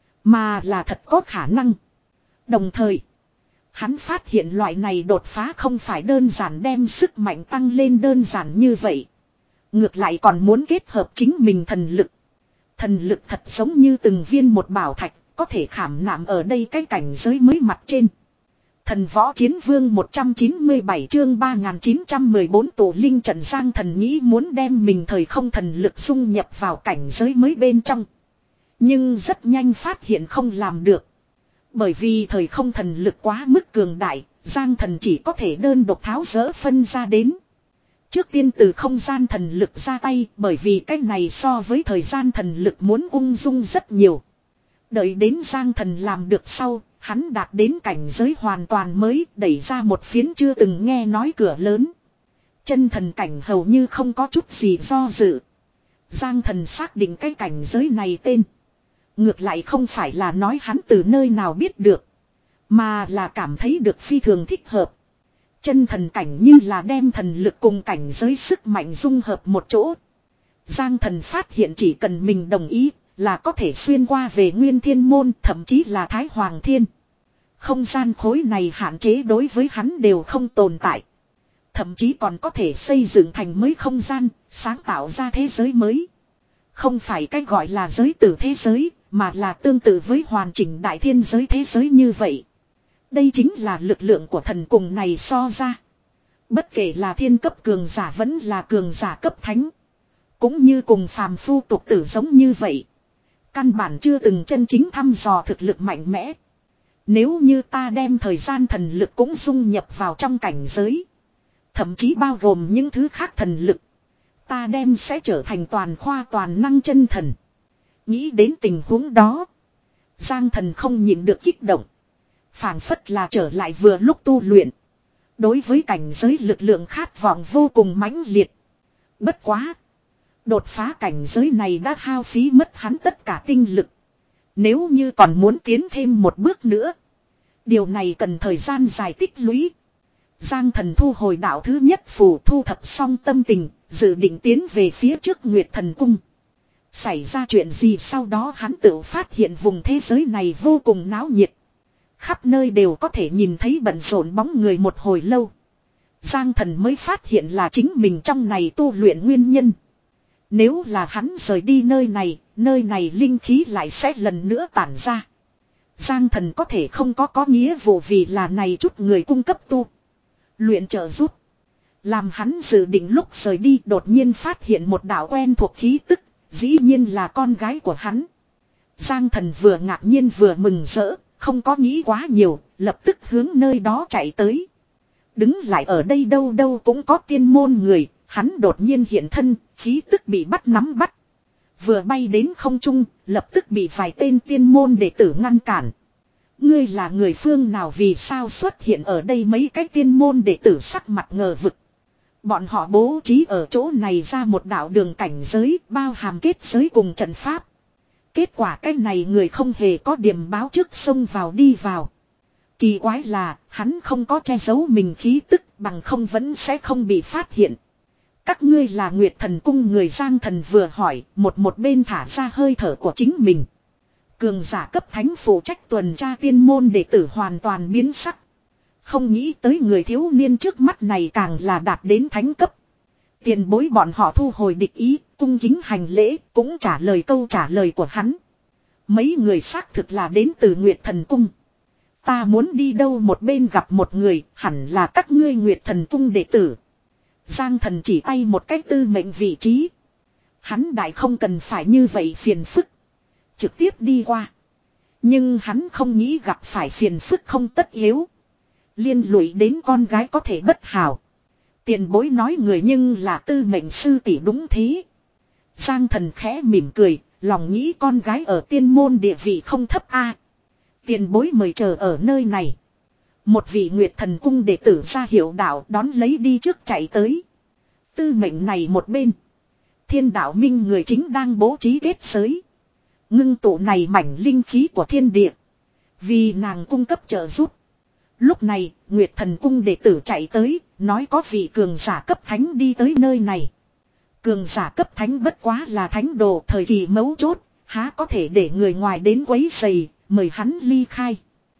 Mà là thật có khả năng. Đồng thời, hắn phát hiện loại này đột phá không phải đơn giản đem sức mạnh tăng lên đơn giản như vậy. Ngược lại còn muốn kết hợp chính mình thần lực. Thần lực thật giống như từng viên một bảo thạch, có thể khảm nạm ở đây cái cảnh giới mới mặt trên. Thần võ chiến vương một trăm chín mươi bảy chương ba nghìn chín trăm mười bốn tổ linh trận Giang Thần nghĩ muốn đem mình thời không thần lực dung nhập vào cảnh giới mới bên trong. Nhưng rất nhanh phát hiện không làm được. Bởi vì thời không thần lực quá mức cường đại, Giang Thần chỉ có thể đơn độc tháo dỡ phân ra đến. Trước tiên từ không gian thần lực ra tay, bởi vì cái này so với thời gian thần lực muốn ung dung rất nhiều. Đợi đến Giang Thần làm được sau, hắn đạt đến cảnh giới hoàn toàn mới, đẩy ra một phiến chưa từng nghe nói cửa lớn. Chân thần cảnh hầu như không có chút gì do dự. Giang Thần xác định cái cảnh giới này tên. Ngược lại không phải là nói hắn từ nơi nào biết được, mà là cảm thấy được phi thường thích hợp. Chân thần cảnh như là đem thần lực cùng cảnh giới sức mạnh dung hợp một chỗ. Giang Thần phát hiện chỉ cần mình đồng ý là có thể xuyên qua về Nguyên Thiên Môn, thậm chí là Thái Hoàng Thiên. Không gian khối này hạn chế đối với hắn đều không tồn tại. Thậm chí còn có thể xây dựng thành mới không gian, sáng tạo ra thế giới mới. Không phải cách gọi là giới tử thế giới, mà là tương tự với hoàn chỉnh đại thiên giới thế giới như vậy. Đây chính là lực lượng của thần cùng này so ra. Bất kể là thiên cấp cường giả vẫn là cường giả cấp thánh. Cũng như cùng phàm phu tục tử giống như vậy. Căn bản chưa từng chân chính thăm dò thực lực mạnh mẽ. Nếu như ta đem thời gian thần lực cũng dung nhập vào trong cảnh giới. Thậm chí bao gồm những thứ khác thần lực. Ta đem sẽ trở thành toàn khoa toàn năng chân thần. Nghĩ đến tình huống đó. Giang Thần không nhịn được kích động. Phảng phất là trở lại vừa lúc tu luyện. Đối với cảnh giới lực lượng khát vọng vô cùng mãnh liệt. Bất quá. Đột phá cảnh giới này đã hao phí mất hắn tất cả tinh lực. Nếu như còn muốn tiến thêm một bước nữa. Điều này cần thời gian dài tích lũy. Giang Thần thu hồi đạo thứ nhất phù, thu thập xong tâm tình, dự định tiến về phía trước Nguyệt Thần Cung. Xảy ra chuyện gì sau đó hắn tự phát hiện vùng thế giới này vô cùng náo nhiệt. Khắp nơi đều có thể nhìn thấy bận rộn bóng người một hồi lâu. Giang Thần mới phát hiện là chính mình trong này tu luyện nguyên nhân. Nếu là hắn rời đi nơi này, nơi này linh khí lại sẽ lần nữa tản ra. Giang Thần có thể không có có nghĩa vụ vì là này chút người cung cấp tu luyện trợ giúp. Làm hắn dự định lúc rời đi đột nhiên phát hiện một đạo quen thuộc khí tức, dĩ nhiên là con gái của hắn. Giang Thần vừa ngạc nhiên vừa mừng rỡ, không có nghĩ quá nhiều, lập tức hướng nơi đó chạy tới. Đứng lại ở đây đâu đâu cũng có tiên môn người, hắn đột nhiên hiện thân, khí tức bị bắt nắm bắt. Vừa bay đến không trung, lập tức bị vài tên tiên môn đệ tử ngăn cản. Ngươi là người phương nào, vì sao xuất hiện ở đây? Mấy cái tiên môn đệ tử sắc mặt ngờ vực. Bọn họ bố trí ở chỗ này ra một đạo đường cảnh giới, bao hàm kết giới cùng trận pháp. Kết quả cái này người không hề có điểm báo trước xông vào đi vào. Kỳ quái là, hắn không có che giấu mình khí tức, bằng không vẫn sẽ không bị phát hiện. Các ngươi là Nguyệt Thần Cung người? Giang Thần vừa hỏi, một một bên thả ra hơi thở của chính mình. Cường giả cấp thánh phụ trách tuần tra tiên môn đệ tử hoàn toàn biến sắc. Không nghĩ tới người thiếu niên trước mắt này càng là đạt đến thánh cấp. Tiền bối bọn họ thu hồi địch ý, cung kính hành lễ, cũng trả lời câu trả lời của hắn. Mấy người xác thực là đến từ Nguyệt Thần Cung. Ta muốn đi đâu một bên gặp một người, hẳn là các ngươi Nguyệt Thần Cung đệ tử. Giang Thần chỉ tay một cách tư mệnh vị trí. Hắn đại không cần phải như vậy phiền phức. Trực tiếp đi qua. Nhưng hắn không nghĩ gặp phải phiền phức không tất yếu. Liên lụy đến con gái có thể bất hảo. Tiền bối nói người nhưng là tư mệnh sư tỷ đúng thế. Giang Thần khẽ mỉm cười, lòng nghĩ con gái ở tiên môn địa vị không thấp a. Tiền bối mời chờ ở nơi này. Một vị Nguyệt Thần Cung đệ tử ra hiệu đạo đón lấy đi trước chạy tới. Tư mệnh này một bên. Thiên đạo minh người chính đang bố trí kết giới. Ngưng tụ này mảnh linh khí của thiên địa. Vì nàng cung cấp trợ giúp. Lúc này, Nguyệt Thần Cung đệ tử chạy tới, nói có vị cường giả cấp thánh đi tới nơi này. Cường giả cấp thánh bất quá là thánh đồ thời kỳ mấu chốt, há có thể để người ngoài đến quấy rầy, mời hắn ly khai.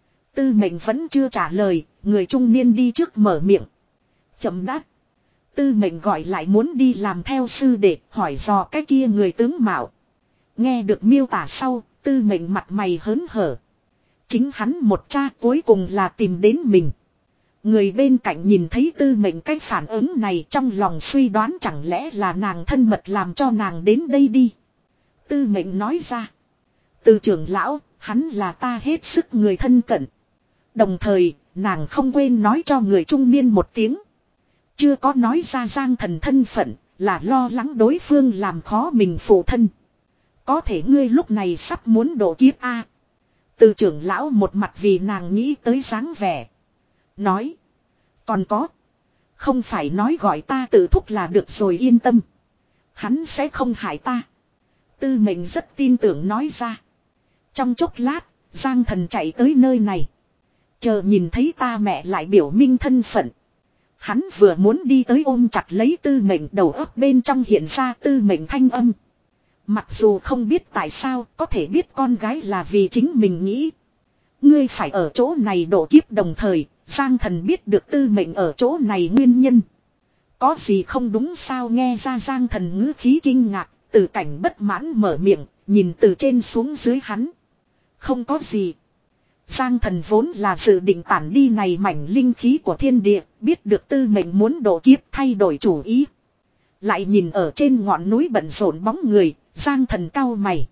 Tư mệnh vẫn chưa trả lời, người trung niên đi trước mở miệng. Chậm đáp. Tư mệnh gọi lại muốn đi làm theo sư đệ, hỏi dò cái kia người tướng mạo. Nghe được miêu tả sau, tư mệnh mặt mày hớn hở. Chính hắn một cha cuối cùng là tìm đến mình. Người bên cạnh nhìn thấy tư mệnh cái phản ứng này trong lòng suy đoán chẳng lẽ là nàng thân mật làm cho nàng đến đây đi. Tư mệnh nói ra. Từ trưởng lão, hắn là ta hết sức người thân cận. Đồng thời, nàng không quên nói cho người trung niên một tiếng. Chưa có nói ra Giang Thần thân phận, là lo lắng đối phương làm khó mình phụ thân. Có thể ngươi lúc này sắp muốn độ kiếp a. Từ trưởng lão một mặt vì nàng nghĩ tới dáng vẻ. Nói. Còn có. Không phải nói gọi ta tự thúc là được rồi yên tâm. Hắn sẽ không hại ta. Tư mệnh rất tin tưởng nói ra. Trong chốc lát, Giang Thần chạy tới nơi này. Chờ nhìn thấy ta mẹ lại biểu minh thân phận. Hắn vừa muốn đi tới ôm chặt lấy tư mệnh đầu óc bên trong hiện ra tư mệnh thanh âm. Mặc dù không biết tại sao có thể biết con gái là vì chính mình nghĩ. Ngươi phải ở chỗ này độ kiếp đồng thời, Giang Thần biết được tư mệnh ở chỗ này nguyên nhân. Có gì không đúng sao nghe ra Giang Thần ngữ khí kinh ngạc, từ cảnh bất mãn mở miệng, nhìn từ trên xuống dưới hắn. Không có gì. Giang Thần vốn là dự định tản đi này mảnh linh khí của thiên địa, biết được tư mệnh muốn độ kiếp thay đổi chủ ý. Lại nhìn ở trên ngọn núi bận rộn bóng người, Giang Thần cau mày.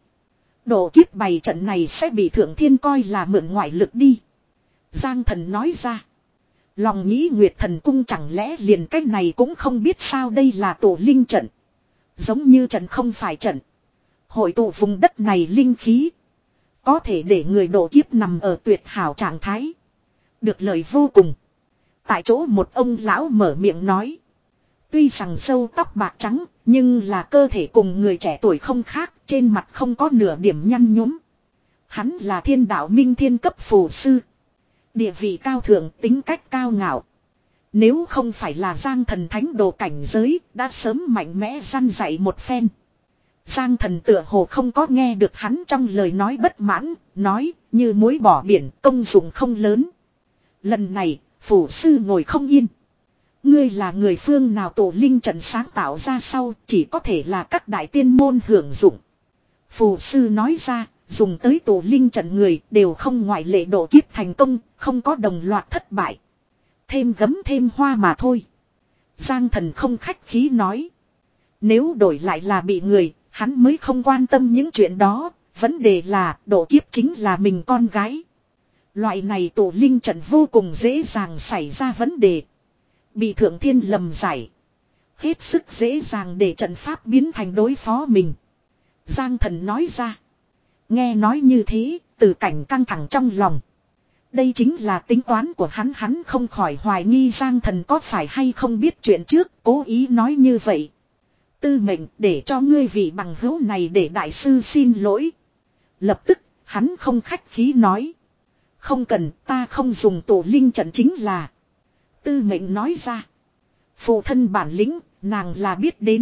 Độ kiếp bày trận này sẽ bị Thượng Thiên coi là mượn ngoại lực đi. Giang Thần nói ra. Lòng nghĩ Nguyệt Thần Cung chẳng lẽ liền cách này cũng không biết sao đây là tổ linh trận. Giống như trận không phải trận. Hội tụ vùng đất này linh khí. Có thể để người độ kiếp nằm ở tuyệt hảo trạng thái. Được lời vô cùng. Tại chỗ một ông lão mở miệng nói. Tuy rằng râu tóc bạc trắng, nhưng là cơ thể cùng người trẻ tuổi không khác, trên mặt không có nửa điểm nhăn nhúm. Hắn là thiên đạo minh thiên cấp phù sư. Địa vị cao thượng, tính cách cao ngạo. Nếu không phải là Giang Thần thánh đồ cảnh giới, đã sớm mạnh mẽ răn dạy một phen. Giang Thần tựa hồ không có nghe được hắn trong lời nói bất mãn, nói, như muối bỏ biển, công dụng không lớn. Lần này, phù sư ngồi không yên. Ngươi là người phương nào tổ linh trận sáng tạo ra sau, chỉ có thể là các đại tiên môn hưởng dụng. Phù sư nói ra, dùng tới tổ linh trận người đều không ngoại lệ độ kiếp thành công, không có đồng loạt thất bại. Thêm gấm thêm hoa mà thôi. Giang Thần không khách khí nói. Nếu đổi lại là bị người, hắn mới không quan tâm những chuyện đó, vấn đề là độ kiếp chính là mình con gái. Loại này tổ linh trận vô cùng dễ dàng xảy ra vấn đề. Bị Thượng Thiên lầm giải. Hết sức dễ dàng để trận pháp biến thành đối phó mình. Giang Thần nói ra. Nghe nói như thế, từ cảnh căng thẳng trong lòng. Đây chính là tính toán của hắn, hắn không khỏi hoài nghi Giang Thần có phải hay không biết chuyện trước, cố ý nói như vậy. Tư mệnh để cho ngươi vị bằng hữu này để đại sư xin lỗi. Lập tức, hắn không khách khí nói. Không cần, ta không dùng tổ linh trận chính là. Tư mệnh nói ra. Phụ thân bản lĩnh, nàng là biết đến.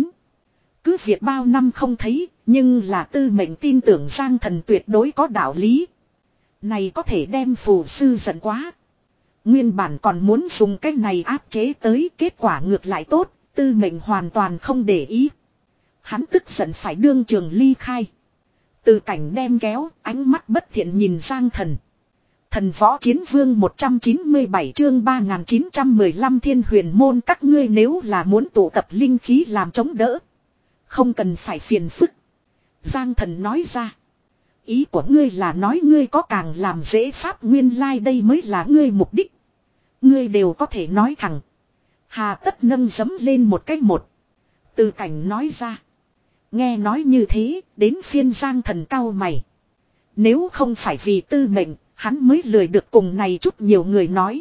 Cứ việc bao năm không thấy, nhưng là tư mệnh tin tưởng Giang Thần tuyệt đối có đạo lý. Này có thể đem phù sư giận quá. Nguyên bản còn muốn dùng cái này áp chế tới, kết quả ngược lại tốt, Tư mệnh hoàn toàn không để ý. Hắn tức giận phải đương trường ly khai. Từ cảnh đem kéo, ánh mắt bất thiện nhìn Giang Thần. Thần võ chiến vương một trăm chín mươi bảy chương ba nghìn chín trăm mười lăm thiên huyền môn, các ngươi nếu là muốn tụ tập linh khí làm chống đỡ, không cần phải phiền phức. Giang Thần nói ra. Ý của ngươi là nói ngươi có càng làm dễ pháp, nguyên lai like đây mới là ngươi mục đích. Ngươi đều có thể nói thẳng. Hà tất nâng giấm lên một cách một. Từ cảnh nói ra. Nghe nói như thế, đến phiên Giang Thần cau mày. Nếu không phải vì tư mệnh, hắn mới lười được cùng này chút nhiều người nói.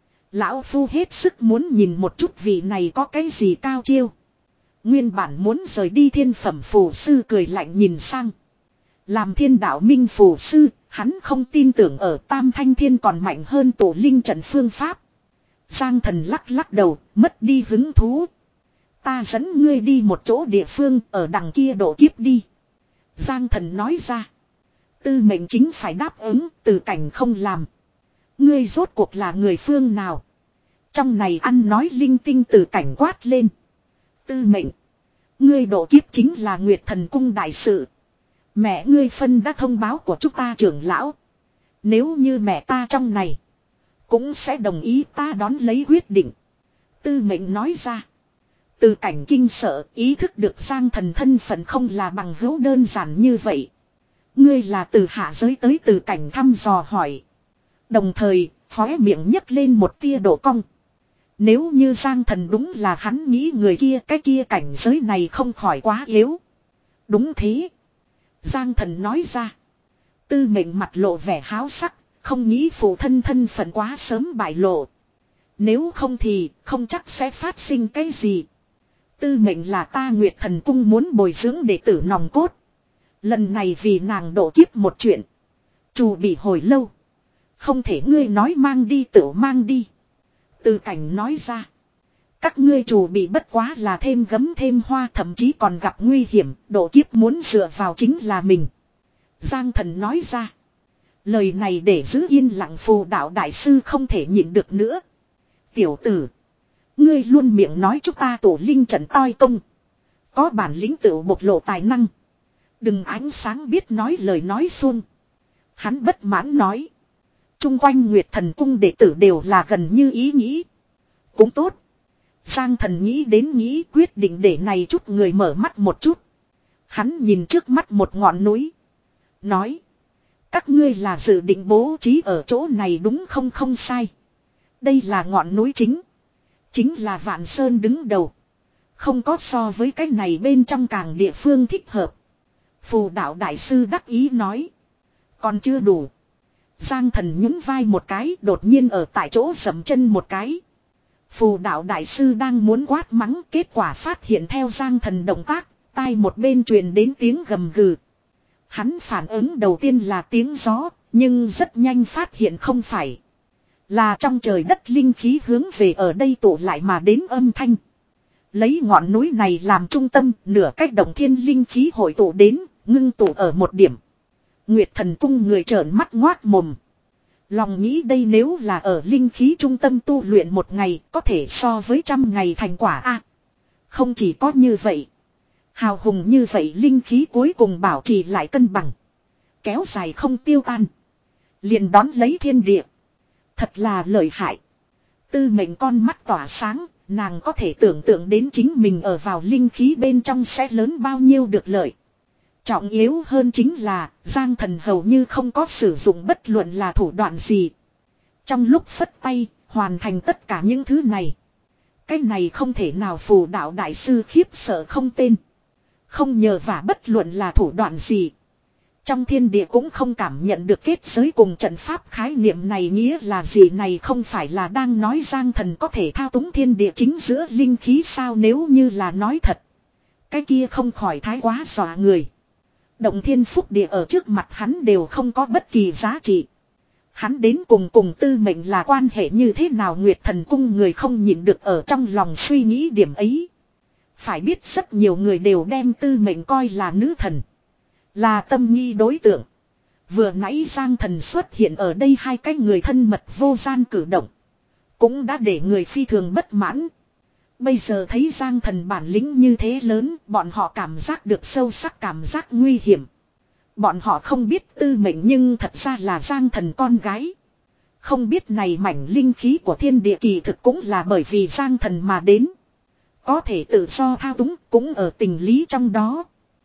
Lão phu hết sức muốn nhìn một chút vị này có cái gì cao chiêu. Nguyên bản muốn rời đi thiên phẩm phù sư cười lạnh nhìn sang. Làm thiên đạo minh phù sư, hắn không tin tưởng ở Tam Thanh Thiên còn mạnh hơn tổ linh trận phương pháp. Giang Thần lắc lắc đầu, mất đi hứng thú. Ta dẫn ngươi đi một chỗ địa phương ở đằng kia độ kiếp đi. Giang Thần nói ra. Tư mệnh chính phải đáp ứng, từ cảnh không làm. Ngươi rốt cuộc là người phương nào? Trong này ăn nói linh tinh, từ cảnh quát lên. Tư mệnh. Ngươi độ kiếp chính là Nguyệt Thần Cung đại sự. Mẹ ngươi phân đã thông báo của chúng ta trưởng lão. Nếu như mẹ ta trong này, cũng sẽ đồng ý ta đón lấy quyết định. Tư mệnh nói ra. Từ cảnh kinh sợ, ý thức được Giang Thần thân phận không là bằng hữu đơn giản như vậy. Ngươi là từ hạ giới tới, từ cảnh thăm dò hỏi. Đồng thời, khóe miệng nhấc lên một tia độ cong. Nếu như Giang Thần đúng là hắn nghĩ người kia, cái kia cảnh giới này không khỏi quá yếu. Đúng thế. Giang Thần nói ra. Tư mệnh mặt lộ vẻ háo sắc, không nghĩ phụ thân thân phận quá sớm bại lộ. Nếu không thì không chắc sẽ phát sinh cái gì. Tư mệnh là ta Nguyệt Thần Cung muốn bồi dưỡng đệ tử nòng cốt. Lần này vì nàng độ kiếp một chuyện, chủ bị hồi lâu. Không thể ngươi nói mang đi tự mang đi. Từ cảnh nói ra. Các ngươi chủ bị bất quá là thêm gấm thêm hoa, thậm chí còn gặp nguy hiểm, độ kiếp muốn dựa vào chính là mình. Giang Thần nói ra. Lời này để giữ yên lặng phù đạo đại sư không thể nhịn được nữa. Tiểu tử, ngươi luôn miệng nói chúng ta tổ linh trận toi công. Có bản lĩnh tự bộc lộ tài năng. Đừng ánh sáng biết nói lời nói suông. Hắn bất mãn nói. Trung quanh Nguyệt Thần Cung đệ tử đều là gần như ý nghĩ. Cũng tốt. Giang Thần nghĩ đến nghĩ, quyết định để này chút người mở mắt một chút. Hắn nhìn trước mắt một ngọn núi. Nói. Các ngươi là dự định bố trí ở chỗ này đúng không? Không sai. Đây là ngọn núi chính. Chính là Vạn Sơn đứng đầu. Không có so với cái này bên trong càng địa phương thích hợp. Phù đạo đại sư đắc ý nói. Còn chưa đủ. Giang Thần nhún vai một cái, đột nhiên ở tại chỗ dậm chân một cái. Phù đạo đại sư đang muốn quát mắng, kết quả phát hiện theo Giang Thần động tác, tai một bên truyền đến tiếng gầm gừ. Hắn phản ứng đầu tiên là tiếng gió, nhưng rất nhanh phát hiện không phải. Là trong trời đất linh khí hướng về ở đây tụ lại mà đến âm thanh. Lấy ngọn núi này làm trung tâm, nửa cách động thiên linh khí hội tụ đến, ngưng tụ ở một điểm. Nguyệt Thần Cung người trợn mắt ngoác mồm. Lòng nghĩ đây nếu là ở linh khí trung tâm tu luyện một ngày, có thể so với trăm ngày thành quả a. À, không chỉ có như vậy. Hào hùng như vậy linh khí cuối cùng bảo trì lại cân bằng. Kéo dài không tiêu tan. Liền đón lấy thiên địa. Thật là lợi hại. Tư mệnh con mắt tỏa sáng, nàng có thể tưởng tượng đến chính mình ở vào linh khí bên trong sẽ lớn bao nhiêu được lợi. Trọng yếu hơn chính là, Giang Thần hầu như không có sử dụng bất luận là thủ đoạn gì. Trong lúc phất tay, hoàn thành tất cả những thứ này. Cái này không thể nào phù đạo đại sư khiếp sợ không tên. Không nhờ vả bất luận là thủ đoạn gì. Trong thiên địa cũng không cảm nhận được kết giới cùng trận pháp khái niệm này nghĩa là gì, này không phải là đang nói Giang Thần có thể thao túng thiên địa chính giữa linh khí sao, nếu như là nói thật. Cái kia không khỏi thái quá dọa người. Động thiên phúc địa ở trước mặt hắn đều không có bất kỳ giá trị. Hắn đến cùng cùng tư mệnh là quan hệ như thế nào, Nguyệt Thần Cung người không nhịn được ở trong lòng suy nghĩ điểm ấy. Phải biết rất nhiều người đều đem tư mệnh coi là nữ thần. Là tâm nghi đối tượng. Vừa nãy Giang Thần xuất hiện ở đây hai cái người thân mật vô gian cử động. Cũng đã để người phi thường bất mãn. Bây giờ thấy Giang Thần bản lĩnh như thế lớn, bọn họ cảm giác được sâu sắc cảm giác nguy hiểm. Bọn họ không biết Tư Mệnh nhưng thật ra là Giang Thần con gái. Không biết này mảnh linh khí của thiên địa kỳ thực cũng là bởi vì Giang Thần mà đến. Có thể tự do thao túng cũng ở tình lý trong đó.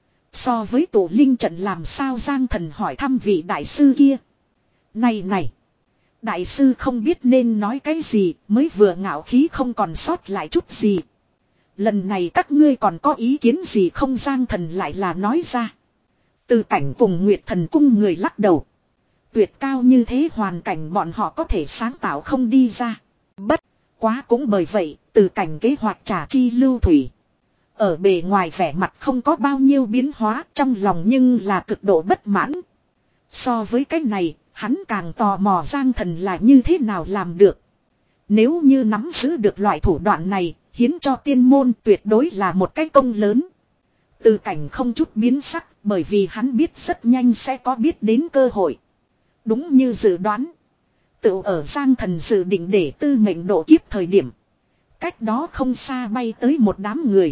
So với tổ linh trận làm sao Giang Thần hỏi thăm vị đại sư kia. Này này. Đại sư không biết nên nói cái gì mới vừa ngạo khí không còn sót lại chút gì. Lần này các ngươi còn có ý kiến gì không Giang Thần lại là nói ra. Từ cảnh cùng Nguyệt Thần cung người lắc đầu. Tuyệt cao như thế hoàn cảnh bọn họ có thể sáng tạo không đi ra. Bất quá cũng bởi vậy từ cảnh kế hoạch trả chi lưu thủy. Ở bề ngoài vẻ mặt không có bao nhiêu biến hóa trong lòng nhưng là cực độ bất mãn. So với cái này hắn càng tò mò Giang Thần là như thế nào làm được. Nếu như nắm giữ được loại thủ đoạn này hiến cho tiên môn tuyệt đối là một cái công lớn. Từ cảnh không chút biến sắc bởi vì hắn biết rất nhanh sẽ có biết đến cơ hội. Đúng như dự đoán. Tự ở Giang Thần dự định để Tư Mệnh độ kiếp thời điểm. Cách đó không xa bay tới một đám người.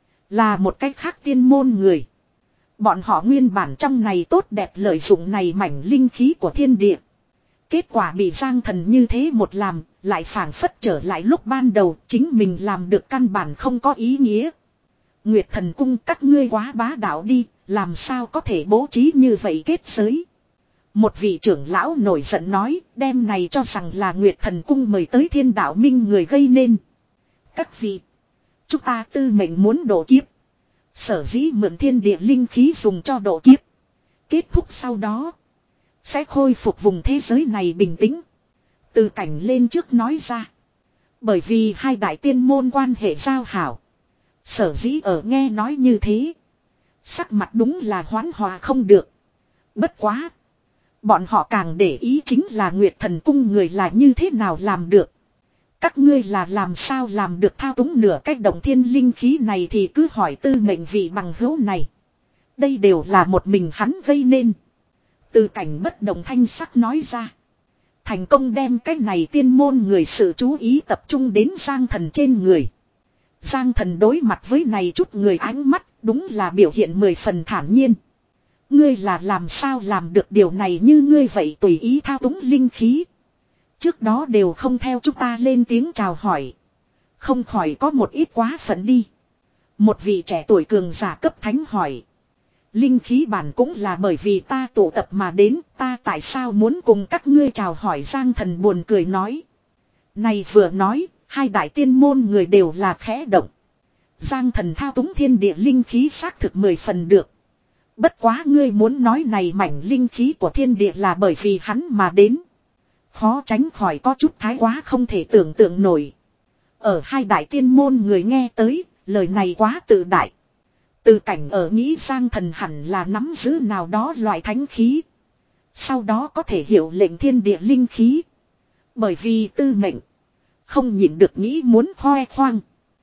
Là một cách khác tiên môn người. Bọn họ nguyên bản trong này tốt đẹp lợi dụng này mảnh linh khí của thiên địa. Kết quả bị Giang Thần như thế một làm, lại phảng phất trở lại lúc ban đầu chính mình làm được căn bản không có ý nghĩa. Nguyệt Thần cung các ngươi quá bá đạo đi, làm sao có thể bố trí như vậy kết giới. Một vị trưởng lão nổi giận nói, đem này cho rằng là Nguyệt Thần cung mời tới thiên đạo minh người gây nên. Các vị, chúng ta Tư Mệnh muốn độ kiếp. Sở dĩ mượn thiên địa linh khí dùng cho độ kiếp. Kết thúc sau đó, sẽ khôi phục vùng thế giới này bình tĩnh. Từ cảnh lên trước nói ra. Bởi vì hai đại tiên môn quan hệ giao hảo. Sở dĩ ở nghe nói như thế. Sắc mặt đúng là hoán hòa không được. Bất quá. Bọn họ càng để ý chính là Nguyệt Thần cung người là như thế nào làm được. Các ngươi là làm sao làm được thao túng nửa cách động thiên linh khí này thì cứ hỏi Tư Mệnh vị bằng hữu này. Đây đều là một mình hắn gây nên. Từ cảnh bất động thanh sắc nói ra. Thành công đem cái này tiên môn người sự chú ý tập trung đến Giang Thần trên người. Giang Thần đối mặt với này chút người ánh mắt đúng là biểu hiện mười phần thản nhiên. Ngươi là làm sao làm được điều này như ngươi vậy tùy ý thao túng linh khí. Trước đó đều không theo chúng ta lên tiếng chào hỏi. Không khỏi có một ít quá phận đi. Một vị trẻ tuổi cường giả cấp thánh hỏi. Linh khí bản cũng là bởi vì ta tụ tập mà đến, ta tại sao muốn cùng các ngươi chào hỏi Giang Thần buồn cười nói. Này vừa nói, hai đại tiên môn người đều là khẽ động. Giang Thần thao túng thiên địa linh khí xác thực mười phần được. Bất quá ngươi muốn nói này mảnh linh khí của thiên địa là bởi vì hắn mà đến. Khó tránh khỏi có chút thái quá không thể tưởng tượng nổi. Ở hai đại tiên môn người nghe tới, lời này quá tự đại. Từ cảnh ở nghĩ Giang Thần hẳn là nắm giữ nào đó loại thánh khí. Sau đó có thể hiểu lệnh thiên địa linh khí. Bởi vì Tư Mệnh không nhịn được nghĩ muốn khoe khoang.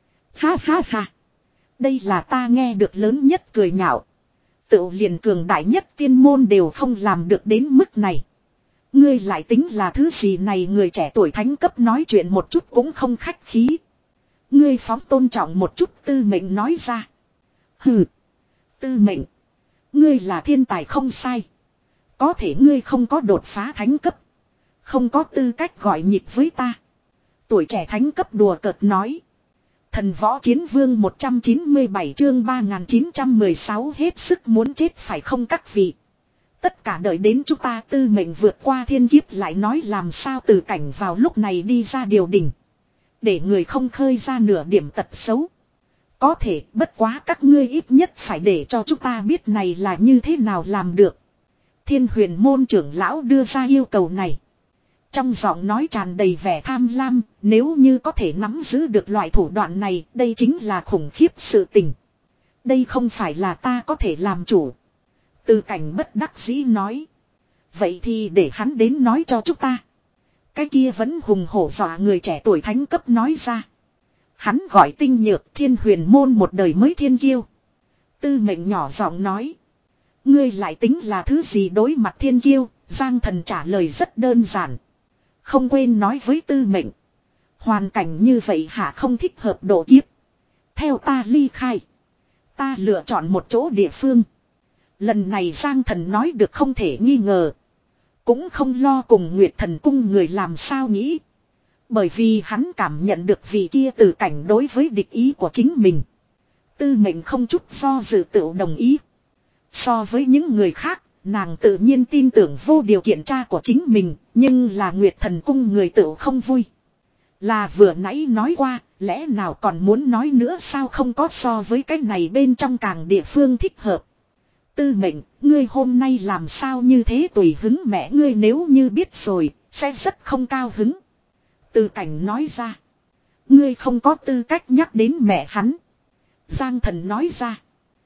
Ha ha ha. Đây là ta nghe được lớn nhất cười nhạo. Tự liền cường đại nhất tiên môn đều không làm được đến mức này. Ngươi lại tính là thứ gì này người trẻ tuổi thánh cấp nói chuyện một chút cũng không khách khí. Ngươi phóng tôn trọng một chút Tư Mệnh nói ra. Hừ. Tư Mệnh. Ngươi là thiên tài không sai. Có thể ngươi không có đột phá thánh cấp. Không có tư cách gọi nhịp với ta. Tuổi trẻ thánh cấp đùa cợt nói. Thần võ chiến vương một trăm chín mươi bảy chương ba nghìn chín trăm mười sáu hết sức muốn chết phải không các vị. Tất cả đợi đến chúng ta Tư Mệnh vượt qua thiên kiếp lại nói làm sao từ cảnh vào lúc này đi ra điều đình. Để người không khơi ra nửa điểm tật xấu. Có thể bất quá các ngươi ít nhất phải để cho chúng ta biết này là như thế nào làm được. Thiên Huyền môn trưởng lão đưa ra yêu cầu này. Trong giọng nói tràn đầy vẻ tham lam, nếu như có thể nắm giữ được loại thủ đoạn này, đây chính là khủng khiếp sự tình. Đây không phải là ta có thể làm chủ. Từ cảnh bất đắc dĩ nói. Vậy thì để hắn đến nói cho chúng ta. Cái kia vẫn hùng hổ dọa người trẻ tuổi thánh cấp nói ra. Hắn gọi Tinh Nhược Thiên Huyền môn một đời mới thiên kiêu. Tư Mệnh nhỏ giọng nói. Ngươi lại tính là thứ gì đối mặt thiên kiêu, Giang Thần trả lời rất đơn giản. Không quên nói với Tư Mệnh. Hoàn cảnh như vậy hả không thích hợp độ kiếp. Theo ta ly khai. Ta lựa chọn một chỗ địa phương. Lần này Giang Thần nói được không thể nghi ngờ. Cũng không lo cùng Nguyệt Thần Cung người làm sao nghĩ. Bởi vì hắn cảm nhận được vị kia từ cảnh đối với địch ý của chính mình. Tư mệnh không chút do dự tự đồng ý. So với những người khác, nàng tự nhiên tin tưởng vô điều kiện cha của chính mình, nhưng là Nguyệt Thần Cung người tự không vui. Là vừa nãy nói qua, lẽ nào còn muốn nói nữa sao không có so với cái này bên trong càng địa phương thích hợp. Tư mệnh, ngươi hôm nay làm sao như thế tùy hứng mẹ ngươi nếu như biết rồi, sẽ rất không cao hứng. Từ cảnh nói ra. Ngươi không có tư cách nhắc đến mẹ hắn. Giang Thần nói ra.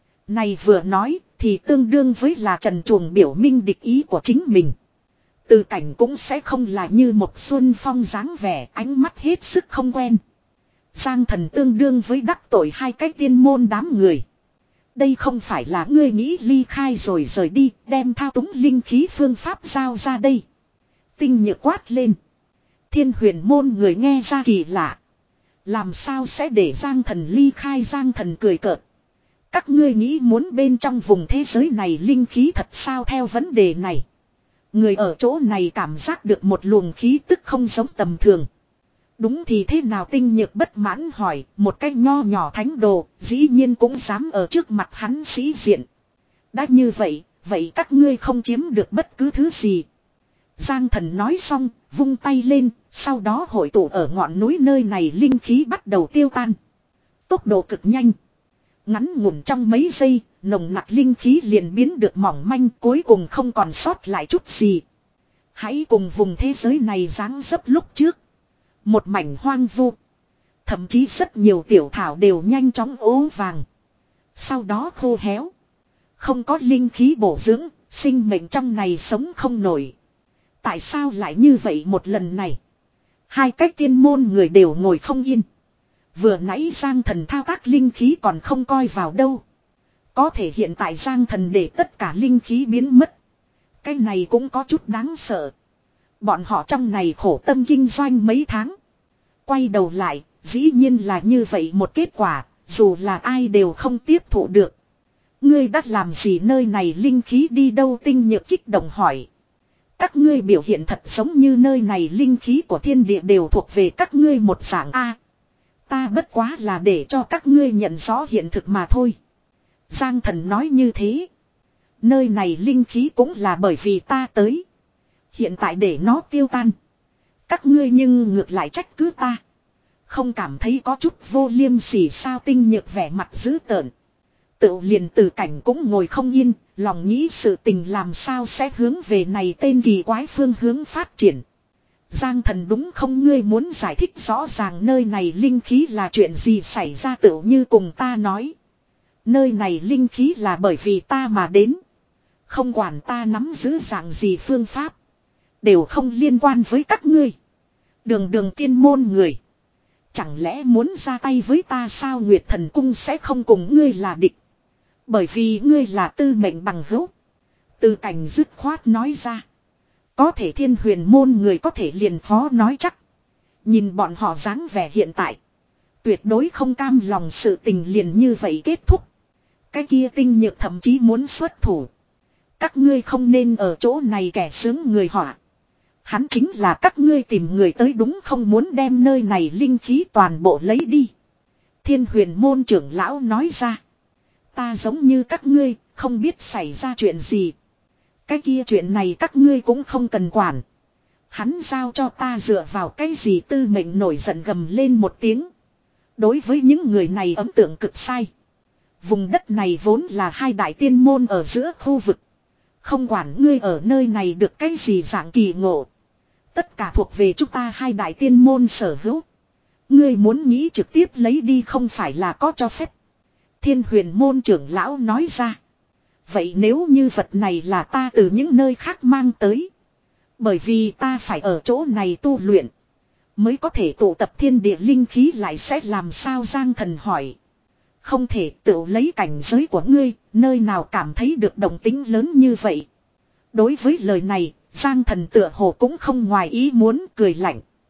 Này vừa nói thì tương đương với là trần truồng biểu minh địch ý của chính mình. Từ cảnh cũng sẽ không là như một xuân phong dáng vẻ ánh mắt hết sức không quen. Giang Thần tương đương với đắc tội hai cái tiên môn đám người. Đây không phải là ngươi nghĩ ly khai rồi rời đi đem thao túng linh khí phương pháp giao ra đây. Tinh nhược quát lên. Thiên huyền môn người nghe ra kỳ lạ. Làm sao sẽ để Giang Thần ly khai Giang Thần cười cợt. Các ngươi nghĩ muốn bên trong vùng thế giới này linh khí thật sao theo vấn đề này. Người ở chỗ này cảm giác được một luồng khí tức không giống tầm thường. Đúng thì thế nào tinh nhược bất mãn hỏi, một cái nho nhỏ thánh đồ, dĩ nhiên cũng dám ở trước mặt hắn sĩ diện. Đã như vậy, vậy các ngươi không chiếm được bất cứ thứ gì. Giang Thần nói xong, vung tay lên, sau đó hội tụ ở ngọn núi nơi này linh khí bắt đầu tiêu tan. Tốc độ cực nhanh. Ngắn ngủn trong mấy giây, nồng nặc linh khí liền biến được mỏng manh cuối cùng không còn sót lại chút gì. Hãy cùng vùng thế giới này dáng dấp lúc trước. Một mảnh hoang vu. Thậm chí rất nhiều tiểu thảo đều nhanh chóng ố vàng. Sau đó khô héo. Không có linh khí bổ dưỡng, sinh mệnh trong này sống không nổi. Tại sao lại như vậy một lần này? Hai cách tiên môn người đều ngồi không yên. Vừa nãy Giang Thần thao tác linh khí còn không coi vào đâu. Có thể hiện tại Giang Thần để tất cả linh khí biến mất. Cái này cũng có chút đáng sợ. Bọn họ trong này khổ tâm kinh doanh mấy tháng. Quay đầu lại, dĩ nhiên là như vậy một kết quả, dù là ai đều không tiếp thụ được. Ngươi đã làm gì nơi này linh khí đi đâu tinh nhược kích động hỏi. Các ngươi biểu hiện thật giống như nơi này linh khí của thiên địa đều thuộc về các ngươi một dạng A. Ta bất quá là để cho các ngươi nhận rõ hiện thực mà thôi. Giang Thần nói như thế. Nơi này linh khí cũng là bởi vì ta tới. Hiện tại để nó tiêu tan. Các ngươi nhưng ngược lại trách cứ ta. Không cảm thấy có chút vô liêm sỉ sao tinh nhược vẻ mặt dữ tợn. Tự liền từ cảnh cũng ngồi không yên. Lòng nghĩ sự tình làm sao sẽ hướng về này tên kỳ quái phương hướng phát triển. Giang Thần đúng không ngươi muốn giải thích rõ ràng nơi này linh khí là chuyện gì xảy ra tựu như cùng ta nói. Nơi này linh khí là bởi vì ta mà đến. Không quản ta nắm giữ dạng gì phương pháp. Đều không liên quan với các ngươi. Đường đường tiên môn người. Chẳng lẽ muốn ra tay với ta sao Nguyệt Thần Cung sẽ không cùng ngươi là địch. Bởi vì ngươi là tư mệnh bằng hữu. Từ cảnh dứt khoát nói ra. Có thể thiên huyền môn người có thể liền khó nói chắc. Nhìn bọn họ dáng vẻ hiện tại. Tuyệt đối không cam lòng sự tình liền như vậy kết thúc. Cái kia tinh nhược thậm chí muốn xuất thủ. Các ngươi không nên ở chỗ này kẻ sướng người họa. Hắn chính là các ngươi tìm người tới đúng không muốn đem nơi này linh khí toàn bộ lấy đi. Thiên huyền môn trưởng lão nói ra. Ta giống như các ngươi, không biết xảy ra chuyện gì. Cái kia chuyện này các ngươi cũng không cần quản. Hắn giao cho ta dựa vào cái gì tư mệnh nổi giận gầm lên một tiếng. Đối với những người này ấn tượng cực sai. Vùng đất này vốn là hai đại tiên môn ở giữa khu vực. Không quản ngươi ở nơi này được cái gì dạng kỳ ngộ. Tất cả thuộc về chúng ta hai đại tiên môn sở hữu. Ngươi muốn nghĩ trực tiếp lấy đi không phải là có cho phép. Thiên huyền môn trưởng lão nói ra. Vậy nếu như vật này là ta từ những nơi khác mang tới. Bởi vì ta phải ở chỗ này tu luyện. Mới có thể tụ tập thiên địa linh khí lại sẽ làm sao Giang Thần hỏi. Không thể tự lấy cảnh giới của ngươi, nơi nào cảm thấy được động tính lớn như vậy. Đối với lời này, Giang Thần tựa hồ cũng không ngoài ý muốn cười lạnh.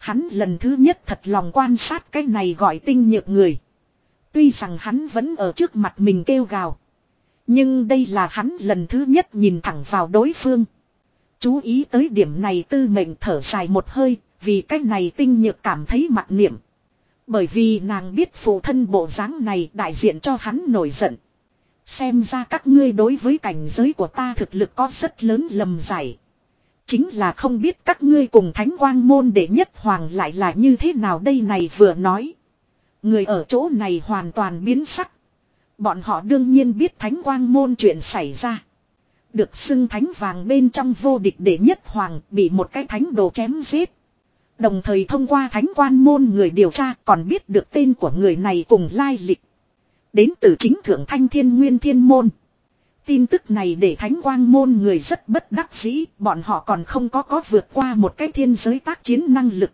Hắn lần thứ nhất thật lòng quan sát cái này gọi tinh nhược người. Tuy rằng hắn vẫn ở trước mặt mình kêu gào. Nhưng đây là hắn lần thứ nhất nhìn thẳng vào đối phương. Chú ý tới điểm này Tư Mệnh thở dài một hơi, vì cái này tinh nhược cảm thấy mặc niệm. Bởi vì nàng biết phụ thân bộ dáng này đại diện cho hắn nổi giận. Xem ra các ngươi đối với cảnh giới của ta thực lực có rất lớn lầm giải. Chính là không biết các ngươi cùng Thánh Quang môn đệ nhất hoàng lại là như thế nào đây này vừa nói. Người ở chỗ này hoàn toàn biến sắc. Bọn họ đương nhiên biết Thánh Quang môn chuyện xảy ra. Được xưng thánh vàng bên trong vô địch đệ nhất hoàng bị một cái thánh đồ chém giết. Đồng thời thông qua Thánh Quan môn người điều tra còn biết được tên của người này cùng lai lịch. Đến từ chính thượng thanh thiên nguyên thiên môn. Tin tức này để Thánh Quang môn người rất bất đắc dĩ, bọn họ còn không có có vượt qua một cái thiên giới tác chiến năng lực.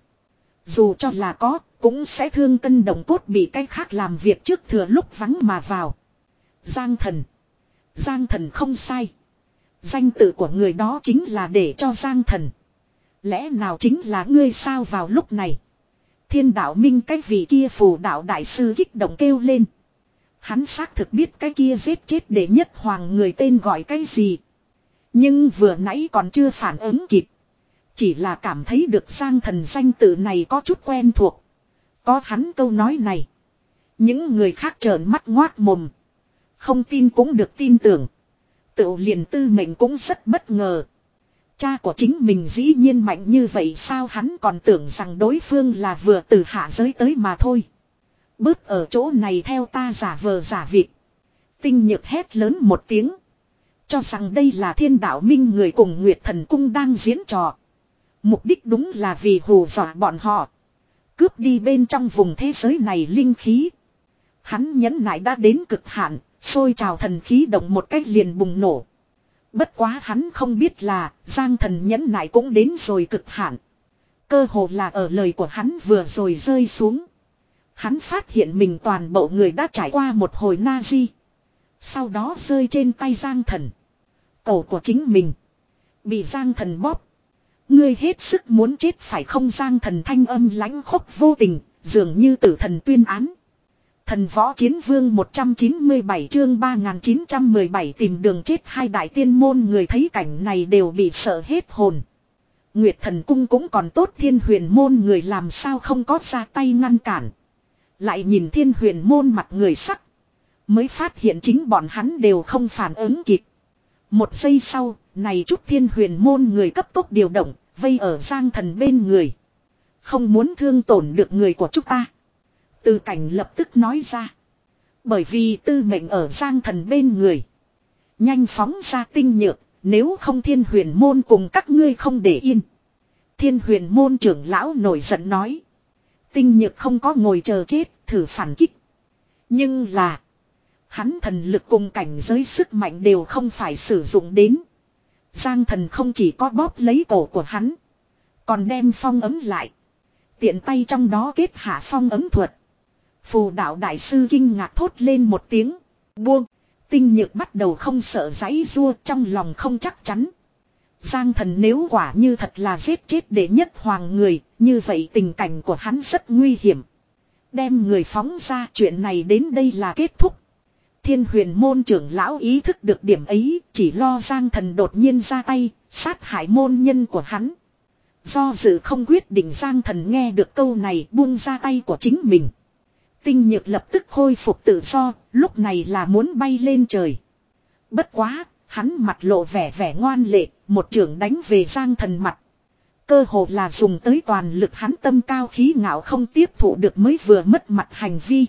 Dù cho là có, cũng sẽ thương cân đồng cốt bị cái khác làm việc trước thừa lúc vắng mà vào. Giang thần. Giang thần không sai. Danh tự của người đó chính là để cho Giang thần. Lẽ nào chính là ngươi sao vào lúc này. Thiên đạo minh cái vị kia phù đạo đại sư kích động kêu lên. Hắn xác thực biết cái kia giết chết đệ nhất hoàng người tên gọi cái gì. Nhưng vừa nãy còn chưa phản ứng kịp. Chỉ là cảm thấy được Giang thần danh tự này có chút quen thuộc. Có hắn câu nói này. Những người khác trợn mắt ngoác mồm. Không tin cũng được tin tưởng. Tự liền Tư Mệnh cũng rất bất ngờ. Cha của chính mình dĩ nhiên mạnh như vậy sao hắn còn tưởng rằng đối phương là vừa từ hạ giới tới mà thôi. Bớt ở chỗ này theo ta giả vờ giả vịt. Tinh nhược hét lớn một tiếng. Cho rằng đây là Thiên đạo minh người cùng Nguyệt Thần cung đang diễn trò. Mục đích đúng là vì hù dọa bọn họ. Cướp đi bên trong vùng thế giới này linh khí. Hắn nhẫn nại đã đến cực hạn, sôi trào thần khí động một cách liền bùng nổ. Bất quá hắn không biết là Giang thần nhẫn nại cũng đến rồi cực hạn. Cơ hồ là ở lời của hắn vừa rồi rơi xuống. Hắn phát hiện mình toàn bộ người đã trải qua một hồi na di. Sau đó rơi trên tay Giang thần. Cổ của chính mình bị Giang thần bóp. Ngươi hết sức muốn chết phải không? Giang thần thanh âm lãnh khốc vô tình, dường như tử thần tuyên án. Thần võ chiến vương một trăm chín mươi bảy chương ba nghìn chín trăm mười bảy tìm đường chết. Hai đại tiên môn người thấy cảnh này đều bị sợ hết hồn. Nguyệt Thần cung cũng còn tốt, Thiên Huyền môn người làm sao không có ra tay ngăn cản. Lại nhìn Thiên Huyền môn mặt người sắc. Mới phát hiện chính bọn hắn đều không phản ứng kịp. Một giây sau, này chút Thiên Huyền môn người cấp tốc điều động, vây ở Giang thần bên người. Không muốn thương tổn được người của chúng ta. Từ cảnh lập tức nói ra. Bởi vì Tư Mệnh ở Giang thần bên người. Nhanh phóng ra tinh nhược, nếu không Thiên Huyền môn cùng các ngươi không để yên. Thiên Huyền môn trưởng lão nổi giận nói. Tinh nhược không có ngồi chờ chết, thử phản kích. Nhưng là, hắn thần lực cùng cảnh giới sức mạnh đều không phải sử dụng đến. Giang thần không chỉ có bóp lấy cổ của hắn, còn đem phong ấm lại. Tiện tay trong đó kết hạ phong ấm thuật. Phù đạo đại sư kinh ngạc thốt lên một tiếng. Buông. Tinh nhược bắt đầu không sợ giãy giụa, trong lòng không chắc chắn. Giang thần nếu quả như thật là giết chết đệ nhất hoàng người, như vậy tình cảnh của hắn rất nguy hiểm. Đem người phóng ra, chuyện này đến đây là kết thúc. Thiên Huyền môn trưởng lão ý thức được điểm ấy, chỉ lo Giang thần đột nhiên ra tay, sát hại môn nhân của hắn. Do dự không quyết định, Giang thần nghe được câu này buông ra tay của chính mình. Tinh nhược lập tức khôi phục tự do, lúc này là muốn bay lên trời. Bất quá, hắn mặt lộ vẻ vẻ ngoan lệ, một chưởng đánh về Giang thần mặt. Cơ hồ là dùng tới toàn lực, hắn tâm cao khí ngạo không tiếp thụ được mới vừa mất mặt hành vi.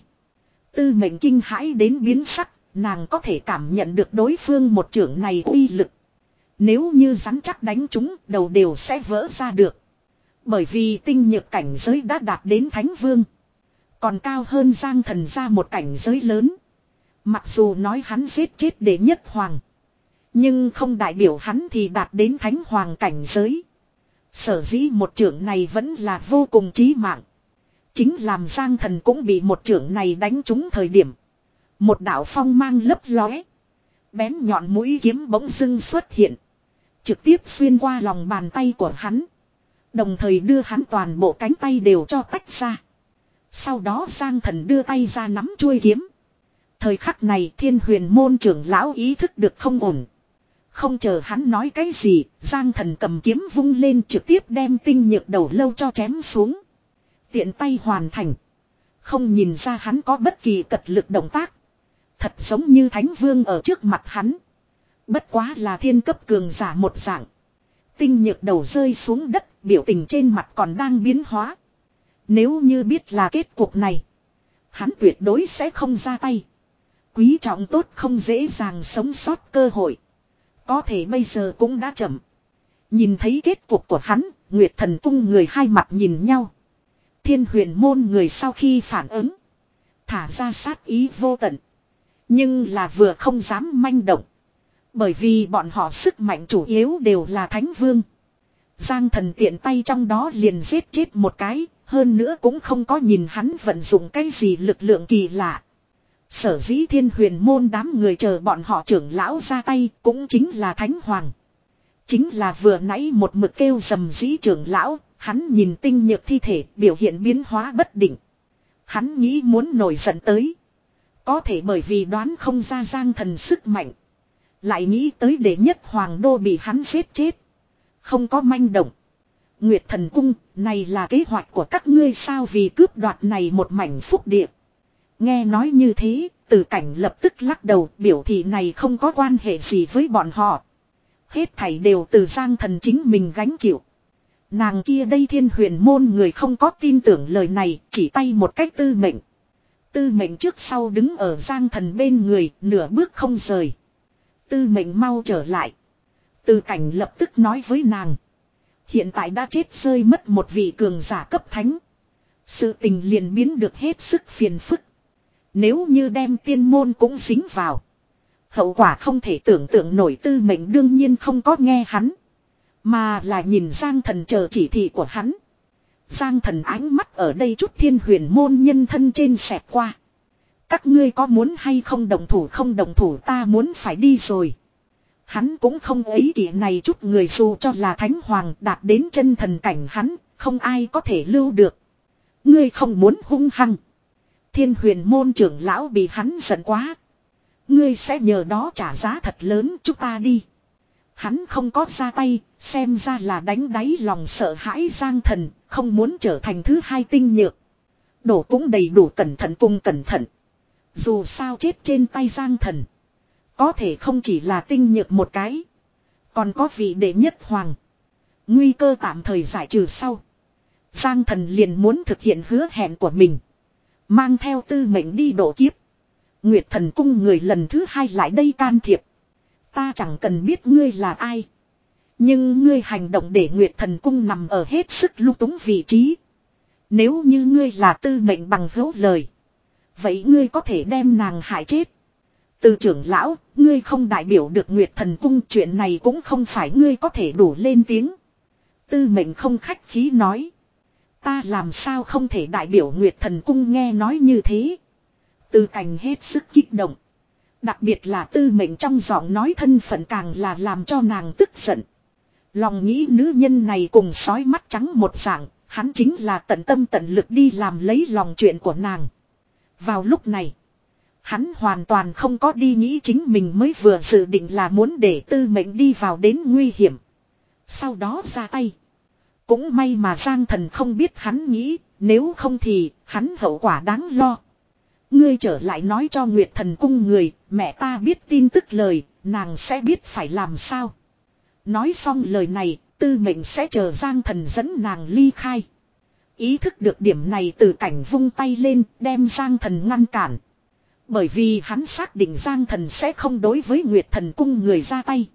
Tư Mệnh kinh hãi đến biến sắc, nàng có thể cảm nhận được đối phương một chưởng này uy lực. Nếu như rắn chắc đánh chúng, đầu đều sẽ vỡ ra được. Bởi vì tinh nhược cảnh giới đã đạt đến thánh vương. Còn cao hơn Giang thần ra một cảnh giới lớn. Mặc dù nói hắn giết chết đệ nhất hoàng, nhưng không đại biểu hắn thì đạt đến thánh hoàng cảnh giới. Sở dĩ một chưởng này vẫn là vô cùng chí mạng. Chính làm Giang thần cũng bị một chưởng này đánh trúng thời điểm. Một đạo phong mang lấp lóe. Bén nhọn mũi kiếm bỗng dưng xuất hiện. Trực tiếp xuyên qua lòng bàn tay của hắn. Đồng thời đưa hắn toàn bộ cánh tay đều cho tách ra. Sau đó Giang Thần đưa tay ra nắm chuôi kiếm. Thời khắc này Thiên Huyền môn trưởng lão ý thức được không ổn. Không chờ hắn nói cái gì, Giang Thần cầm kiếm vung lên trực tiếp đem Tinh Nhược Đầu lâu cho chém xuống. Tiện tay hoàn thành. Không nhìn ra hắn có bất kỳ cật lực động tác. Thật giống như Thánh Vương ở trước mặt hắn. Bất quá là thiên cấp cường giả một dạng. Tinh Nhược Đầu rơi xuống đất, biểu tình trên mặt còn đang biến hóa. Nếu như biết là kết cục này, hắn tuyệt đối sẽ không ra tay. Quý trọng tốt không dễ dàng sống sót cơ hội. Có thể bây giờ cũng đã chậm. Nhìn thấy kết cục của hắn, Nguyệt Thần Cung người hai mặt nhìn nhau. Thiên Huyền môn người sau khi phản ứng, thả ra sát ý vô tận. Nhưng là vừa không dám manh động. Bởi vì bọn họ sức mạnh chủ yếu đều là Thánh Vương. Giang Thần tiện tay trong đó liền giết chết một cái, hơn nữa cũng không có nhìn hắn vận dụng cái gì lực lượng kỳ lạ. Sở dĩ Thiên Huyền môn đám người chờ bọn họ trưởng lão ra tay cũng chính là Thánh Hoàng. Chính là vừa nãy một mực kêu rầm rĩ trưởng lão, hắn nhìn Tinh Nhược thi thể biểu hiện biến hóa bất định. Hắn nghĩ muốn nổi giận tới. Có thể bởi vì đoán không ra Giang Thần sức mạnh. Lại nghĩ tới đệ nhất hoàng đô bị hắn giết chết. Không có manh động. Nguyệt Thần Cung, này là kế hoạch của các ngươi sao vì cướp đoạt này một mảnh phúc địa. Nghe nói như thế, Từ Cảnh lập tức lắc đầu biểu thị này không có quan hệ gì với bọn họ. Hết thảy đều từ Giang Thần chính mình gánh chịu. Nàng kia đây Thiên Huyền môn người không có tin tưởng lời này, chỉ tay một cách Tư Mệnh. Tư Mệnh trước sau đứng ở Giang Thần bên người, nửa bước không rời. Tư Mệnh mau trở lại. Từ Cảnh lập tức nói với nàng. Hiện tại đã chết rơi mất một vị cường giả cấp thánh. Sự tình liền biến được hết sức phiền phức. Nếu như đem tiên môn cũng dính vào, hậu quả không thể tưởng tượng nổi. Tư Mệnh đương nhiên không có nghe hắn, mà là nhìn Giang Thần chờ chỉ thị của hắn. Giang Thần ánh mắt ở đây chút Thiên Huyền môn nhân thân trên xẹt qua. Các ngươi có muốn hay không đồng thủ không đồng thủ, ta muốn phải đi rồi. Hắn cũng không ấy kỷ này chút người, dù cho là Thánh Hoàng đạt đến chân thần cảnh hắn, không ai có thể lưu được. Ngươi không muốn hung hăng. Thiên Huyền môn trưởng lão bị hắn giận quá. Ngươi sẽ nhờ đó trả giá thật lớn, chúng ta đi. Hắn không có ra tay, xem ra là đánh đáy lòng sợ hãi Giang Thần, không muốn trở thành thứ hai Tinh Nhược. Đổ cũng đầy đủ cẩn thận cùng cẩn thận. Dù sao chết trên tay Giang Thần, có thể không chỉ là Tinh Nhược một cái, còn có vị đệ nhất hoàng. Nguy cơ tạm thời giải trừ sau, Giang Thần liền muốn thực hiện hứa hẹn của mình, mang theo Tư Mệnh đi độ kiếp. Nguyệt Thần Cung người lần thứ hai lại đây can thiệp. Ta chẳng cần biết ngươi là ai, nhưng ngươi hành động để Nguyệt Thần Cung nằm ở hết sức lung túng vị trí. Nếu như ngươi là Tư Mệnh bằng hữu lời, vậy ngươi có thể đem nàng hại chết. Từ trưởng lão, ngươi không đại biểu được Nguyệt Thần Cung, chuyện này cũng không phải ngươi có thể đủ lên tiếng. Tư Mệnh không khách khí nói. Ta làm sao không thể đại biểu Nguyệt Thần Cung. Nghe nói như thế, Từ Cảnh hết sức kích động. Đặc biệt là Tư Mệnh trong giọng nói thân phận càng là làm cho nàng tức giận. Lòng nghĩ nữ nhân này cùng sói mắt trắng một dạng, hắn chính là tận tâm tận lực đi làm lấy lòng chuyện của nàng. Vào lúc này, hắn hoàn toàn không có đi nghĩ chính mình mới vừa dự định là muốn để Tư Mệnh đi vào đến nguy hiểm, sau đó ra tay. Cũng may mà Giang Thần không biết hắn nghĩ, nếu không thì hắn hậu quả đáng lo. Ngươi trở lại nói cho Nguyệt Thần Cung người, mẹ ta biết tin tức lời, nàng sẽ biết phải làm sao. Nói xong lời này, Tư Mệnh sẽ chờ Giang Thần dẫn nàng ly khai. Ý thức được điểm này, Từ Cảnh vung tay lên, đem Giang Thần ngăn cản. Bởi vì hắn xác định Giang Thần sẽ không đối với Nguyệt Thần Cung người ra tay.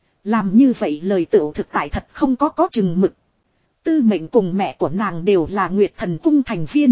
Làm như vậy lời tựu thực tại thật không có có chừng mực. Tư Mệnh cùng mẹ của nàng đều là Nguyệt Thần Cung thành viên.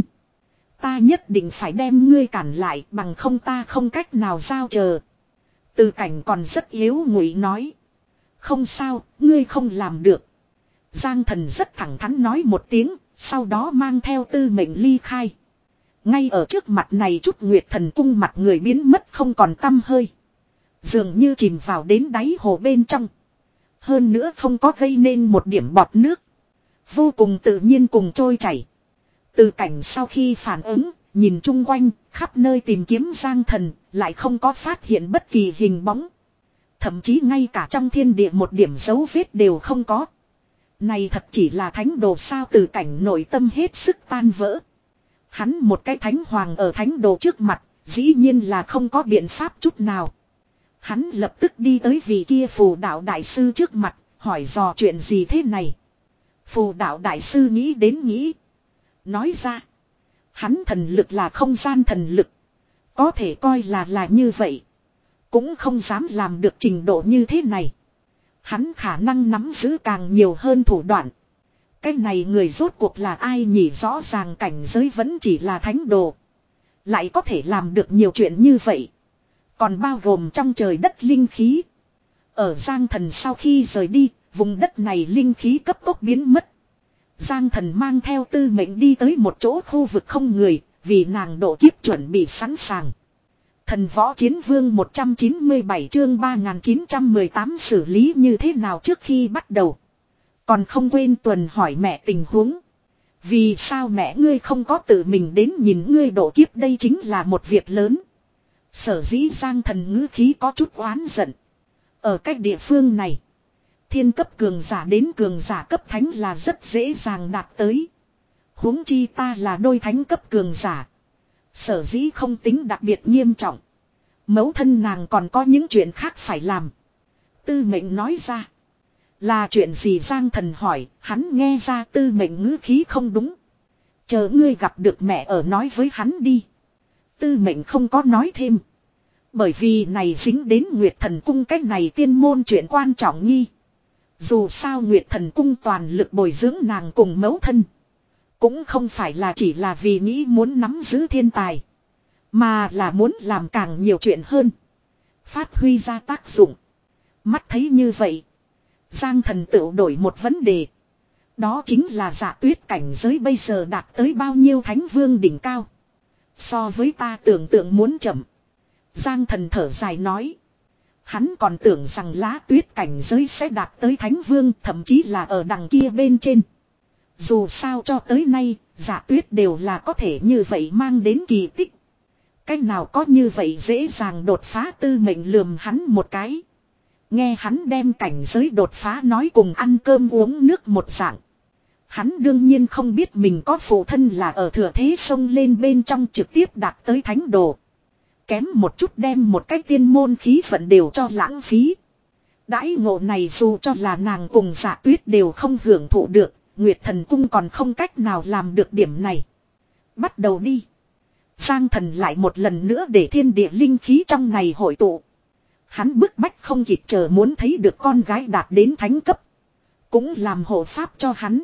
Ta nhất định phải đem ngươi cản lại, bằng không ta không cách nào giao chờ. Từ Cảnh còn rất yếu ngụy nói. Không sao, ngươi không làm được. Giang Thần rất thẳng thắn nói một tiếng, sau đó mang theo Tư Mệnh ly khai. Ngay ở trước mặt này chút Nguyệt Thần Cung mặt người biến mất không còn tăm hơi. Dường như chìm vào đến đáy hồ bên trong. Hơn nữa không có gây nên một điểm bọt nước. Vô cùng tự nhiên cùng trôi chảy. Từ cảnh sau khi phản ứng, nhìn chung quanh, khắp nơi tìm kiếm Giang Thần, lại không có phát hiện bất kỳ hình bóng. Thậm chí ngay cả trong thiên địa một điểm dấu vết đều không có. Này thật chỉ là thánh đồ sao? Từ cảnh nội tâm hết sức tan vỡ. Hắn một cái thánh hoàng ở thánh đồ trước mặt, dĩ nhiên là không có biện pháp chút nào. Hắn lập tức đi tới vị kia phù đạo đại sư trước mặt, hỏi dò chuyện gì thế này. Phù đạo đại sư nghĩ đến nghĩ. Nói ra, hắn thần lực là không gian thần lực. Có thể coi là là như vậy. Cũng không dám làm được trình độ như thế này. Hắn khả năng nắm giữ càng nhiều hơn thủ đoạn. Cái này người rốt cuộc là ai nhỉ? Rõ ràng cảnh giới vẫn chỉ là thánh đồ. Lại có thể làm được nhiều chuyện như vậy. Còn bao gồm trong trời đất linh khí. Ở Giang Thần sau khi rời đi, vùng đất này linh khí cấp tốc biến mất. Giang Thần mang theo Tư Mệnh đi tới một chỗ khu vực không người, vì nàng độ kiếp chuẩn bị sẵn sàng. Thần Võ Chiến Vương một trăm chín mươi bảy chương ba nghìn chín trăm mười tám xử lý như thế nào? Trước khi bắt đầu, còn không quên tuần hỏi mẹ tình huống. Vì sao mẹ ngươi không có tự mình đến nhìn ngươi độ kiếp? Đây chính là một việc lớn. Sở dĩ Giang Thần ngữ khí có chút oán giận. Ở cách địa phương này, thiên cấp cường giả đến cường giả cấp thánh là rất dễ dàng đạt tới. Huống chi ta là đôi thánh cấp cường giả. Sở dĩ không tính đặc biệt nghiêm trọng. Mẫu thân nàng còn có những chuyện khác phải làm. Tư Mệnh nói ra. Là chuyện gì? Giang Thần hỏi. Hắn nghe ra Tư Mệnh ngữ khí không đúng. Chờ ngươi gặp được mẹ ở nói với hắn đi. Tư Mệnh không có nói thêm. Bởi vì này dính đến Nguyệt Thần Cung, cách này tiên môn chuyện quan trọng nghi. Dù sao Nguyệt Thần Cung toàn lực bồi dưỡng nàng cùng mẫu thân. Cũng không phải là chỉ là vì nghĩ muốn nắm giữ thiên tài. Mà là muốn làm càng nhiều chuyện hơn. Phát huy ra tác dụng. Mắt thấy như vậy, Giang Thần tự đổi một vấn đề. Đó chính là Dạ Tuyết cảnh giới bây giờ đạt tới bao nhiêu thánh vương đỉnh cao. So với ta tưởng tượng muốn chậm. Giang Thần thở dài nói. Hắn còn tưởng rằng Lá Tuyết cảnh giới sẽ đạt tới thánh vương, thậm chí là ở đằng kia bên trên. Dù sao cho tới nay, Dạ Tuyết đều là có thể như vậy mang đến kỳ tích. Cách nào có như vậy dễ dàng đột phá? Tư Mệnh lườm hắn một cái. Nghe hắn đem cảnh giới đột phá nói cùng ăn cơm uống nước một dạng. Hắn đương nhiên không biết mình có phụ thân là ở thừa thế sông lên bên trong trực tiếp đạt tới thánh đồ. Kém một chút đem một cái tiên môn khí vận đều cho lãng phí. Đãi ngộ này dù cho là nàng cùng Dạ Tuyết đều không hưởng thụ được. Nguyệt Thần Cung còn không cách nào làm được điểm này. Bắt đầu đi. Giang Thần lại một lần nữa để thiên địa linh khí trong này hội tụ. Hắn bức bách không kịp chờ muốn thấy được con gái đạt đến thánh cấp. Cũng làm hộ pháp cho hắn.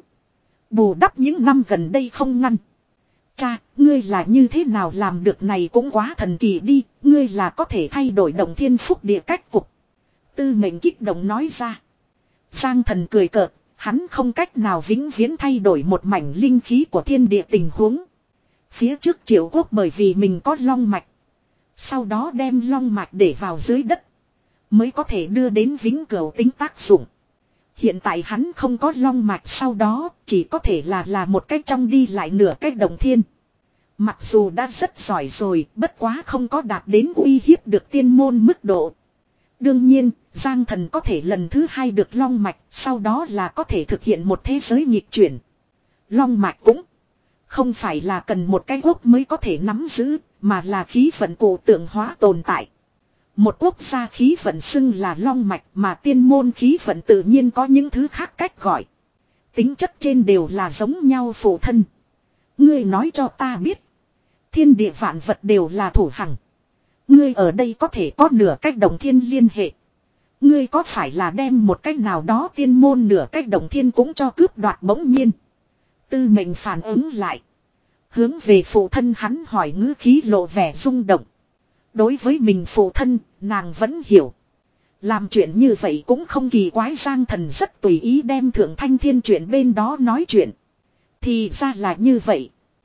Bù đắp những năm gần đây không ngăn. Cha, ngươi là như thế nào làm được? Này cũng quá thần kỳ đi. Ngươi là có thể thay đổi động thiên phúc địa cách cục. Tư Mệnh kích động nói ra. Giang Thần cười cợt. Hắn không cách nào vĩnh viễn thay đổi một mảnh linh khí của thiên địa tình huống. Phía trước Triệu Quốc bởi vì mình có long mạch. Sau đó đem long mạch để vào dưới đất. Mới có thể đưa đến vĩnh cửu tính tác dụng. Hiện tại hắn không có long mạch, sau đó chỉ có thể là là một cách trong đi lại nửa cách đồng thiên. Mặc dù đã rất giỏi rồi, bất quá không có đạt đến uy hiếp được tiên môn mức độ. Đương nhiên, Giang Thần có thể lần thứ hai được long mạch, sau đó là có thể thực hiện một thế giới nghịch chuyển. Long mạch cũng không phải là cần một cái quốc mới có thể nắm giữ, mà là khí vận cổ tượng hóa tồn tại. Một quốc gia khí vận xưng là long mạch, mà tiên môn khí vận tự nhiên có những thứ khác cách gọi. Tính chất trên đều là giống nhau phụ thân. Ngươi nói cho ta biết. Thiên địa vạn vật đều là thủ hằng. Ngươi ở đây có thể có nửa cách đồng thiên liên hệ. Ngươi có phải là đem một cách nào đó tiên môn nửa cách đồng thiên cũng cho cướp đoạt? Bỗng nhiên Tư Mệnh phản ứng lại. Hướng về phụ thân hắn hỏi, ngữ khí lộ vẻ rung động. Đối với mình phụ thân, nàng vẫn hiểu. Làm chuyện như vậy cũng không kỳ quái. Giang Thần rất tùy ý đem Thượng Thanh Thiên chuyện bên đó nói chuyện. Thì ra là như vậy.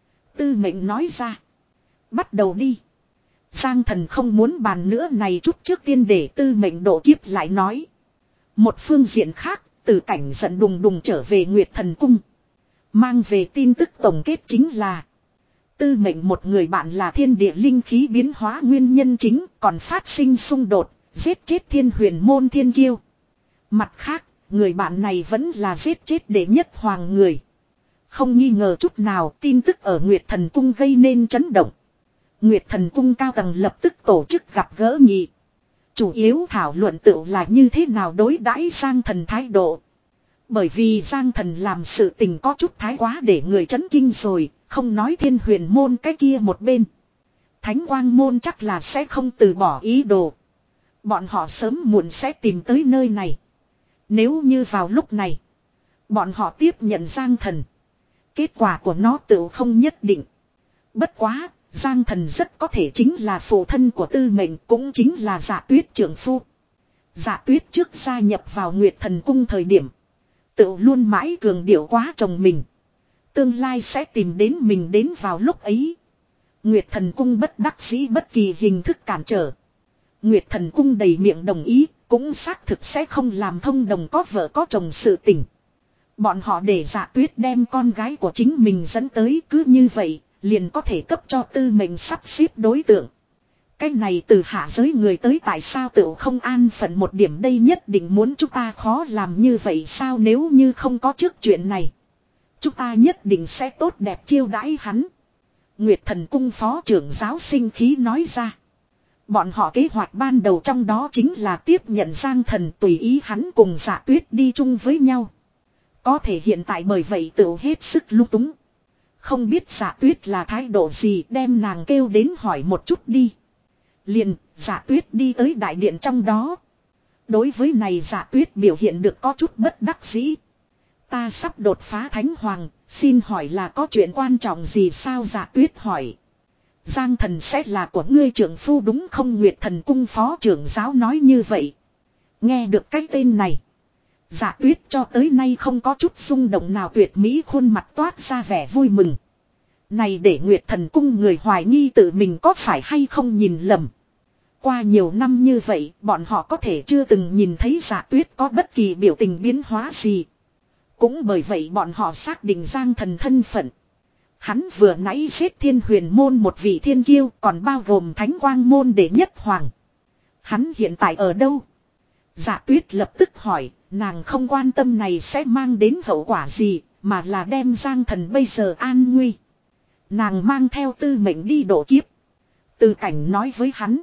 Tư Mệnh nói ra. Bắt đầu đi. Giang Thần không muốn bàn nữa, này chút trước tiên để Tư Mệnh độ kiếp lại nói. Một phương diện khác, Từ Cảnh giận đùng đùng trở về Nguyệt Thần Cung. Mang về tin tức tổng kết chính là Tư Mệnh một người bạn là thiên địa linh khí biến hóa nguyên nhân chính, còn phát sinh xung đột, giết chết thiên huyền môn thiên kiêu. Mặt khác, người bạn này vẫn là giết chết đệ nhất hoàng người. Không nghi ngờ chút nào, tin tức ở Nguyệt Thần Cung gây nên chấn động. Nguyệt Thần Cung cao tầng lập tức tổ chức gặp gỡ nhị. Chủ yếu thảo luận tựu là như thế nào đối đãi Giang Thần thái độ. Bởi vì Giang Thần làm sự tình có chút thái quá để người chấn kinh rồi, không nói thiên huyền môn cái kia một bên. Thánh quang môn chắc là sẽ không từ bỏ ý đồ. Bọn họ sớm muộn sẽ tìm tới nơi này. Nếu như vào lúc này, bọn họ tiếp nhận Giang Thần. Kết quả của nó tựu không nhất định. Bất quá, Giang Thần rất có thể chính là phụ thân của Tư Mệnh, cũng chính là Dạ Tuyết trưởng phu. Dạ Tuyết trước gia nhập vào Nguyệt Thần Cung thời điểm, tựu luôn mãi cường điệu quá chồng mình. Tương lai sẽ tìm đến mình đến vào lúc ấy. Nguyệt Thần Cung bất đắc dĩ bất kỳ hình thức cản trở. Nguyệt Thần Cung đầy miệng đồng ý, cũng xác thực sẽ không làm thông đồng có vợ có chồng sự tình. Bọn họ để Dạ Tuyết đem con gái của chính mình dẫn tới, cứ như vậy, liền có thể cấp cho Tư Mệnh sắp xếp đối tượng. Cái này từ hạ giới người tới tại sao tựu không an phận một điểm đây, nhất định muốn chúng ta khó làm như vậy sao? Nếu như không có trước chuyện này, chúng ta nhất định sẽ tốt đẹp chiêu đãi hắn. Nguyệt Thần Cung phó trưởng giáo sinh khí nói ra. Bọn họ kế hoạch ban đầu trong đó chính là tiếp nhận Giang Thần, tùy ý hắn cùng Dạ Tuyết đi chung với nhau. Có thể hiện tại bởi vậy tựu hết sức lung túng. Không biết Dạ Tuyết là thái độ gì, đem nàng kêu đến hỏi một chút đi. Liền, Dạ Tuyết đi tới đại điện trong đó. Đối với này Dạ Tuyết biểu hiện được có chút bất đắc dĩ. Ta sắp đột phá Thánh Hoàng, xin hỏi là có chuyện quan trọng gì sao? Dạ Tuyết hỏi. Giang Thần sẽ là của ngươi trưởng phu đúng không? Nguyệt Thần Cung phó trưởng giáo nói như vậy. Nghe được cái tên này, Dạ Tuyết cho tới nay không có chút rung động nào, tuyệt mỹ khuôn mặt toát ra vẻ vui mừng. Này để Nguyệt Thần Cung người hoài nghi tự mình có phải hay không nhìn lầm. Qua nhiều năm như vậy, bọn họ có thể chưa từng nhìn thấy Dạ Tuyết có bất kỳ biểu tình biến hóa gì. Cũng bởi vậy bọn họ xác định Giang Thần thân phận. Hắn vừa nãy giết thiên huyền môn một vị thiên kiêu, còn bao gồm thánh quang môn đệ nhất hoàng. Hắn hiện tại ở đâu? Dạ Tuyết lập tức hỏi, nàng không quan tâm này sẽ mang đến hậu quả gì, mà là đem Giang Thần bây giờ an nguy. Nàng mang theo Tư Mệnh đi độ kiếp. Từ Cảnh nói với hắn.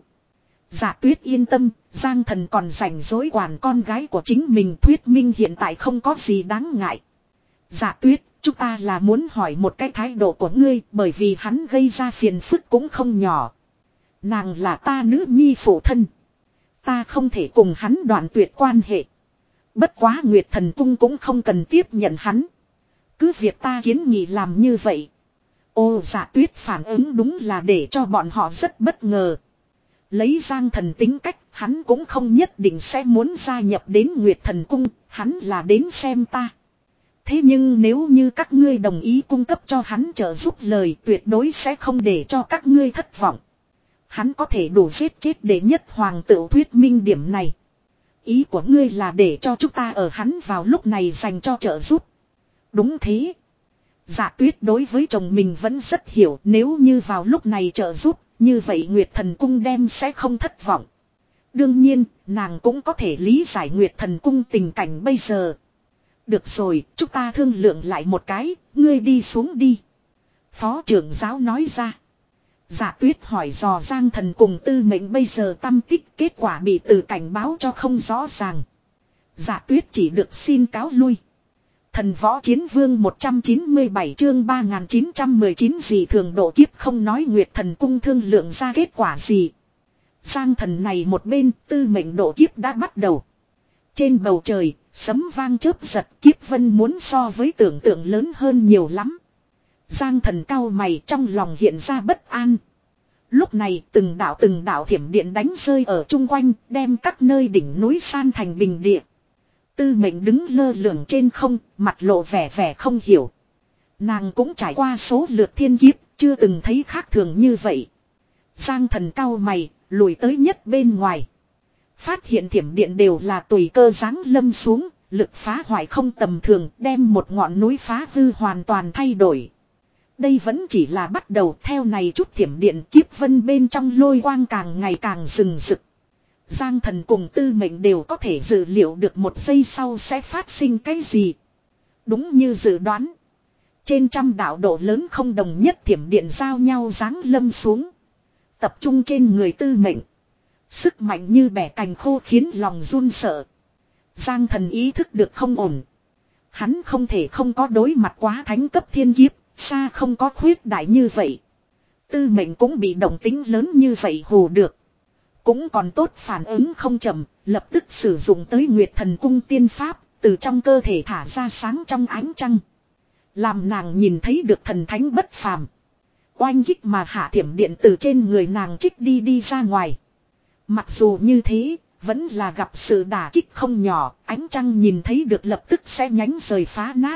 Dạ Tuyết yên tâm, Giang Thần còn rảnh rỗi quản con gái của chính mình, thuyết minh hiện tại không có gì đáng ngại. Dạ Tuyết, chúng ta là muốn hỏi một cái thái độ của ngươi, bởi vì hắn gây ra phiền phức cũng không nhỏ. Nàng là ta nữ nhi phụ thân. Ta không thể cùng hắn đoạn tuyệt quan hệ. Bất quá Nguyệt Thần Cung cũng không cần tiếp nhận hắn. Cứ việc ta kiến nghị làm như vậy. Ô Dạ Tuyết phản ứng đúng là để cho bọn họ rất bất ngờ. Lấy Giang Thần tính cách, hắn cũng không nhất định sẽ muốn gia nhập đến Nguyệt Thần Cung, hắn là đến xem ta. Thế nhưng nếu như các ngươi đồng ý cung cấp cho hắn trợ giúp lời, tuyệt đối sẽ không để cho các ngươi thất vọng. Hắn có thể đủ giết chết đệ nhất hoàng tự thuyết minh điểm này. Ý của ngươi là để cho chúng ta ở hắn vào lúc này dành cho trợ giúp. Đúng thế. Dạ Tuyết đối với chồng mình vẫn rất hiểu, nếu như vào lúc này trợ giúp, như vậy Nguyệt Thần Cung đem sẽ không thất vọng. Đương nhiên, nàng cũng có thể lý giải Nguyệt Thần Cung tình cảnh bây giờ. Được rồi, chúng ta thương lượng lại một cái, ngươi đi xuống đi. Phó trưởng giáo nói ra. Dạ Tuyết hỏi dò Giang Thần cùng Tư Mệnh bây giờ tâm tích, kết quả bị Từ Cảnh báo cho không rõ ràng. Dạ Tuyết chỉ được xin cáo lui. Thần Võ Chiến Vương một trăm chín mươi bảy chương ba nghìn chín trăm mười chín gì thường độ kiếp không nói Nguyệt Thần Cung thương lượng ra kết quả gì. Giang Thần này một bên, Tư Mệnh độ kiếp đã bắt đầu. Trên bầu trời, sấm vang chớp giật, kiếp vân muốn so với tưởng tượng lớn hơn nhiều lắm. Giang Thần cau mày, trong lòng hiện ra bất an. Lúc này từng đạo từng đạo thiểm điện đánh rơi ở chung quanh, đem các nơi đỉnh núi san thành bình địa. Tư Mệnh đứng lơ lửng trên không, mặt lộ vẻ vẻ không hiểu. Nàng cũng trải qua số lượt thiên kiếp, chưa từng thấy khác thường như vậy. Giang Thần cau mày, lùi tới nhất bên ngoài. Phát hiện thiểm điện đều là tùy cơ giáng lâm xuống, lực phá hoại không tầm thường, đem một ngọn núi phá hư hoàn toàn thay đổi. Đây vẫn chỉ là bắt đầu, theo này chút thiểm điện kiếp vân bên trong lôi quang càng ngày càng rừng rực. Giang Thần cùng Tư Mệnh đều có thể dự liệu được một giây sau sẽ phát sinh cái gì. Đúng như dự đoán. Trên trăm đạo độ lớn không đồng nhất thiểm điện giao nhau giáng lâm xuống. Tập trung trên người Tư Mệnh. Sức mạnh như bẻ cành khô khiến lòng run sợ. Giang Thần ý thức được không ổn. Hắn không thể không có đối mặt quá thánh cấp thiên kiếp, xa không có khuyết đại như vậy. Tư Mệnh cũng bị động tính lớn như vậy hù được. Cũng còn tốt phản ứng không chậm, lập tức sử dụng tới Nguyệt Thần Cung tiên pháp, từ trong cơ thể thả ra sáng trong ánh trăng. Làm nàng nhìn thấy được thần thánh bất phàm. Oanh kích mà hạ thiểm điện từ trên người nàng trích đi đi ra ngoài. Mặc dù như thế, vẫn là gặp sự đả kích không nhỏ, ánh trăng nhìn thấy được lập tức sẽ nhánh rời phá nát.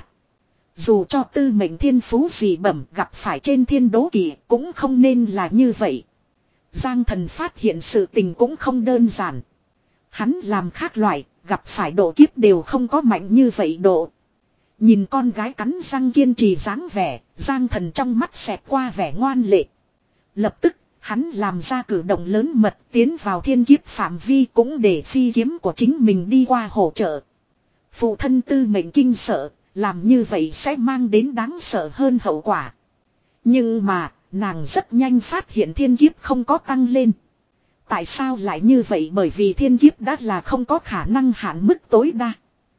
Dù cho Tư Mệnh thiên phú dị bẩm gặp phải trên thiên đố kỵ cũng không nên là như vậy. Giang Thần phát hiện sự tình cũng không đơn giản. Hắn làm khác loại, gặp phải độ kiếp đều không có mạnh như vậy độ. Nhìn con gái cắn răng kiên trì dáng vẻ, Giang Thần trong mắt xẹt qua vẻ ngoan lệ. Lập tức, hắn làm ra cử động lớn mật tiến vào thiên kiếp phạm vi cũng để phi kiếm của chính mình đi qua hỗ trợ. Phụ thân Tư Mệnh kinh sợ, làm như vậy sẽ mang đến đáng sợ hơn hậu quả. Nhưng mà, nàng rất nhanh phát hiện thiên kiếp không có tăng lên. Tại sao lại như vậy? Bởi vì thiên kiếp đã là không có khả năng hạn mức tối đa.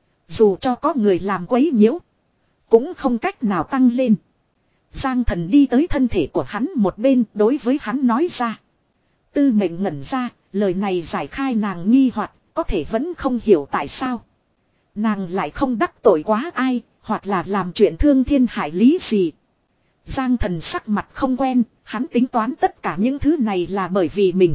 Dù cho có người làm quấy nhiễu, cũng không cách nào tăng lên. Giang Thần đi tới thân thể của hắn một bên đối với hắn nói ra. Tư Mệnh ngẩn ra, lời này giải khai nàng nghi hoặc, có thể vẫn không hiểu tại sao. Nàng lại không đắc tội quá ai, hoặc là làm chuyện thương thiên hại lý gì. Giang Thần sắc mặt không quen, hắn tính toán tất cả những thứ này là bởi vì mình.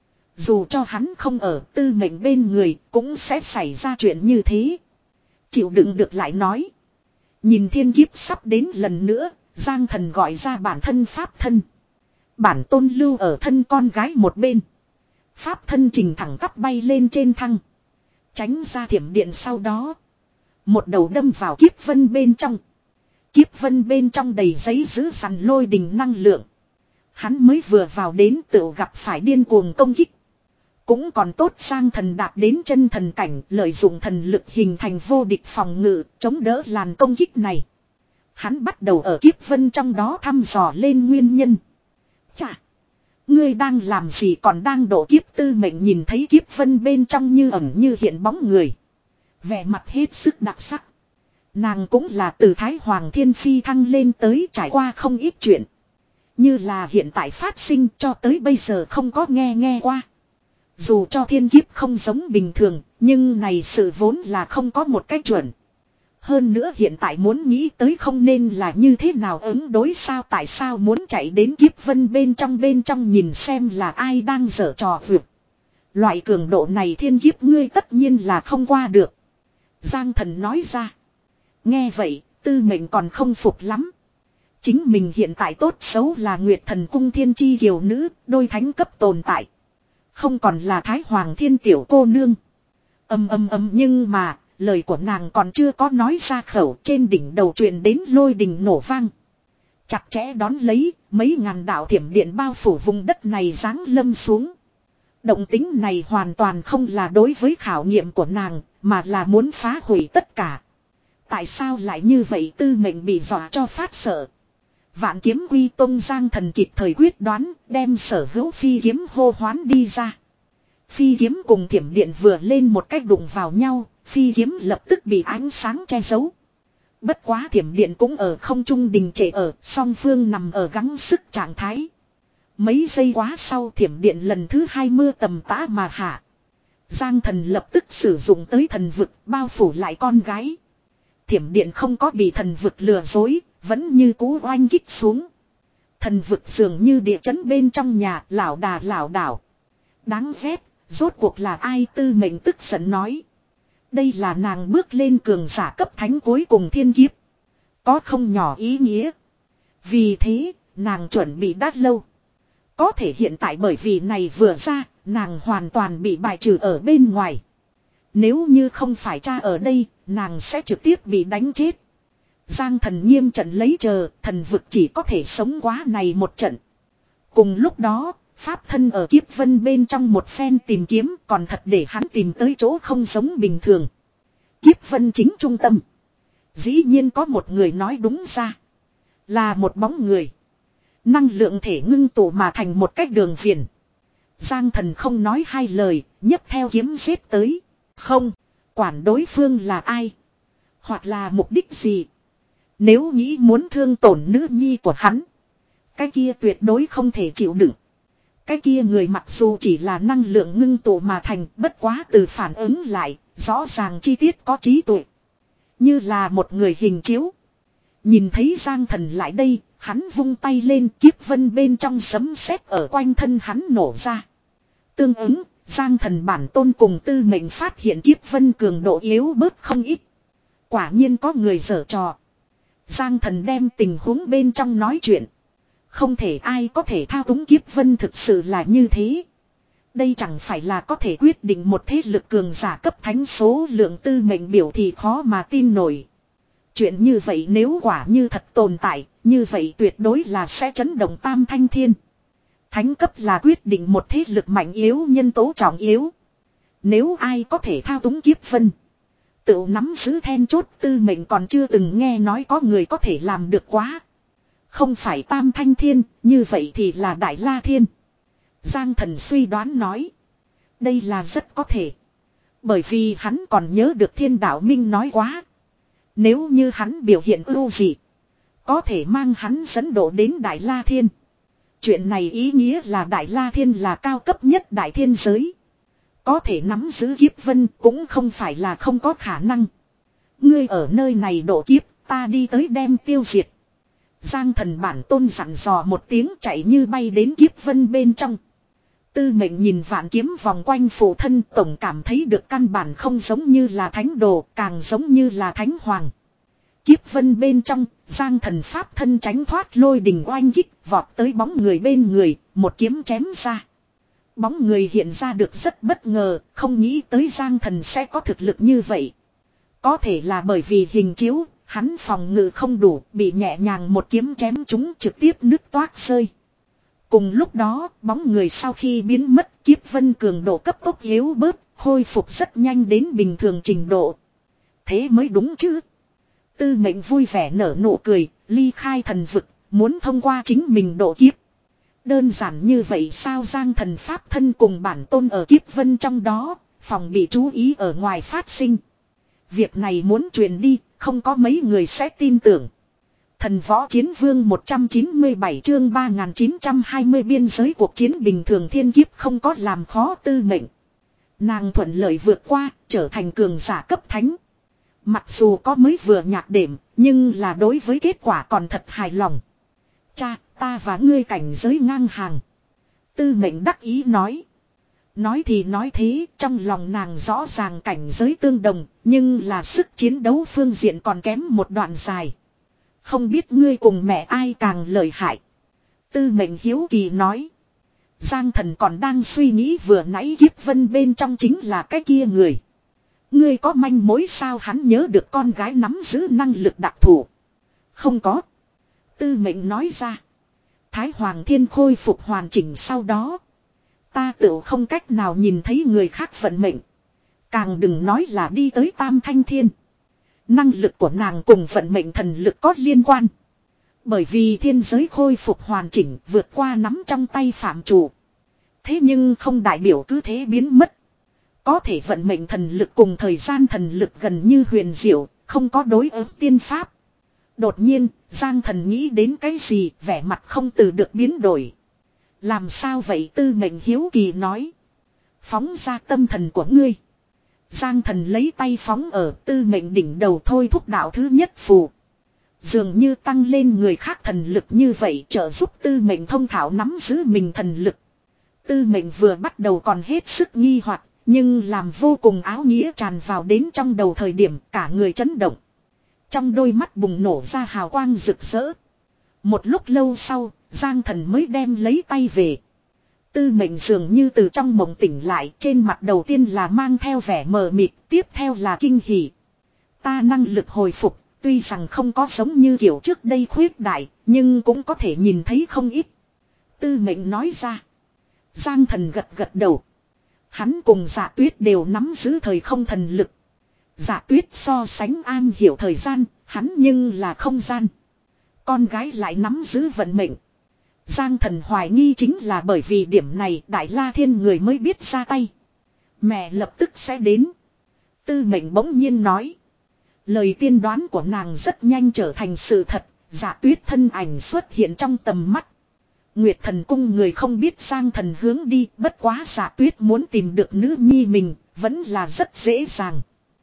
Dù cho hắn không ở Tư Mệnh bên người, cũng sẽ xảy ra chuyện như thế. Chịu đựng được lại nói. Nhìn thiên kiếp sắp đến lần nữa, Giang Thần gọi ra bản thân pháp thân. Bản tôn lưu ở thân con gái một bên. Pháp thân trình thẳng tắp bay lên trên thăng. Tránh ra thiểm điện sau đó. Một đầu đâm vào kiếp vân bên trong. Kiếp vân bên trong đầy giấy giữ sẵn lôi đình năng lượng. Hắn mới vừa vào đến tự gặp phải điên cuồng công kích. Cũng còn tốt Giang Thần đạt đến chân thần cảnh, lợi dụng thần lực hình thành vô địch phòng ngự, chống đỡ làn công kích này. Hắn bắt đầu ở kiếp vân trong đó thăm dò lên nguyên nhân. Chà! Ngươi đang làm gì còn đang độ kiếp? Tư Mệnh nhìn thấy kiếp vân bên trong như ẩn như hiện bóng người. Vẻ mặt hết sức đặc sắc. Nàng cũng là từ Thái Hoàng Thiên Phi thăng lên tới trải qua không ít chuyện. Như là hiện tại phát sinh cho tới bây giờ không có nghe nghe qua. Dù cho thiên kiếp không giống bình thường, nhưng này sự vốn là không có một cách chuẩn. Hơn nữa hiện tại muốn nghĩ tới không nên là như thế nào ứng đối sao, tại sao muốn chạy đến kiếp vân bên trong bên trong nhìn xem là ai đang giở trò vượt. Loại cường độ này thiên kiếp ngươi tất nhiên là không qua được. Giang Thần nói ra. Nghe vậy, Tư Mệnh còn không phục lắm. Chính mình hiện tại tốt xấu là Nguyệt Thần Cung thiên chi kiều nữ, đôi thánh cấp tồn tại. Không còn là Thái Hoàng Thiên tiểu cô nương. Âm âm âm nhưng mà, lời của nàng còn chưa có nói ra khẩu, trên đỉnh đầu truyền đến lôi đình nổ vang. Chặt chẽ đón lấy, mấy ngàn đạo thiểm điện bao phủ vùng đất này giáng lâm xuống. Động tính này hoàn toàn không là đối với khảo nghiệm của nàng, mà là muốn phá hủy tất cả. Tại sao lại như vậy? Tư Mệnh bị dọa cho phát sợ. Vạn Kiếm Quy Tông Giang Thần kịp thời quyết đoán, đem sở hữu phi kiếm hô hoán đi ra. Phi kiếm cùng thiểm điện vừa lên một cách đụng vào nhau, phi kiếm lập tức bị ánh sáng che giấu. Bất quá thiểm điện cũng ở không trung đình trệ, ở song phương nằm ở gắng sức trạng thái. Mấy giây quá sau thiểm điện lần thứ hai mưa tầm tã mà hạ. Giang Thần lập tức sử dụng tới thần vực bao phủ lại con gái. Thiểm điện không có bị thần vực lừa dối, vẫn như cú oanh kích xuống. Thần vực dường như địa chấn bên trong nhà, lảo đà lảo đảo. Đáng ghét, rốt cuộc là ai? Tư Mệnh tức giận nói. Đây là nàng bước lên cường giả cấp thánh cuối cùng thiên kiếp. Có không nhỏ ý nghĩa. Vì thế, nàng chuẩn bị đã lâu. Có thể hiện tại bởi vì này vừa ra, nàng hoàn toàn bị bài trừ ở bên ngoài. Nếu như không phải cha ở đây, nàng sẽ trực tiếp bị đánh chết. Giang thần nghiêm trận lấy chờ, thần vực chỉ có thể sống quá này một trận. Cùng lúc đó, pháp thân ở kiếp vân bên trong một phen tìm kiếm còn thật để hắn tìm tới chỗ không giống bình thường. Kiếp vân chính trung tâm. Dĩ nhiên có một người nói đúng ra. Là một bóng người. Năng lượng thể ngưng tụ mà thành một cách đường viền. Giang thần không nói hai lời, nhấc theo kiếm giết tới. Không, quản đối phương là ai. Hoặc là mục đích gì. Nếu nghĩ muốn thương tổn nữ nhi của hắn. Cái kia tuyệt đối không thể chịu đựng. Cái kia người mặc dù chỉ là năng lượng ngưng tụ mà thành, bất quá từ phản ứng lại, rõ ràng chi tiết có trí tuệ. Như là một người hình chiếu. Nhìn thấy Giang thần lại đây, hắn vung tay lên, kiếp vân bên trong sấm sét ở quanh thân hắn nổ ra. Tương ứng, Giang thần bản tôn cùng tư mệnh phát hiện kiếp vân cường độ yếu bớt không ít. Quả nhiên có người giở trò. Giang thần đem tình huống bên trong nói chuyện. Không thể ai có thể thao túng kiếp vân thực sự là như thế. Đây chẳng phải là có thể quyết định một thế lực cường giả cấp thánh số lượng tư mệnh biểu thì khó mà tin nổi. Chuyện như vậy nếu quả như thật tồn tại, như vậy tuyệt đối là sẽ chấn động tam thanh thiên. Thánh cấp là quyết định một thế lực mạnh yếu nhân tố trọng yếu. Nếu ai có thể thao túng kiếp vân, tự nắm giữ then chốt tư mệnh còn chưa từng nghe nói có người có thể làm được quá. Không phải tam thanh thiên, như vậy thì là đại la thiên. Giang thần suy đoán nói. Đây là rất có thể. Bởi vì hắn còn nhớ được thiên đạo minh nói quá. Nếu như hắn biểu hiện ưu dị, có thể mang hắn dẫn độ đến đại la thiên. Chuyện này ý nghĩa là đại la thiên là cao cấp nhất đại thiên giới. Có thể nắm giữ kiếp vân cũng không phải là không có khả năng. Ngươi ở nơi này độ kiếp, ta đi tới đem tiêu diệt. Giang thần bản tôn dặn dò một tiếng chạy như bay đến kiếp vân bên trong. Tư mệnh nhìn vạn kiếm vòng quanh phụ thân tổng cảm thấy được căn bản không giống như là thánh đồ, càng giống như là thánh hoàng. Kiếp vân bên trong, Giang thần pháp thân tránh thoát lôi đình oanh kích, vọt tới bóng người bên người, một kiếm chém ra. Bóng người hiện ra được rất bất ngờ, không nghĩ tới Giang thần sẽ có thực lực như vậy. Có thể là bởi vì hình chiếu, hắn phòng ngự không đủ, bị nhẹ nhàng một kiếm chém chúng trực tiếp nứt toác rơi. Cùng lúc đó, bóng người sau khi biến mất, kiếp vân cường độ cấp tốc yếu bớt, khôi phục rất nhanh đến bình thường trình độ. Thế mới đúng chứ. Tư mệnh vui vẻ nở nụ cười, ly khai thần vực, muốn thông qua chính mình độ kiếp. Đơn giản như vậy sao Giang thần pháp thân cùng bản tôn ở kiếp vân trong đó, phòng bị chú ý ở ngoài phát sinh. Việc này muốn truyền đi, không có mấy người sẽ tin tưởng. Thần võ chiến vương một trăm chín mươi bảy chương ba nghìn chín trăm hai mươi biên giới cuộc chiến bình thường thiên kiếp không có làm khó tư mệnh. Nàng thuận lợi vượt qua, trở thành cường giả cấp thánh. Mặc dù có mới vừa nhạc đệm, nhưng là đối với kết quả còn thật hài lòng. Cha, ta và ngươi cảnh giới ngang hàng. Tư mệnh đắc ý nói. Nói thì nói thế, trong lòng nàng rõ ràng cảnh giới tương đồng, nhưng là sức chiến đấu phương diện còn kém một đoạn dài. Không biết ngươi cùng mẹ ai càng lợi hại. Tư mệnh hiếu kỳ nói. Giang thần còn đang suy nghĩ vừa nãy kiếp vân bên trong chính là cái kia người. Ngươi có manh mối sao hắn nhớ được con gái nắm giữ năng lực đặc thù. Không có. Tư mệnh nói ra. Thái Hoàng Thiên khôi phục hoàn chỉnh sau đó. Ta tự không cách nào nhìn thấy người khác vận mệnh. Càng đừng nói là đi tới Tam Thanh Thiên. Năng lực của nàng cùng vận mệnh thần lực có liên quan. Bởi vì thiên giới khôi phục hoàn chỉnh vượt qua nắm trong tay phạm chủ. Thế nhưng không đại biểu cứ thế biến mất. Có thể vận mệnh thần lực cùng thời gian thần lực gần như huyền diệu, không có đối ứng tiên pháp. Đột nhiên, Giang thần nghĩ đến cái gì, vẻ mặt không từ được biến đổi. Làm sao vậy tư mệnh hiếu kỳ nói. Phóng ra tâm thần của ngươi. Giang thần lấy tay phóng ở tư mệnh đỉnh đầu thôi thúc đạo thứ nhất phù. Dường như tăng lên người khác thần lực như vậy trợ giúp tư mệnh thông thạo nắm giữ mình thần lực. Tư mệnh vừa bắt đầu còn hết sức nghi hoặc, nhưng làm vô cùng áo nghĩa tràn vào đến trong đầu thời điểm cả người chấn động. Trong đôi mắt bùng nổ ra hào quang rực rỡ. Một lúc lâu sau, Giang thần mới đem lấy tay về. Tư mệnh dường như từ trong mộng tỉnh lại, trên mặt đầu tiên là mang theo vẻ mờ mịt, tiếp theo là kinh hỉ. Ta năng lực hồi phục, tuy rằng không có giống như kiểu trước đây khuyết đại, nhưng cũng có thể nhìn thấy không ít. Tư mệnh nói ra. Giang thần gật gật đầu. Hắn cùng Dạ Tuyết đều nắm giữ thời không thần lực. Dạ Tuyết so sánh an hiểu thời gian, hắn nhưng là không gian. Con gái lại nắm giữ vận mệnh. Giang thần hoài nghi chính là bởi vì điểm này Đại La Thiên người mới biết ra tay. Mẹ lập tức sẽ đến. Tư mệnh bỗng nhiên nói. Lời tiên đoán của nàng rất nhanh trở thành sự thật. Dạ Tuyết thân ảnh xuất hiện trong tầm mắt. Nguyệt thần cung người không biết Giang thần hướng đi. Bất quá Dạ Tuyết muốn tìm được nữ nhi mình vẫn là rất dễ dàng.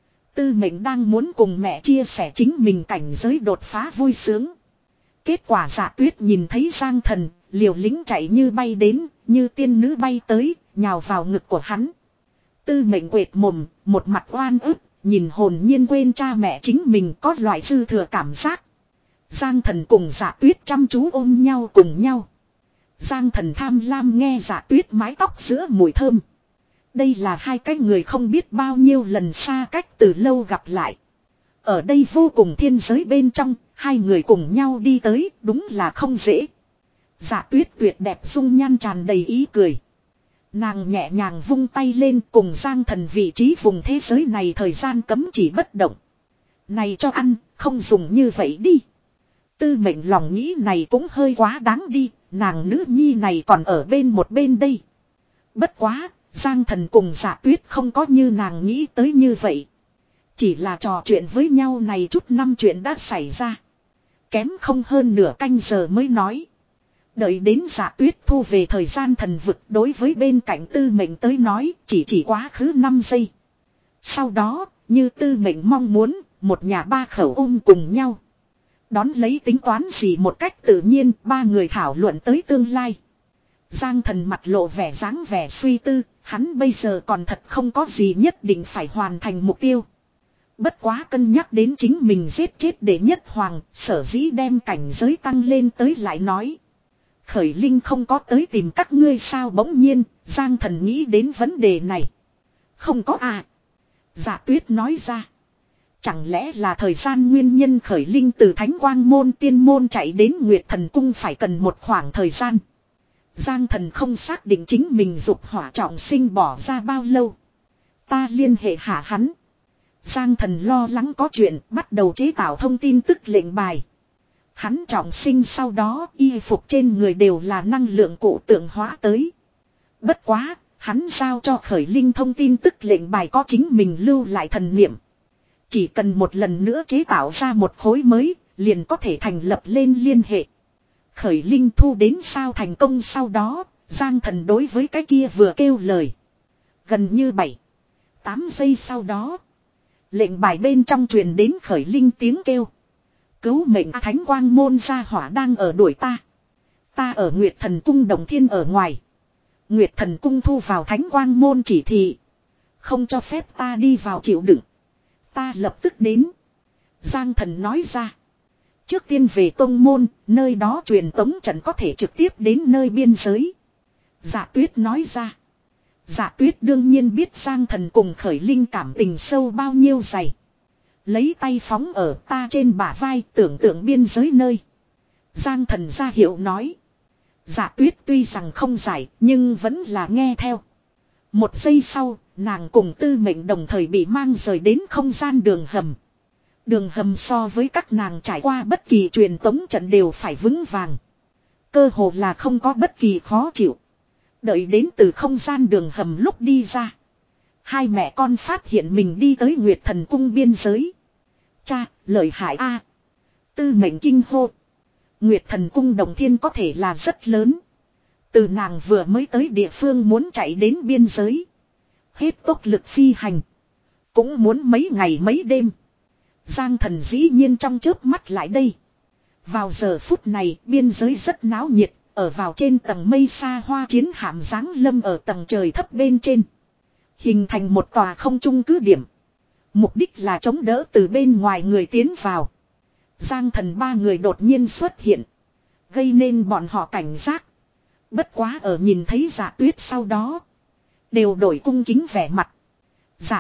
Tư mệnh đang muốn cùng mẹ chia sẻ chính mình cảnh giới đột phá vui sướng. Kết quả Dạ Tuyết nhìn thấy Giang thần, liều lính chạy như bay đến, như tiên nữ bay tới, nhào vào ngực của hắn. Tư mệnh quệt mồm, một mặt oan ức, nhìn hồn nhiên quên cha mẹ chính mình có loại dư thừa cảm giác. Giang thần cùng Dạ Tuyết chăm chú ôm nhau cùng nhau. Giang thần tham lam nghe Dạ Tuyết mái tóc giữa mùi thơm. Đây là hai cái người không biết bao nhiêu lần xa cách từ lâu gặp lại. Ở đây vô cùng thiên giới bên trong, hai người cùng nhau đi tới, đúng là không dễ. Dạ Tuyết tuyệt đẹp dung nhan tràn đầy ý cười. Nàng nhẹ nhàng vung tay lên cùng Giang thần vị trí vùng thế giới này thời gian cấm chỉ bất động. Này cho ăn, không dùng như vậy đi. Tư mệnh lòng nghĩ này cũng hơi quá đáng đi, nàng nữ nhi này còn ở bên một bên đây. Bất quá, Giang thần cùng Dạ Tuyết không có như nàng nghĩ tới như vậy. Chỉ là trò chuyện với nhau này chút năm chuyện đã xảy ra. Kém không hơn nửa canh giờ mới nói. Đợi đến Dạ Tuyết thu về thời gian thần vực đối với bên cạnh tư mệnh tới nói chỉ chỉ quá khứ năm giây. Sau đó, như tư mệnh mong muốn, một nhà ba khẩu ôm cùng nhau. Đón lấy tính toán gì một cách tự nhiên, ba người thảo luận tới tương lai. Giang thần mặt lộ vẻ dáng vẻ suy tư, hắn bây giờ còn thật không có gì nhất định phải hoàn thành mục tiêu. Bất quá cân nhắc đến chính mình giết chết để nhất hoàng, sở dĩ đem cảnh giới tăng lên tới lại nói. Khởi Linh không có tới tìm các ngươi sao bỗng nhiên, Giang thần nghĩ đến vấn đề này. Không có à. Dạ Tuyết nói ra. Chẳng lẽ là thời gian nguyên nhân Khởi Linh từ Thánh Quang môn tiên môn chạy đến Nguyệt thần cung phải cần một khoảng thời gian. Giang thần không xác định chính mình dục hỏa trọng sinh bỏ ra bao lâu. Ta liên hệ hạ hắn. Giang thần lo lắng có chuyện bắt đầu chế tạo thông tin tức lệnh bài. Hắn trọng sinh sau đó y phục trên người đều là năng lượng cụ tượng hóa tới. Bất quá, hắn giao cho Khởi Linh thông tin tức lệnh bài có chính mình lưu lại thần niệm. Chỉ cần một lần nữa chế tạo ra một khối mới, liền có thể thành lập lên liên hệ. Khởi Linh thu đến sao thành công sau đó, Giang thần đối với cái kia vừa kêu lời. Gần như bảy, tám giây sau đó. Lệnh bài bên trong truyền đến Khởi Linh tiếng kêu. Cứu mệnh Thánh Quang môn gia hỏa đang ở đuổi ta. Ta ở Nguyệt thần cung Đồng Thiên ở ngoài. Nguyệt thần cung thu vào Thánh Quang môn chỉ thị. Không cho phép ta đi vào chịu đựng. Ta lập tức đến. Giang thần nói ra. Trước tiên về tông môn, nơi đó truyền tống trận có thể trực tiếp đến nơi biên giới. Dạ Tuyết nói ra. Dạ Tuyết đương nhiên biết Giang thần cùng Khởi Linh cảm tình sâu bao nhiêu dày. Lấy tay phóng ở ta trên bả vai tưởng tượng biên giới nơi. Giang thần ra hiệu nói. Dạ Tuyết tuy rằng không giải nhưng vẫn là nghe theo. Một giây sau, nàng cùng tư mệnh đồng thời bị mang rời đến không gian đường hầm. Đường hầm so với các nàng trải qua bất kỳ truyền tống trận đều phải vững vàng. Cơ hồ là không có bất kỳ khó chịu. Đợi đến từ không gian đường hầm lúc đi ra. Hai mẹ con phát hiện mình đi tới Nguyệt thần cung biên giới. Cha, lợi hại a. Tư mệnh kinh hô. Nguyệt thần cung Đồng Thiên có thể là rất lớn. Từ nàng vừa mới tới địa phương muốn chạy đến biên giới. Hết tốc lực phi hành. Cũng muốn mấy ngày mấy đêm. Giang thần dĩ nhiên trong chớp mắt lại đây. Vào giờ phút này biên giới rất náo nhiệt. Ở vào trên tầng mây xa hoa chiến hạm giáng lâm ở tầng trời thấp bên trên. Hình thành một tòa không trung cứ điểm. Mục đích là chống đỡ từ bên ngoài người tiến vào. Giang thần ba người đột nhiên xuất hiện. Gây nên bọn họ cảnh giác. Bất quá ở nhìn thấy Dạ Tuyết sau đó. Đều đổi cung kính vẻ mặt. Dạ Tuyết,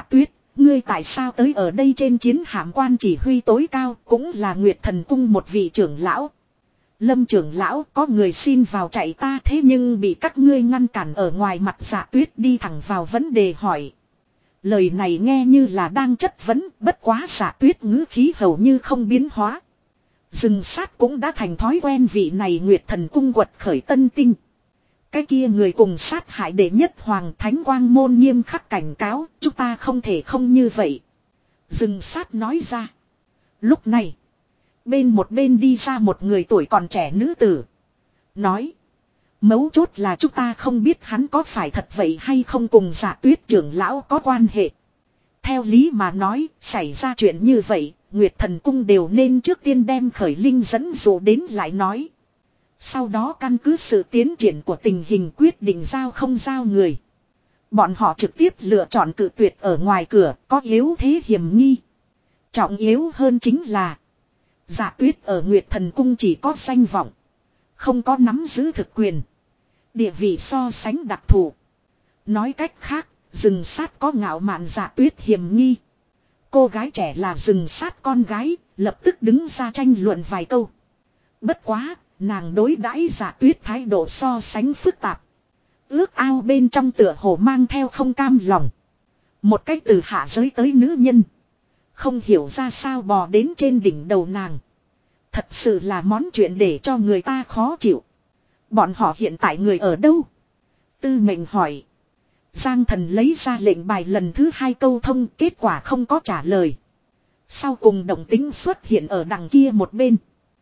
Ngươi tại sao tới ở đây trên chiến hạm quan chỉ huy tối cao cũng là Nguyệt Thần Cung một vị trưởng lão. Lâm trưởng lão có người xin vào chạy ta thế nhưng bị các ngươi ngăn cản ở ngoài mặt Dạ Tuyết đi thẳng vào vấn đề hỏi. Lời này nghe như là đang chất vấn bất quá Dạ Tuyết ngữ khí hầu như không biến hóa. Rừng sát cũng đã thành thói quen vị này Nguyệt Thần Cung quật khởi tân tinh. Cái kia người cùng sát hại đệ nhất hoàng thánh quang môn nghiêm khắc cảnh cáo, chúng ta không thể không như vậy. Rừng sát nói ra. Lúc này, bên một bên đi ra một người tuổi còn trẻ nữ tử. Nói, mấu chốt là chúng ta không biết hắn có phải thật vậy hay không cùng Dạ Tuyết trưởng lão có quan hệ. Theo lý mà nói, xảy ra chuyện như vậy, Nguyệt Thần Cung đều nên trước tiên đem Khởi Linh dẫn dụ đến lại nói. Sau đó căn cứ sự tiến triển của tình hình quyết định giao không giao người. Bọn họ trực tiếp lựa chọn cự tuyệt ở ngoài cửa có yếu thế hiểm nghi. Trọng yếu hơn chính là Dạ Tuyết ở Nguyệt Thần Cung chỉ có danh vọng. Không có nắm giữ thực quyền. Địa vị so sánh đặc thù. Nói cách khác, rừng sát có ngạo mạn Dạ Tuyết hiểm nghi. Cô gái trẻ là rừng sát con gái, lập tức đứng ra tranh luận vài câu. Bất quá, nàng đối đãi Dạ Tuyết thái độ so sánh phức tạp. Ước ao bên trong tựa hồ mang theo không cam lòng. Một cách từ hạ giới tới nữ nhân. Không hiểu ra sao bò đến trên đỉnh đầu nàng. Thật sự là món chuyện để cho người ta khó chịu. Bọn họ hiện tại người ở đâu? Tư mệnh hỏi. Giang Thần lấy ra lệnh bài lần thứ hai câu thông, kết quả không có trả lời. Sau cùng động tính xuất hiện ở đằng kia một bên.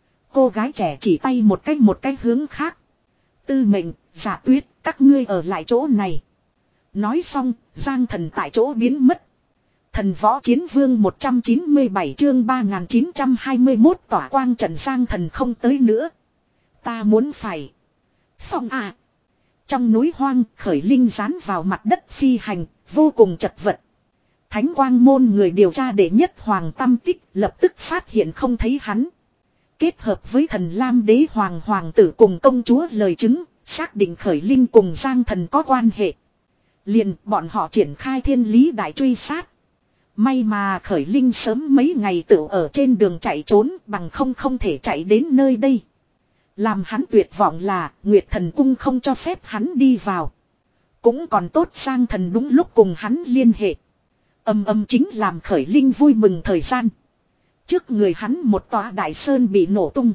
Cô gái trẻ chỉ tay một cách một cách hướng khác. Tư mệnh, Dạ Tuyết, các ngươi ở lại chỗ này. Nói xong, Giang Thần tại chỗ biến mất. Thần võ chiến vương một trăm chín mươi bảy chương ba nghìn chín trăm hai mươi mốt tỏa quang trận Giang Thần không tới nữa. Ta muốn phải. Xong à. Trong núi hoang, Khởi Linh dán vào mặt đất phi hành, vô cùng chật vật. Thánh quang môn người điều tra đệ nhất hoàng tâm tích lập tức phát hiện không thấy hắn. Kết hợp với thần Lam đế hoàng hoàng tử cùng công chúa lời chứng, xác định Khởi Linh cùng Giang Thần có quan hệ. Liền bọn họ triển khai thiên lý đại truy sát. May mà Khởi Linh sớm mấy ngày tự ở trên đường chạy trốn bằng không không thể chạy đến nơi đây. Làm hắn tuyệt vọng là Nguyệt Thần Cung không cho phép hắn đi vào. Cũng còn tốt Giang Thần đúng lúc cùng hắn liên hệ. Âm âm chính làm Khởi Linh vui mừng thời gian. Trước người hắn một tòa đại sơn bị nổ tung.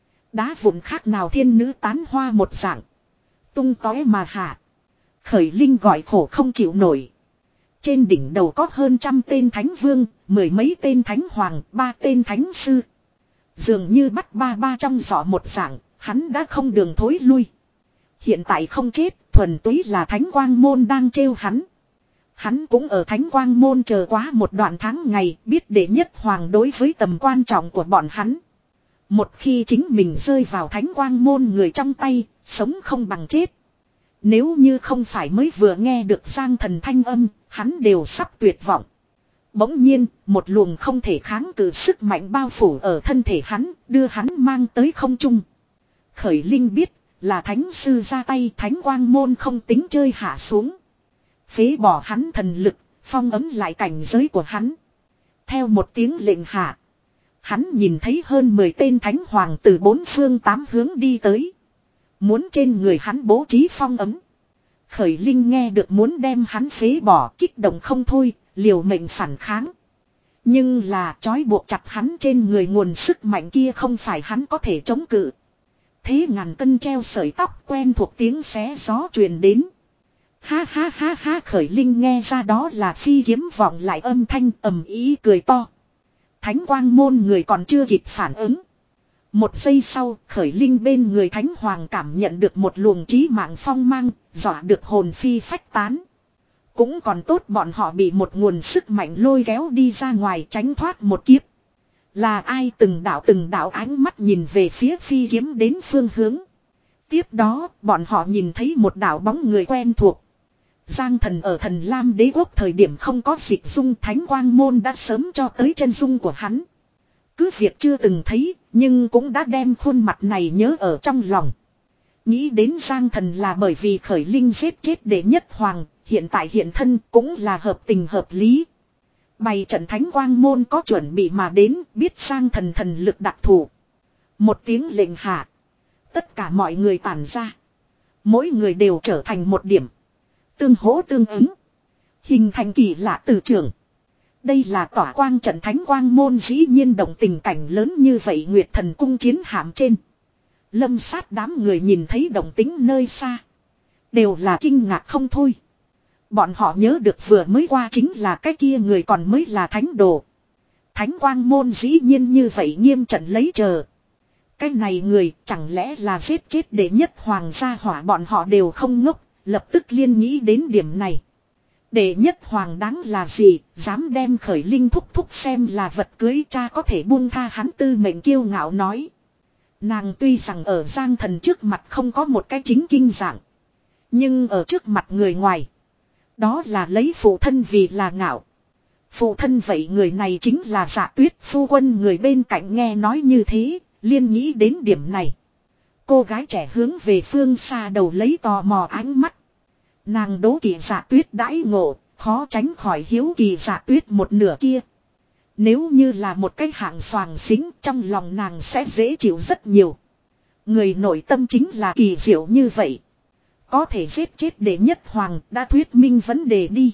Đá vụn khác nào thiên nữ tán hoa một dạng. Tung tóe mà hạ. Khởi Linh gọi khổ không chịu nổi. Trên đỉnh đầu có hơn trăm tên thánh vương, mười mấy tên thánh hoàng, ba tên thánh sư. Dường như bắt ba ba trong giỏ một dạng, hắn đã không đường thối lui. Hiện tại không chết, thuần túy là thánh quang môn đang trêu hắn. Hắn cũng ở thánh quang môn chờ quá một đoạn tháng ngày, biết đệ nhất hoàng đối với tầm quan trọng của bọn hắn. Một khi chính mình rơi vào thánh quang môn người trong tay, sống không bằng chết. Nếu như không phải mới vừa nghe được Giang Thần thanh âm, hắn đều sắp tuyệt vọng. Bỗng nhiên, một luồng không thể kháng cự sức mạnh bao phủ ở thân thể hắn, đưa hắn mang tới không trung. Khởi Linh biết, là thánh sư ra tay, thánh quang môn không tính chơi hạ xuống. Phế bỏ hắn thần lực, phong ấm lại cảnh giới của hắn. Theo một tiếng lệnh hạ, hắn nhìn thấy hơn mười tên thánh hoàng từ bốn phương tám hướng đi tới. Muốn trên người hắn bố trí phong ấm. Khởi Linh nghe được muốn đem hắn phế bỏ, kích động không thôi, liều mệnh phản kháng. Nhưng là trói buộc chặt hắn trên người nguồn sức mạnh kia không phải hắn có thể chống cự. Thế ngàn cân treo sợi tóc quen thuộc tiếng xé gió truyền đến. Ha ha ha ha Khởi Linh nghe ra đó là phi kiếm vọng lại âm thanh ầm ý cười to. Thánh quang môn người còn chưa kịp phản ứng. Một giây sau, Khởi Linh bên người Thánh Hoàng cảm nhận được một luồng trí mạng phong mang, dọa được hồn phi phách tán. Cũng còn tốt bọn họ bị một nguồn sức mạnh lôi kéo đi ra ngoài tránh thoát một kiếp. Là ai từng đạo từng đạo ánh mắt nhìn về phía phi kiếm đến phương hướng. Tiếp đó, bọn họ nhìn thấy một đạo bóng người quen thuộc. Giang Thần ở thần Lam đế quốc thời điểm không có dịch dung Thánh quang môn đã sớm cho tới chân dung của hắn. Cứ việc chưa từng thấy, nhưng cũng đã đem khuôn mặt này nhớ ở trong lòng. Nghĩ đến Giang Thần là bởi vì Khởi Linh giết chết đệ nhất hoàng, hiện tại hiện thân cũng là hợp tình hợp lý. Bày trận thánh quang môn có chuẩn bị mà đến, biết Giang Thần thần lực đặc thù. Một tiếng lệnh hạ. Tất cả mọi người tản ra. Mỗi người đều trở thành một điểm. Tương hỗ tương ứng. Hình thành kỳ lạ từ trường. Đây là tỏa quang trận thánh quang môn, dĩ nhiên động tình cảnh lớn như vậy Nguyệt Thần cung chiến hạm trên. Lâm Sát đám người nhìn thấy động tính nơi xa. Đều là kinh ngạc không thôi. Bọn họ nhớ được vừa mới qua chính là cái kia người còn mới là thánh đồ. Thánh quang môn dĩ nhiên như vậy nghiêm trận lấy chờ. Cái này người chẳng lẽ là giết chết đệ nhất hoàng gia hỏa, bọn họ đều không ngốc, lập tức liên nghĩ đến điểm này. Đệ nhất hoàng đáng là gì, dám đem Khởi Linh thúc thúc xem là vật cưới, cha có thể buông tha hắn tư mệnh kiêu ngạo nói. Nàng tuy rằng ở Giang Thần trước mặt không có một cái chính kinh dạng. Nhưng ở trước mặt người ngoài. Đó là lấy phụ thân vì là ngạo. Phụ thân vậy người này chính là Dạ Tuyết phu quân, người bên cạnh nghe nói như thế, liên nghĩ đến điểm này. Cô gái trẻ hướng về phương xa đầu lấy tò mò ánh mắt. Nàng đố kỵ Dạ Tuyết đãi ngộ, khó tránh khỏi hiếu kỳ Dạ Tuyết một nửa kia. Nếu như là một cái hạng xoàng xính, trong lòng nàng sẽ dễ chịu rất nhiều. Người nội tâm chính là kỳ diệu như vậy. Có thể giết chết đệ nhất hoàng đã thuyết minh vấn đề đi.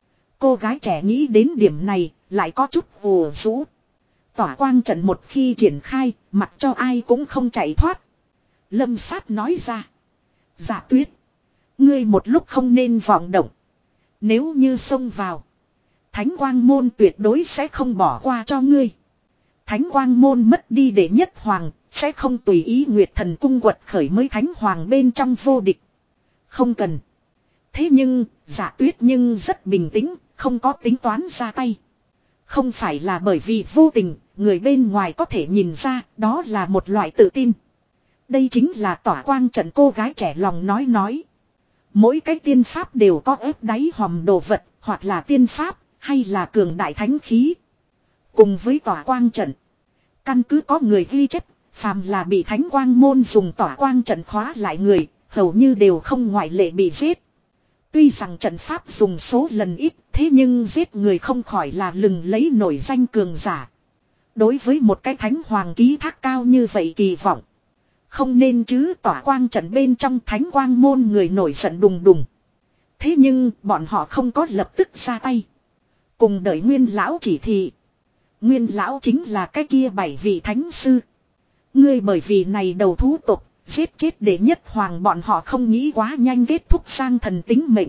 Cô gái trẻ nghĩ đến điểm này, lại có chút ồ rũ. Tỏa quang trận một khi triển khai, mặc cho ai cũng không chạy thoát. Lâm Sát nói ra. Dạ Tuyết, ngươi một lúc không nên vọng động. Nếu như xông vào, Thánh quang môn tuyệt đối sẽ không bỏ qua cho ngươi. Thánh quang môn mất đi đệ nhất hoàng, sẽ không tùy ý Nguyệt Thần cung quật khởi mới thánh hoàng bên trong vô địch. Không cần. Thế nhưng, Dạ Tuyết nhưng rất bình tĩnh, không có tính toán ra tay. Không phải là bởi vì vô tình, người bên ngoài có thể nhìn ra, đó là một loại tự tin. Đây chính là tỏa quang trận, cô gái trẻ lòng nói nói. Mỗi cái tiên pháp đều có ép đáy hòm đồ vật, hoặc là tiên pháp, hay là cường đại thánh khí. Cùng với tỏa quang trận. Căn cứ có người ghi chép, phàm là bị thánh quang môn dùng tỏa quang trận khóa lại người, hầu như đều không ngoại lệ bị giết. Tuy rằng trận pháp dùng số lần ít, thế nhưng giết người không khỏi là lừng lấy nổi danh cường giả. Đối với một cái thánh hoàng ký thác cao như vậy kỳ vọng. Không nên chứ, tỏa quang trận bên trong thánh quang môn người nổi giận đùng đùng. Thế nhưng bọn họ không có lập tức ra tay. Cùng đợi Nguyên lão chỉ thị. Nguyên lão chính là cái kia bảy vị thánh sư. Ngươi bởi vì này đầu thú tục, giết chết đệ nhất hoàng, bọn họ không nghĩ quá nhanh kết thúc Giang Thần tính mệnh.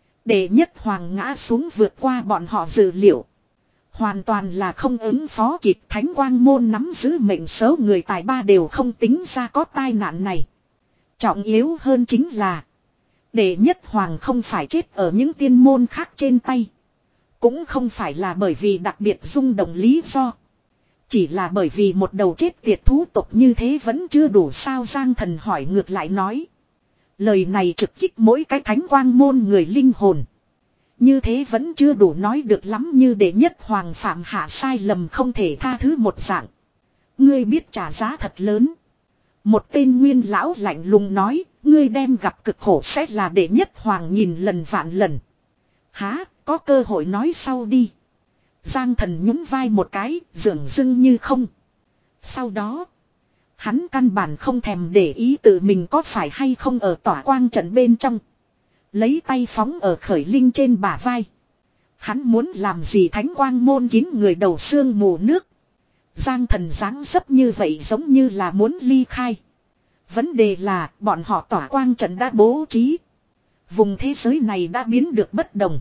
Đệ nhất hoàng ngã xuống vượt qua bọn họ dự liệu. Hoàn toàn là không ứng phó kịp, thánh quang môn nắm giữ mệnh số người tài ba đều không tính ra có tai nạn này. Trọng yếu hơn chính là đệ nhất hoàng không phải chết ở những tiên môn khác trên tay. Cũng không phải là bởi vì đặc biệt rung động lý do. Chỉ là bởi vì một đầu chết tiệt thú tộc như thế vẫn chưa đủ sao, Giang Thần hỏi ngược lại nói. Lời này trực kích mỗi cái thánh quang môn người linh hồn. Như thế vẫn chưa đủ nói được lắm, như đệ nhất hoàng phạm hạ sai lầm không thể tha thứ một dạng. Ngươi biết trả giá thật lớn. Một tên nguyên lão lạnh lùng nói, ngươi đem gặp cực khổ sẽ là đệ nhất hoàng nhìn lần vạn lần. Há, có cơ hội nói sau đi. Giang Thần nhún vai một cái, dường dưng như không. Sau đó, hắn căn bản không thèm để ý tự mình có phải hay không ở tỏa quang trận bên trong. Lấy tay phóng ở Khởi Linh trên bả vai. Hắn muốn làm gì thánh quang môn kín người đầu xương mù nước. Giang Thần dáng dấp như vậy giống như là muốn ly khai. Vấn đề là bọn họ tỏa quang trận đã bố trí. Vùng thế giới này đã biến được bất đồng.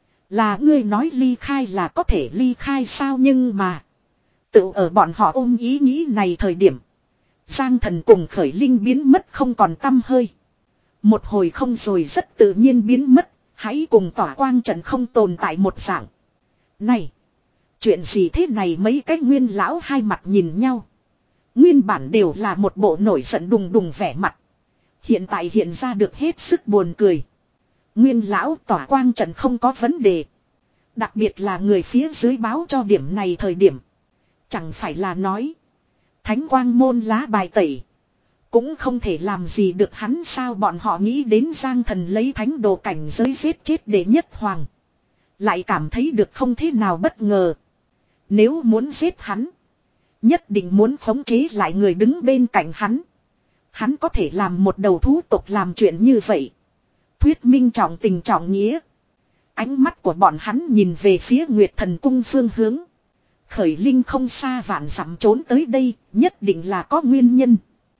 Là ngươi nói ly khai là có thể ly khai sao, nhưng mà tự ở bọn họ ôm ý nghĩ này thời điểm, Giang Thần cùng Khởi Linh biến mất không còn tăm hơi. Một hồi không rồi rất tự nhiên biến mất, hãy cùng tỏa quang trận không tồn tại một dạng. Này, chuyện gì thế này, mấy cái nguyên lão hai mặt nhìn nhau. Nguyên bản đều là một bộ nổi giận đùng đùng vẻ mặt. Hiện tại hiện ra được hết sức buồn cười. Nguyên lão, tỏa quang trận không có vấn đề. Đặc biệt là người phía dưới báo cho điểm này thời điểm. Chẳng phải là nói thánh quang môn lá bài tẩy cũng không thể làm gì được hắn sao. Bọn họ nghĩ đến Giang Thần lấy thánh đồ cảnh giới giết chết đệ nhất hoàng. Lại cảm thấy được không thế nào bất ngờ. Nếu muốn giết hắn. Nhất định muốn khống chế lại người đứng bên cạnh hắn. Hắn có thể làm một đầu thú tộc làm chuyện như vậy. Thuyết minh trọng tình trọng nghĩa. Ánh mắt của bọn hắn nhìn về phía Nguyệt Thần Cung phương hướng. Khởi Linh không xa vạn dặm trốn tới đây, nhất định là có nguyên nhân.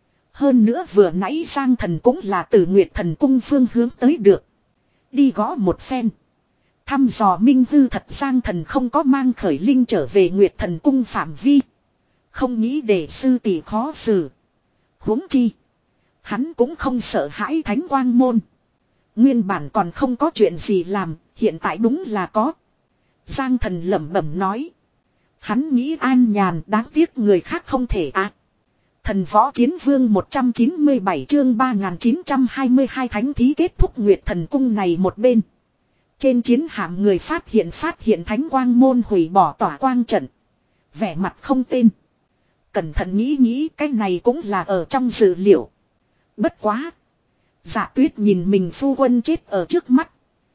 Hơn nữa vừa nãy Giang Thần cũng là từ Nguyệt Thần Cung phương hướng tới được. Đi gõ một phen. Thăm dò minh hư thật Giang Thần không có mang Khởi Linh trở về Nguyệt Thần Cung phạm vi. Không nghĩ để sư tỷ khó xử. Huống chi. Hắn cũng không sợ hãi Thánh Quang Môn. Nguyên bản còn không có chuyện gì làm, hiện tại đúng là có. Giang Thần lẩm bẩm nói. Hắn nghĩ an nhàn, đáng tiếc người khác không thể à. Thần Võ Chiến Vương một trăm chín mươi bảy chương ba nghìn chín trăm hai mươi hai thánh thí kết thúc Nguyệt Thần Cung này một bên. Trên chiến hạm người phát hiện phát hiện Thánh Quang Môn hủy bỏ tỏa quang trận. Vẻ mặt không tên. Cẩn thận nghĩ nghĩ cái này cũng là ở trong dự liệu. Bất quá. Dạ Tuyết nhìn mình phu quân chết ở trước mắt.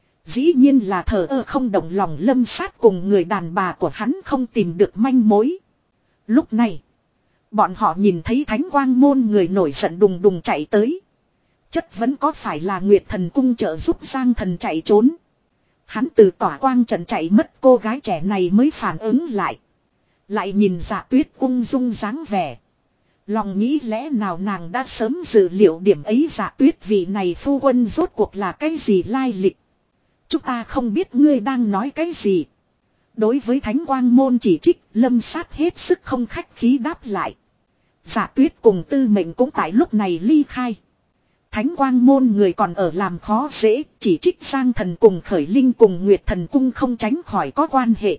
Dĩ nhiên là thờ ơ không động lòng lâm sát cùng người đàn bà của hắn không tìm được manh mối. Lúc này. Bọn họ nhìn thấy Thánh Quang Môn người nổi giận đùng đùng chạy tới. Chất vẫn có phải là Nguyệt Thần Cung trợ giúp Giang Thần chạy trốn. Hắn từ tỏa quang trận chạy mất cô gái trẻ này mới phản ứng lại. Lại nhìn Dạ Tuyết ung dung dáng vẻ. Lòng nghĩ lẽ nào nàng đã sớm dự liệu điểm ấy. Dạ Tuyết vị này phu quân rốt cuộc là cái gì lai lịch. Chúng ta không biết ngươi đang nói cái gì. Đối với Thánh Quang Môn chỉ trích, lâm sát hết sức không khách khí đáp lại. Dạ Tuyết cùng Tư Mệnh cũng tại lúc này ly khai. Thánh Quang Môn người còn ở làm khó dễ, chỉ trích Giang Thần cùng Khởi Linh cùng Nguyệt Thần Cung không tránh khỏi có quan hệ.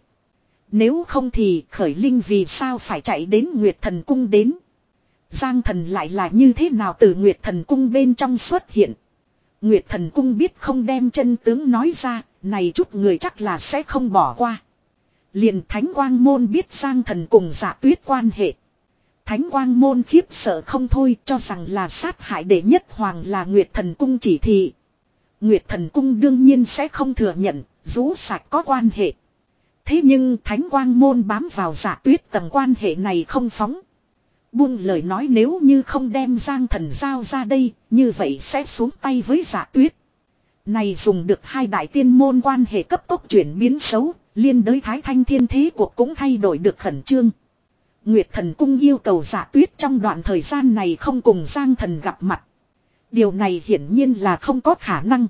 Nếu không thì Khởi Linh vì sao phải chạy đến Nguyệt Thần Cung đến. Giang Thần lại là như thế nào từ Nguyệt Thần Cung bên trong xuất hiện. Nguyệt Thần Cung biết không đem chân tướng nói ra, này chút người chắc là sẽ không bỏ qua. Liền Thánh Quang Môn biết Giang Thần cùng Dạ Tuyết quan hệ. Thánh Quang Môn khiếp sợ không thôi, cho rằng là sát hại đệ nhất hoàng là Nguyệt Thần Cung chỉ thị. Nguyệt Thần Cung đương nhiên sẽ không thừa nhận, rũ sạch có quan hệ. Thế nhưng Thánh Quang Môn bám vào Dạ Tuyết tầng quan hệ này không phóng. Buông lời nói nếu như không đem Giang Thần giao ra đây, như vậy sẽ xuống tay với Dạ Tuyết. Này dùng được hai đại tiên môn quan hệ cấp tốc chuyển biến xấu, liên đới Thái Thanh Thiên thế cuộc cũng thay đổi được khẩn trương. Nguyệt Thần Cung yêu cầu Dạ Tuyết trong đoạn thời gian này không cùng Giang Thần gặp mặt. Điều này hiển nhiên là không có khả năng.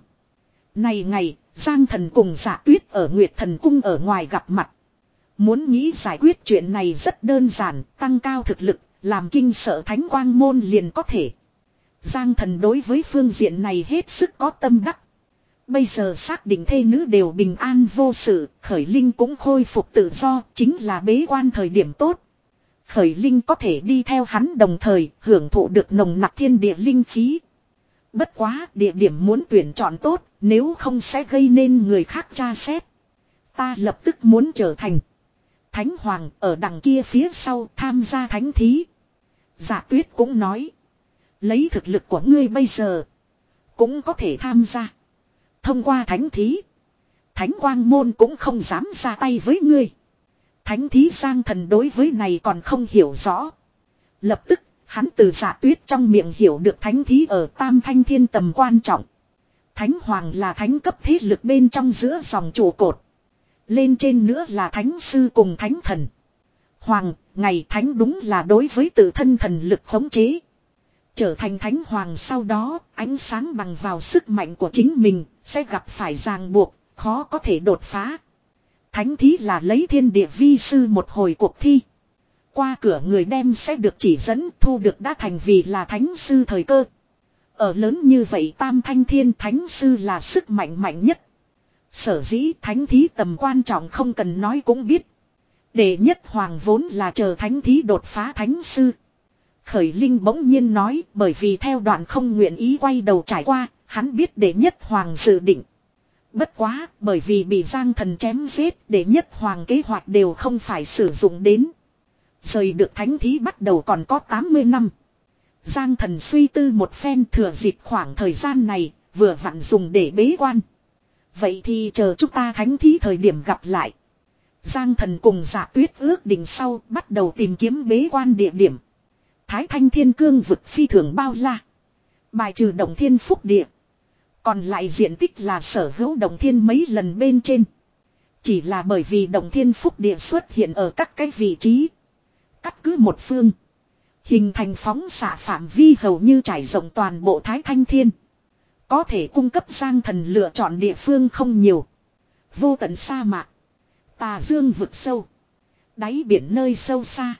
Này ngày, Giang Thần cùng Dạ Tuyết ở Nguyệt Thần Cung ở ngoài gặp mặt. Muốn nghĩ giải quyết chuyện này rất đơn giản, tăng cao thực lực, làm kinh sợ Thánh Quang Môn liền có thể. Giang Thần đối với phương diện này hết sức có tâm đắc. Bây giờ xác định thê nữ đều bình an vô sự, Khởi Linh cũng khôi phục tự do, chính là bế quan thời điểm tốt. Khởi Linh có thể đi theo hắn đồng thời hưởng thụ được nồng nặc thiên địa linh khí. Bất quá địa điểm muốn tuyển chọn tốt, nếu không sẽ gây nên người khác tra xét. Ta lập tức muốn trở thành Thánh Hoàng ở đằng kia phía sau tham gia thánh thí. Dạ Tuyết cũng nói. Lấy thực lực của ngươi bây giờ cũng có thể tham gia. Thông qua thánh thí, Thánh Quang Môn cũng không dám ra tay với ngươi. Thánh thí Giang Thần đối với này còn không hiểu rõ. Lập tức, hắn từ Dạ Tuyết trong miệng hiểu được thánh thí ở Tam Thanh Thiên tầm quan trọng. Thánh Hoàng là thánh cấp thế lực bên trong giữa dòng trụ cột. Lên trên nữa là thánh sư cùng thánh thần. Hoàng, ngày thánh đúng là đối với tự thân thần lực khống chế. Trở thành thánh hoàng sau đó, ánh sáng bằng vào sức mạnh của chính mình, sẽ gặp phải ràng buộc, khó có thể đột phá. Thánh thí là lấy thiên địa vi sư một hồi cuộc thi. Qua cửa người đem sẽ được chỉ dẫn thu được đã thành vì là thánh sư thời cơ. Ở lớn như vậy Tam Thanh Thiên thánh sư là sức mạnh mạnh nhất. Sở dĩ thánh thí tầm quan trọng không cần nói cũng biết. Đệ nhất hoàng vốn là chờ thánh thí đột phá thánh sư. Khởi Linh bỗng nhiên nói bởi vì theo đoạn không nguyện ý quay đầu trải qua, hắn biết đệ nhất hoàng dự định. Bất quá, bởi vì bị Giang Thần chém giết, đệ nhất hoàng kế hoạch đều không phải sử dụng đến. Rời được thánh thí bắt đầu còn có tám mươi năm. Giang Thần suy tư một phen thừa dịp khoảng thời gian này, vừa vặn dùng để bế quan. Vậy thì chờ chúng ta thánh thí thời điểm gặp lại. Giang Thần cùng Dạ Tuyết ước định sau bắt đầu tìm kiếm bế quan địa điểm. Thái Thanh Thiên Cương vực phi thường bao la. Bài trừ Động Thiên Phúc Địa. Còn lại diện tích là sở hữu Động Thiên mấy lần bên trên. Chỉ là bởi vì Động Thiên Phúc Địa xuất hiện ở các cái vị trí. Cắt cứ một phương. Hình thành phóng xạ phạm vi hầu như trải rộng toàn bộ Thái Thanh Thiên. Có thể cung cấp Giang Thần lựa chọn địa phương không nhiều. Vô tận sa mạc. Tà dương vực sâu. Đáy biển nơi sâu xa.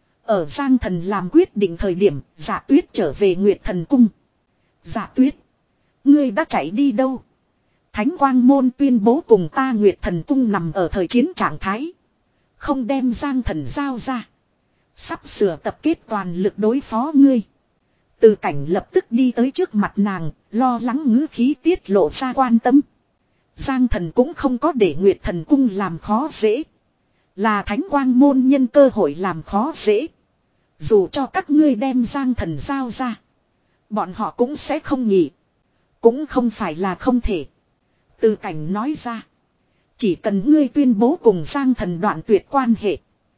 Ở Giang Thần làm quyết định thời điểm, Dạ Tuyết trở về Nguyệt Thần Cung. Dạ Tuyết, ngươi đã chạy đi đâu? Thánh Quang Môn tuyên bố cùng ta Nguyệt Thần Cung nằm ở thời chiến trạng thái. Không đem Giang Thần giao ra. Sắp sửa tập kết toàn lực đối phó ngươi. Từ Cảnh lập tức đi tới trước mặt nàng, lo lắng ngữ khí tiết lộ ra quan tâm. Giang Thần cũng không có để Nguyệt Thần Cung làm khó dễ. Là Thánh Quang Môn nhân cơ hội làm khó dễ. Dù cho các ngươi đem Giang Thần giao ra, bọn họ cũng sẽ không nghỉ. Cũng không phải là không thể. Từ Cảnh nói ra. Chỉ cần ngươi tuyên bố cùng Giang Thần đoạn tuyệt quan hệ,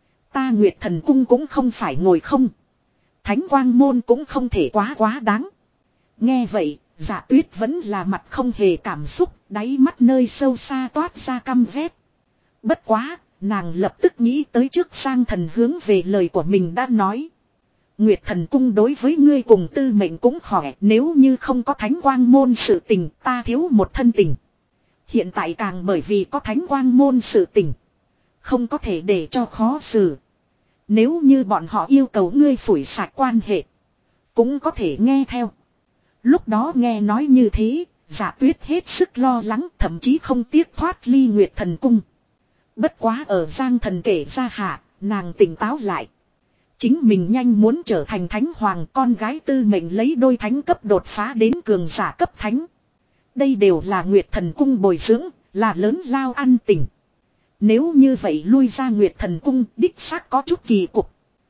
ta Nguyệt Thần Cung cũng không phải ngồi không. Thánh Quang Môn cũng không thể quá quá đáng. Nghe vậy, Dạ Tuyết vẫn là mặt không hề cảm xúc, đáy mắt nơi sâu xa toát ra căm ghét. Bất quá, nàng lập tức nghĩ tới trước Giang Thần hướng về lời của mình đã nói. Nguyệt Thần Cung đối với ngươi cùng tư mệnh cũng khỏe, nếu như không có Thánh Quang Môn sự tình, ta thiếu một thân tình. Hiện tại càng bởi vì có Thánh Quang Môn sự tình, không có thể để cho khó xử. Nếu như bọn họ yêu cầu ngươi phủi sạch quan hệ, cũng có thể nghe theo. Lúc đó nghe nói như thế, Dạ Tuyết hết sức lo lắng, thậm chí không tiếc thoát ly Nguyệt Thần Cung. Bất quá ở Giang Thần kể ra hạ, nàng tỉnh táo lại. Chính mình nhanh muốn trở thành thánh hoàng, con gái tư mệnh lấy đôi thánh cấp đột phá đến cường giả cấp thánh. Đây đều là Nguyệt Thần Cung bồi dưỡng, là lớn lao ăn tình. Nếu như vậy lui ra Nguyệt Thần Cung đích xác có chút kỳ cục.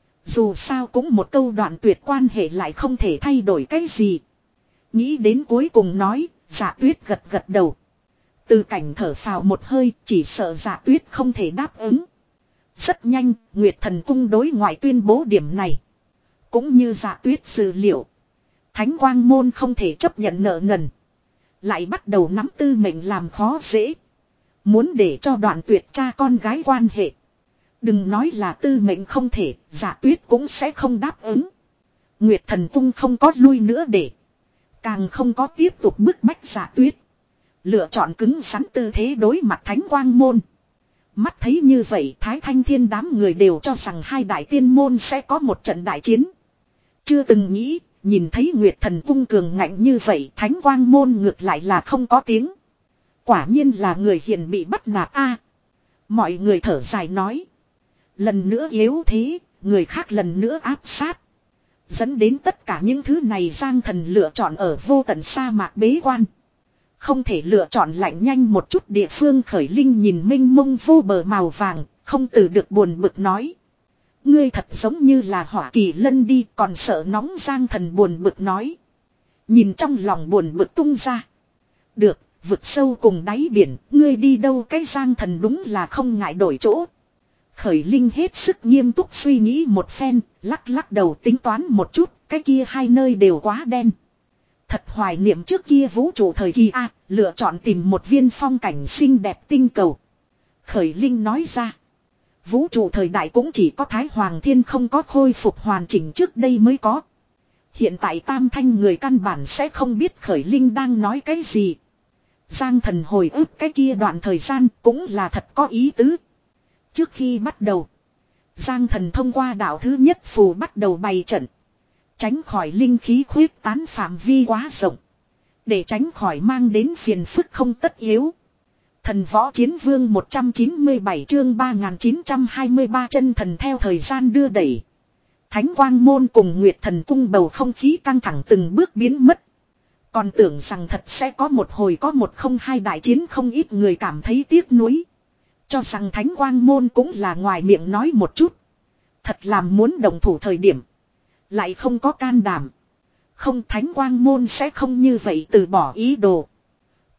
Dù sao cũng một câu đoạn tuyệt quan hệ lại không thể thay đổi cái gì. Nghĩ đến cuối cùng nói, Dạ Tuyết gật gật đầu. Từ Cảnh thở phào một hơi, chỉ sợ Dạ Tuyết không thể đáp ứng. Rất nhanh, Nguyệt Thần Cung đối ngoại tuyên bố điểm này. Cũng như Dạ Tuyết dự liệu, Thánh Quang Môn không thể chấp nhận nợ nần. Lại bắt đầu nắm tư mệnh làm khó dễ. Muốn để cho đoạn tuyệt cha con gái quan hệ. Đừng nói là tư mệnh không thể, Dạ Tuyết cũng sẽ không đáp ứng. Nguyệt Thần Cung không có lui nữa để. Càng không có tiếp tục bức bách Dạ Tuyết. Lựa chọn cứng rắn tư thế đối mặt Thánh Quang Môn. Mắt thấy như vậy Thái Thanh Thiên đám người đều cho rằng hai đại tiên môn sẽ có một trận đại chiến. Chưa từng nghĩ, nhìn thấy Nguyệt Thần Cung cường ngạnh như vậy Thánh Quang Môn ngược lại là không có tiếng. Quả nhiên là người hiền bị bắt nạt a. Mọi người thở dài nói. Lần nữa yếu thế, người khác lần nữa áp sát. Dẫn đến tất cả những thứ này Giang Thần lựa chọn ở vô tận sa mạc bế quan. Không thể lựa chọn lạnh nhanh một chút địa phương. Khởi Linh nhìn mênh mông vô bờ màu vàng, không từ được buồn bực nói. Ngươi thật giống như là Hỏa Kỳ Lân đi, còn sợ nóng. Giang Thần buồn bực nói. Nhìn trong lòng buồn bực tung ra. Được, vực sâu cùng đáy biển, ngươi đi đâu? Cái Giang Thần đúng là không ngại đổi chỗ. Khởi Linh hết sức nghiêm túc suy nghĩ một phen, lắc lắc đầu tính toán một chút, cái kia hai nơi đều quá đen. Thật hoài niệm trước kia vũ trụ thời kỳ A, lựa chọn tìm một viên phong cảnh xinh đẹp tinh cầu. Khởi Linh nói ra. Vũ trụ thời đại cũng chỉ có Thái Hoàng Thiên không có khôi phục hoàn chỉnh trước đây mới có. Hiện tại Tam Thanh người căn bản sẽ không biết Khởi Linh đang nói cái gì. Giang Thần hồi ức cái kia đoạn thời gian cũng là thật có ý tứ. Trước khi bắt đầu, Giang Thần thông qua đạo thứ nhất phù bắt đầu bày trận. Tránh khỏi linh khí khuyết tán phạm vi quá rộng. Để tránh khỏi mang đến phiền phức không tất yếu. Thần Võ Chiến Vương một trăm chín mươi bảy chương ba nghìn chín trăm hai mươi ba chân thần theo thời gian đưa đẩy. Thánh Quang Môn cùng Nguyệt Thần Cung bầu không khí căng thẳng từng bước biến mất. Còn tưởng rằng thật sẽ có một hồi có một không hai đại chiến, không ít người cảm thấy tiếc nuối. Cho rằng Thánh Quang Môn cũng là ngoài miệng nói một chút. Thật làm muốn đồng thủ thời điểm. Lại không có can đảm. Không, Thánh Quang Môn sẽ không như vậy từ bỏ ý đồ.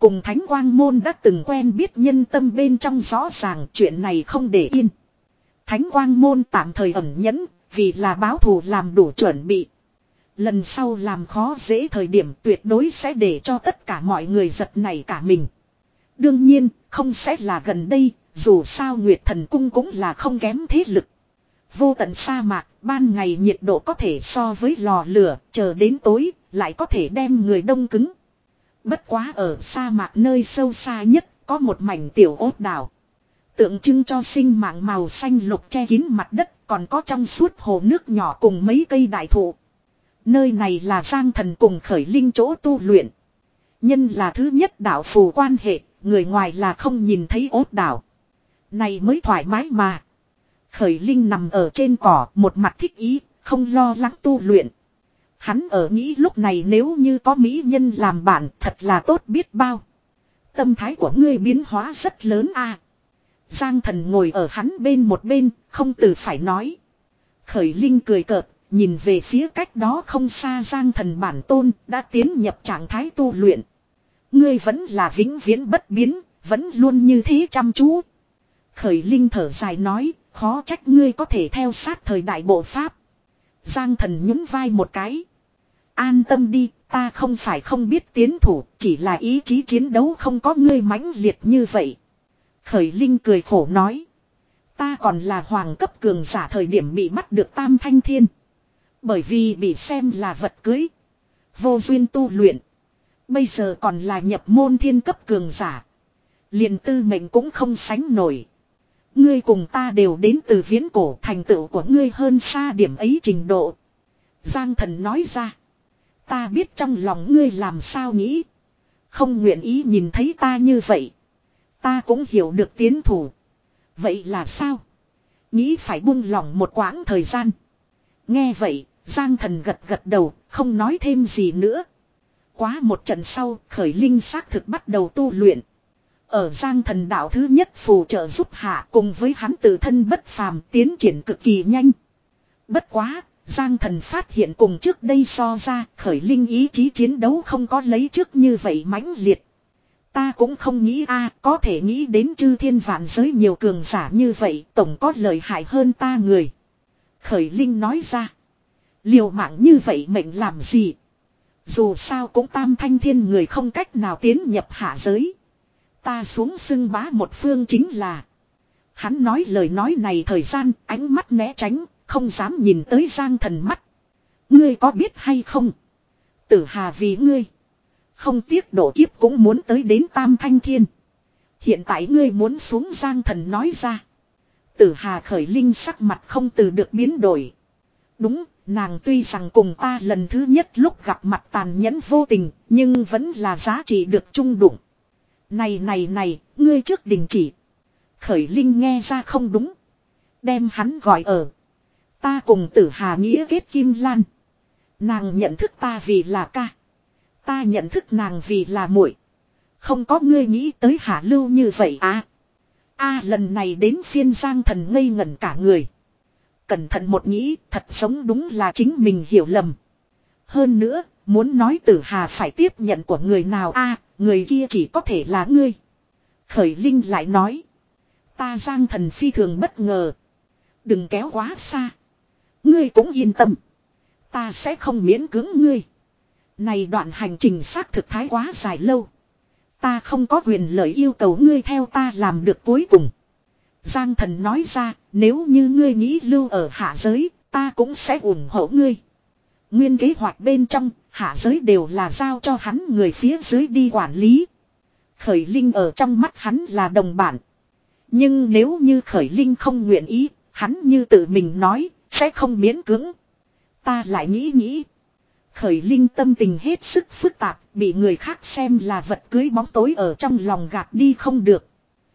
Cùng Thánh Quang Môn đã từng quen biết nhân tâm bên trong rõ ràng chuyện này không để yên. Thánh Quang Môn tạm thời ẩn nhẫn, vì là báo thù làm đủ chuẩn bị. Lần sau làm khó dễ thời điểm tuyệt đối sẽ để cho tất cả mọi người giật nảy cả mình. Đương nhiên, không sẽ là gần đây, dù sao Nguyệt Thần Cung cũng là không kém thế lực. Vô tận sa mạc, ban ngày nhiệt độ có thể so với lò lửa, chờ đến tối, lại có thể đem người đông cứng. Bất quá ở sa mạc nơi sâu xa nhất, có một mảnh tiểu ốt đảo. Tượng trưng cho sinh mạng màu xanh lục che kín mặt đất, còn có trong suốt hồ nước nhỏ cùng mấy cây đại thụ. Nơi này là Giang Thần cùng Khởi Linh chỗ tu luyện. Nhân là thứ nhất đạo phù quan hệ, người ngoài là không nhìn thấy ốt đảo. Này mới thoải mái mà. Khởi Linh nằm ở trên cỏ, một mặt thích ý, không lo lắng tu luyện. Hắn ở nghĩ lúc này nếu như có mỹ nhân làm bạn thật là tốt biết bao. Tâm thái của ngươi biến hóa rất lớn a. Giang Thần ngồi ở hắn bên một bên, không từ phải nói. Khởi Linh cười cợt, nhìn về phía cách đó không xa Giang Thần bản tôn, đã tiến nhập trạng thái tu luyện. Ngươi vẫn là vĩnh viễn bất biến, vẫn luôn như thế chăm chú. Khởi Linh thở dài nói, khó trách ngươi có thể theo sát thời đại bộ pháp. Giang Thần nhún vai một cái. An tâm đi, ta không phải không biết tiến thủ, chỉ là ý chí chiến đấu không có ngươi mãnh liệt như vậy. Khởi Linh cười khổ nói. Ta còn là hoàng cấp cường giả thời điểm bị bắt được Tam Thanh Thiên. Bởi vì bị xem là vật cưới. Vô duyên tu luyện. Bây giờ còn là nhập môn thiên cấp cường giả. Liền tư mệnh cũng không sánh nổi. Ngươi cùng ta đều đến từ viễn cổ, thành tựu của ngươi hơn xa điểm ấy trình độ. Giang Thần nói ra. Ta biết trong lòng ngươi làm sao nghĩ. Không nguyện ý nhìn thấy ta như vậy. Ta cũng hiểu được tiến thủ. Vậy là sao? Nghĩ phải buông lỏng một quãng thời gian. Nghe vậy, Giang Thần gật gật đầu, không nói thêm gì nữa. Quá một trận sau, Khởi Linh xác thực bắt đầu tu luyện. Ở Giang Thần đạo thứ nhất phù trợ giúp hạ cùng với hắn tự thân bất phàm tiến triển cực kỳ nhanh. Bất quá, Giang Thần phát hiện cùng trước đây so ra, Khởi Linh ý chí chiến đấu không có lấy trước như vậy mãnh liệt. Ta cũng không nghĩ a có thể nghĩ đến chư thiên vạn giới nhiều cường giả như vậy, tổng có lợi hại hơn ta người. Khởi Linh nói ra. Liều mạng như vậy mệnh làm gì? Dù sao cũng Tam Thanh Thiên người không cách nào tiến nhập hạ giới. Ta xuống xưng bá một phương chính là. Hắn nói lời nói này thời gian, ánh mắt né tránh, không dám nhìn tới Giang Thần mắt. Ngươi có biết hay không? Tử Hà vì ngươi. Không tiếc độ kiếp cũng muốn tới đến Tam Thanh Thiên. Hiện tại ngươi muốn xuống, Giang Thần nói ra. Tử Hà Khởi Linh sắc mặt không từ được biến đổi. Đúng, nàng tuy rằng cùng ta lần thứ nhất lúc gặp mặt tàn nhẫn vô tình, nhưng vẫn là giá trị được chung đụng. Này này này, ngươi trước đình chỉ. Khởi Linh nghe ra không đúng. Đem hắn gọi ở. Ta cùng Tử Hà nghĩa kết kim lan. Nàng nhận thức ta vì là ca. Ta nhận thức nàng vì là muội. Không có ngươi nghĩ tới hạ lưu như vậy à. A lần này đến phiên Giang Thần ngây ngẩn cả người. Cẩn thận một nghĩ, thật sống đúng là chính mình hiểu lầm. Hơn nữa, muốn nói Tử Hà phải tiếp nhận của người nào a, người kia chỉ có thể là ngươi. Khởi Linh lại nói. Ta Giang Thần phi thường bất ngờ. Đừng kéo quá xa. Ngươi cũng yên tâm. Ta sẽ không miễn cưỡng ngươi. Này đoạn hành trình xác thực thái quá dài lâu. Ta không có quyền lợi yêu cầu ngươi theo ta làm được cuối cùng. Giang Thần nói ra, nếu như ngươi nghĩ lưu ở hạ giới, ta cũng sẽ ủng hộ ngươi. Nguyên kế hoạch bên trong, hạ giới đều là giao cho hắn người phía dưới đi quản lý. Khởi Linh ở trong mắt hắn là đồng bản. Nhưng nếu như Khởi Linh không nguyện ý, hắn như tự mình nói, sẽ không miễn cưỡng. Ta lại nghĩ nghĩ. Khởi Linh tâm tình hết sức phức tạp, bị người khác xem là vật cưới bóng tối ở trong lòng gạt đi không được.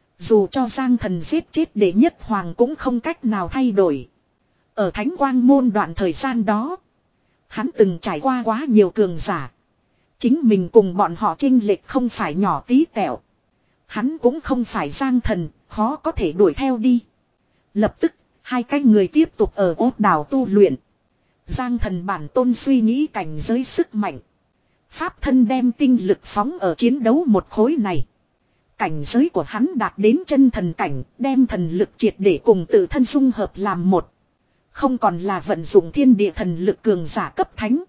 Dù cho Giang Thần giết chết đệ nhất hoàng cũng không cách nào thay đổi. Ở Thánh Quang Môn đoạn thời gian đó, hắn từng trải qua quá nhiều cường giả. Chính mình cùng bọn họ chênh lệch không phải nhỏ tí tẹo. Hắn cũng không phải Giang Thần, khó có thể đuổi theo đi. Lập tức, hai cái người tiếp tục ở ốt đảo tu luyện. Giang Thần bản tôn suy nghĩ cảnh giới sức mạnh. Pháp thân đem tinh lực phóng ở chiến đấu một khối này. Cảnh giới của hắn đạt đến chân thần cảnh, đem thần lực triệt để cùng tự thân dung hợp làm một. Không còn là vận dụng thiên địa thần lực cường giả cấp thánh.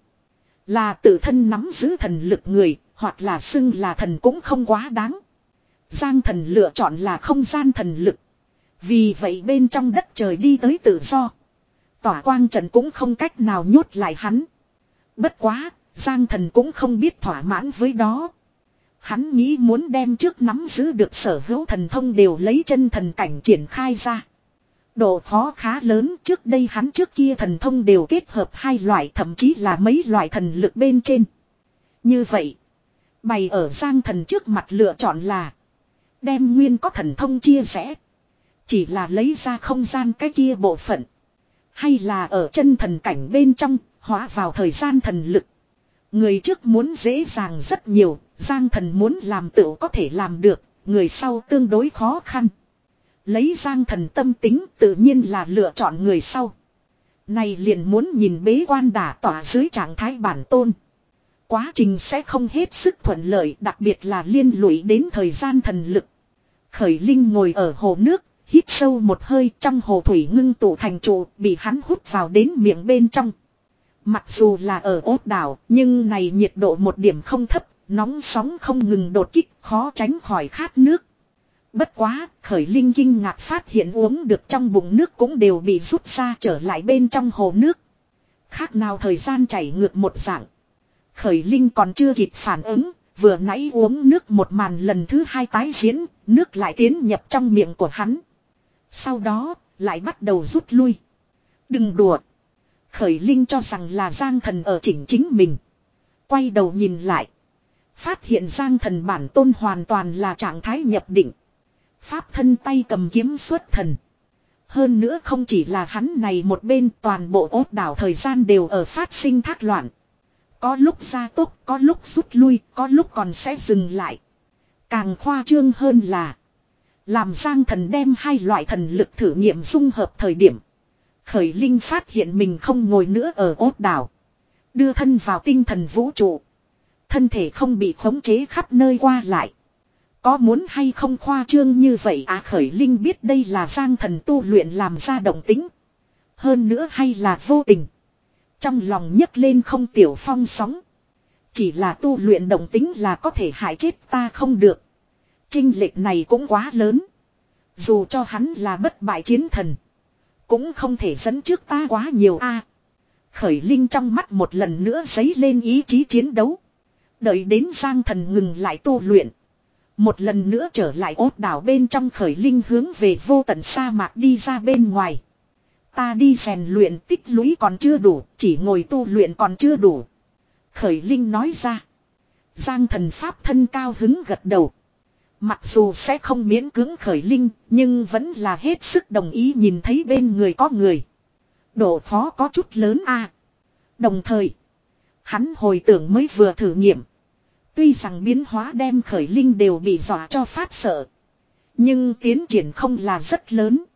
Là tự thân nắm giữ thần lực người, hoặc là xưng là thần cũng không quá đáng. Giang thần lựa chọn là không gian thần lực. Vì vậy bên trong đất trời đi tới tự do. Tỏa quang trận cũng không cách nào nhốt lại hắn. Bất quá, Giang thần cũng không biết thỏa mãn với đó. Hắn nghĩ muốn đem trước nắm giữ được sở hữu thần thông đều lấy chân thần cảnh triển khai ra. Độ khó khá lớn, trước đây hắn trước kia thần thông đều kết hợp hai loại thậm chí là mấy loại thần lực bên trên. Như vậy, bày ở Giang thần trước mặt lựa chọn là đem nguyên có thần thông chia rẽ. Chỉ là lấy ra không gian cái kia bộ phận. Hay là ở chân thần cảnh bên trong, hóa vào thời gian thần lực. Người trước muốn dễ dàng rất nhiều, Giang thần muốn làm tựu có thể làm được, người sau tương đối khó khăn. Lấy Giang thần tâm tính tự nhiên là lựa chọn người sau. Này liền muốn nhìn bế quan đả tỏa dưới trạng thái bản tôn. Quá trình sẽ không hết sức thuận lợi, đặc biệt là liên lụy đến thời gian thần lực. Khởi Linh ngồi ở hồ nước, hít sâu một hơi, trong hồ thủy ngưng tụ thành trụ, bị hắn hút vào đến miệng bên trong. Mặc dù là ở ốt đảo, nhưng này nhiệt độ một điểm không thấp, nóng sóng không ngừng đột kích, khó tránh khỏi khát nước. Bất quá, Khởi Linh kinh ngạc phát hiện uống được trong bụng nước cũng đều bị rút ra trở lại bên trong hồ nước. Khác nào thời gian chảy ngược một dạng. Khởi Linh còn chưa kịp phản ứng, vừa nãy uống nước một màn lần thứ hai tái diễn, nước lại tiến nhập trong miệng của hắn. Sau đó, lại bắt đầu rút lui. Đừng đùa. Khởi Linh cho rằng là Giang thần ở chỉnh chính mình. Quay đầu nhìn lại. Phát hiện Giang thần bản tôn hoàn toàn là trạng thái nhập định. Pháp thân tay cầm kiếm xuất thần. Hơn nữa không chỉ là hắn này một bên, toàn bộ ốt đảo thời gian đều ở phát sinh thác loạn. Có lúc gia tốc, có lúc rút lui, có lúc còn sẽ dừng lại. Càng khoa trương hơn là làm Giang thần đem hai loại thần lực thử nghiệm dung hợp thời điểm. Khởi Linh phát hiện mình không ngồi nữa ở ốt đảo. Đưa thân vào tinh thần vũ trụ. Thân thể không bị khống chế khắp nơi qua lại. Có muốn hay không khoa trương như vậy à? Khởi Linh biết đây là Giang thần tu luyện làm ra động tính. Hơn nữa hay là vô tình. Trong lòng nhấc lên không tiểu phong sóng. Chỉ là tu luyện động tính là có thể hại chết ta không được. Chênh lệch này cũng quá lớn. Dù cho hắn là bất bại chiến thần, cũng không thể dẫn trước ta quá nhiều a. À, Khởi Linh trong mắt một lần nữa dấy lên ý chí chiến đấu. Đợi đến Giang thần ngừng lại tu luyện. Một lần nữa trở lại ốt đảo bên trong, Khởi Linh hướng về vô tận sa mạc đi ra bên ngoài. Ta đi rèn luyện tích lũy còn chưa đủ, chỉ ngồi tu luyện còn chưa đủ. Khởi Linh nói ra. Giang thần pháp thân cao hứng gật đầu. Mặc dù sẽ không miễn cưỡng Khởi Linh, nhưng vẫn là hết sức đồng ý nhìn thấy bên người có người. Độ khó có chút lớn a. À. Đồng thời, hắn hồi tưởng mới vừa thử nghiệm. Tuy rằng biến hóa đem Khởi Linh đều bị dọa cho phát sợ. Nhưng tiến triển không là rất lớn.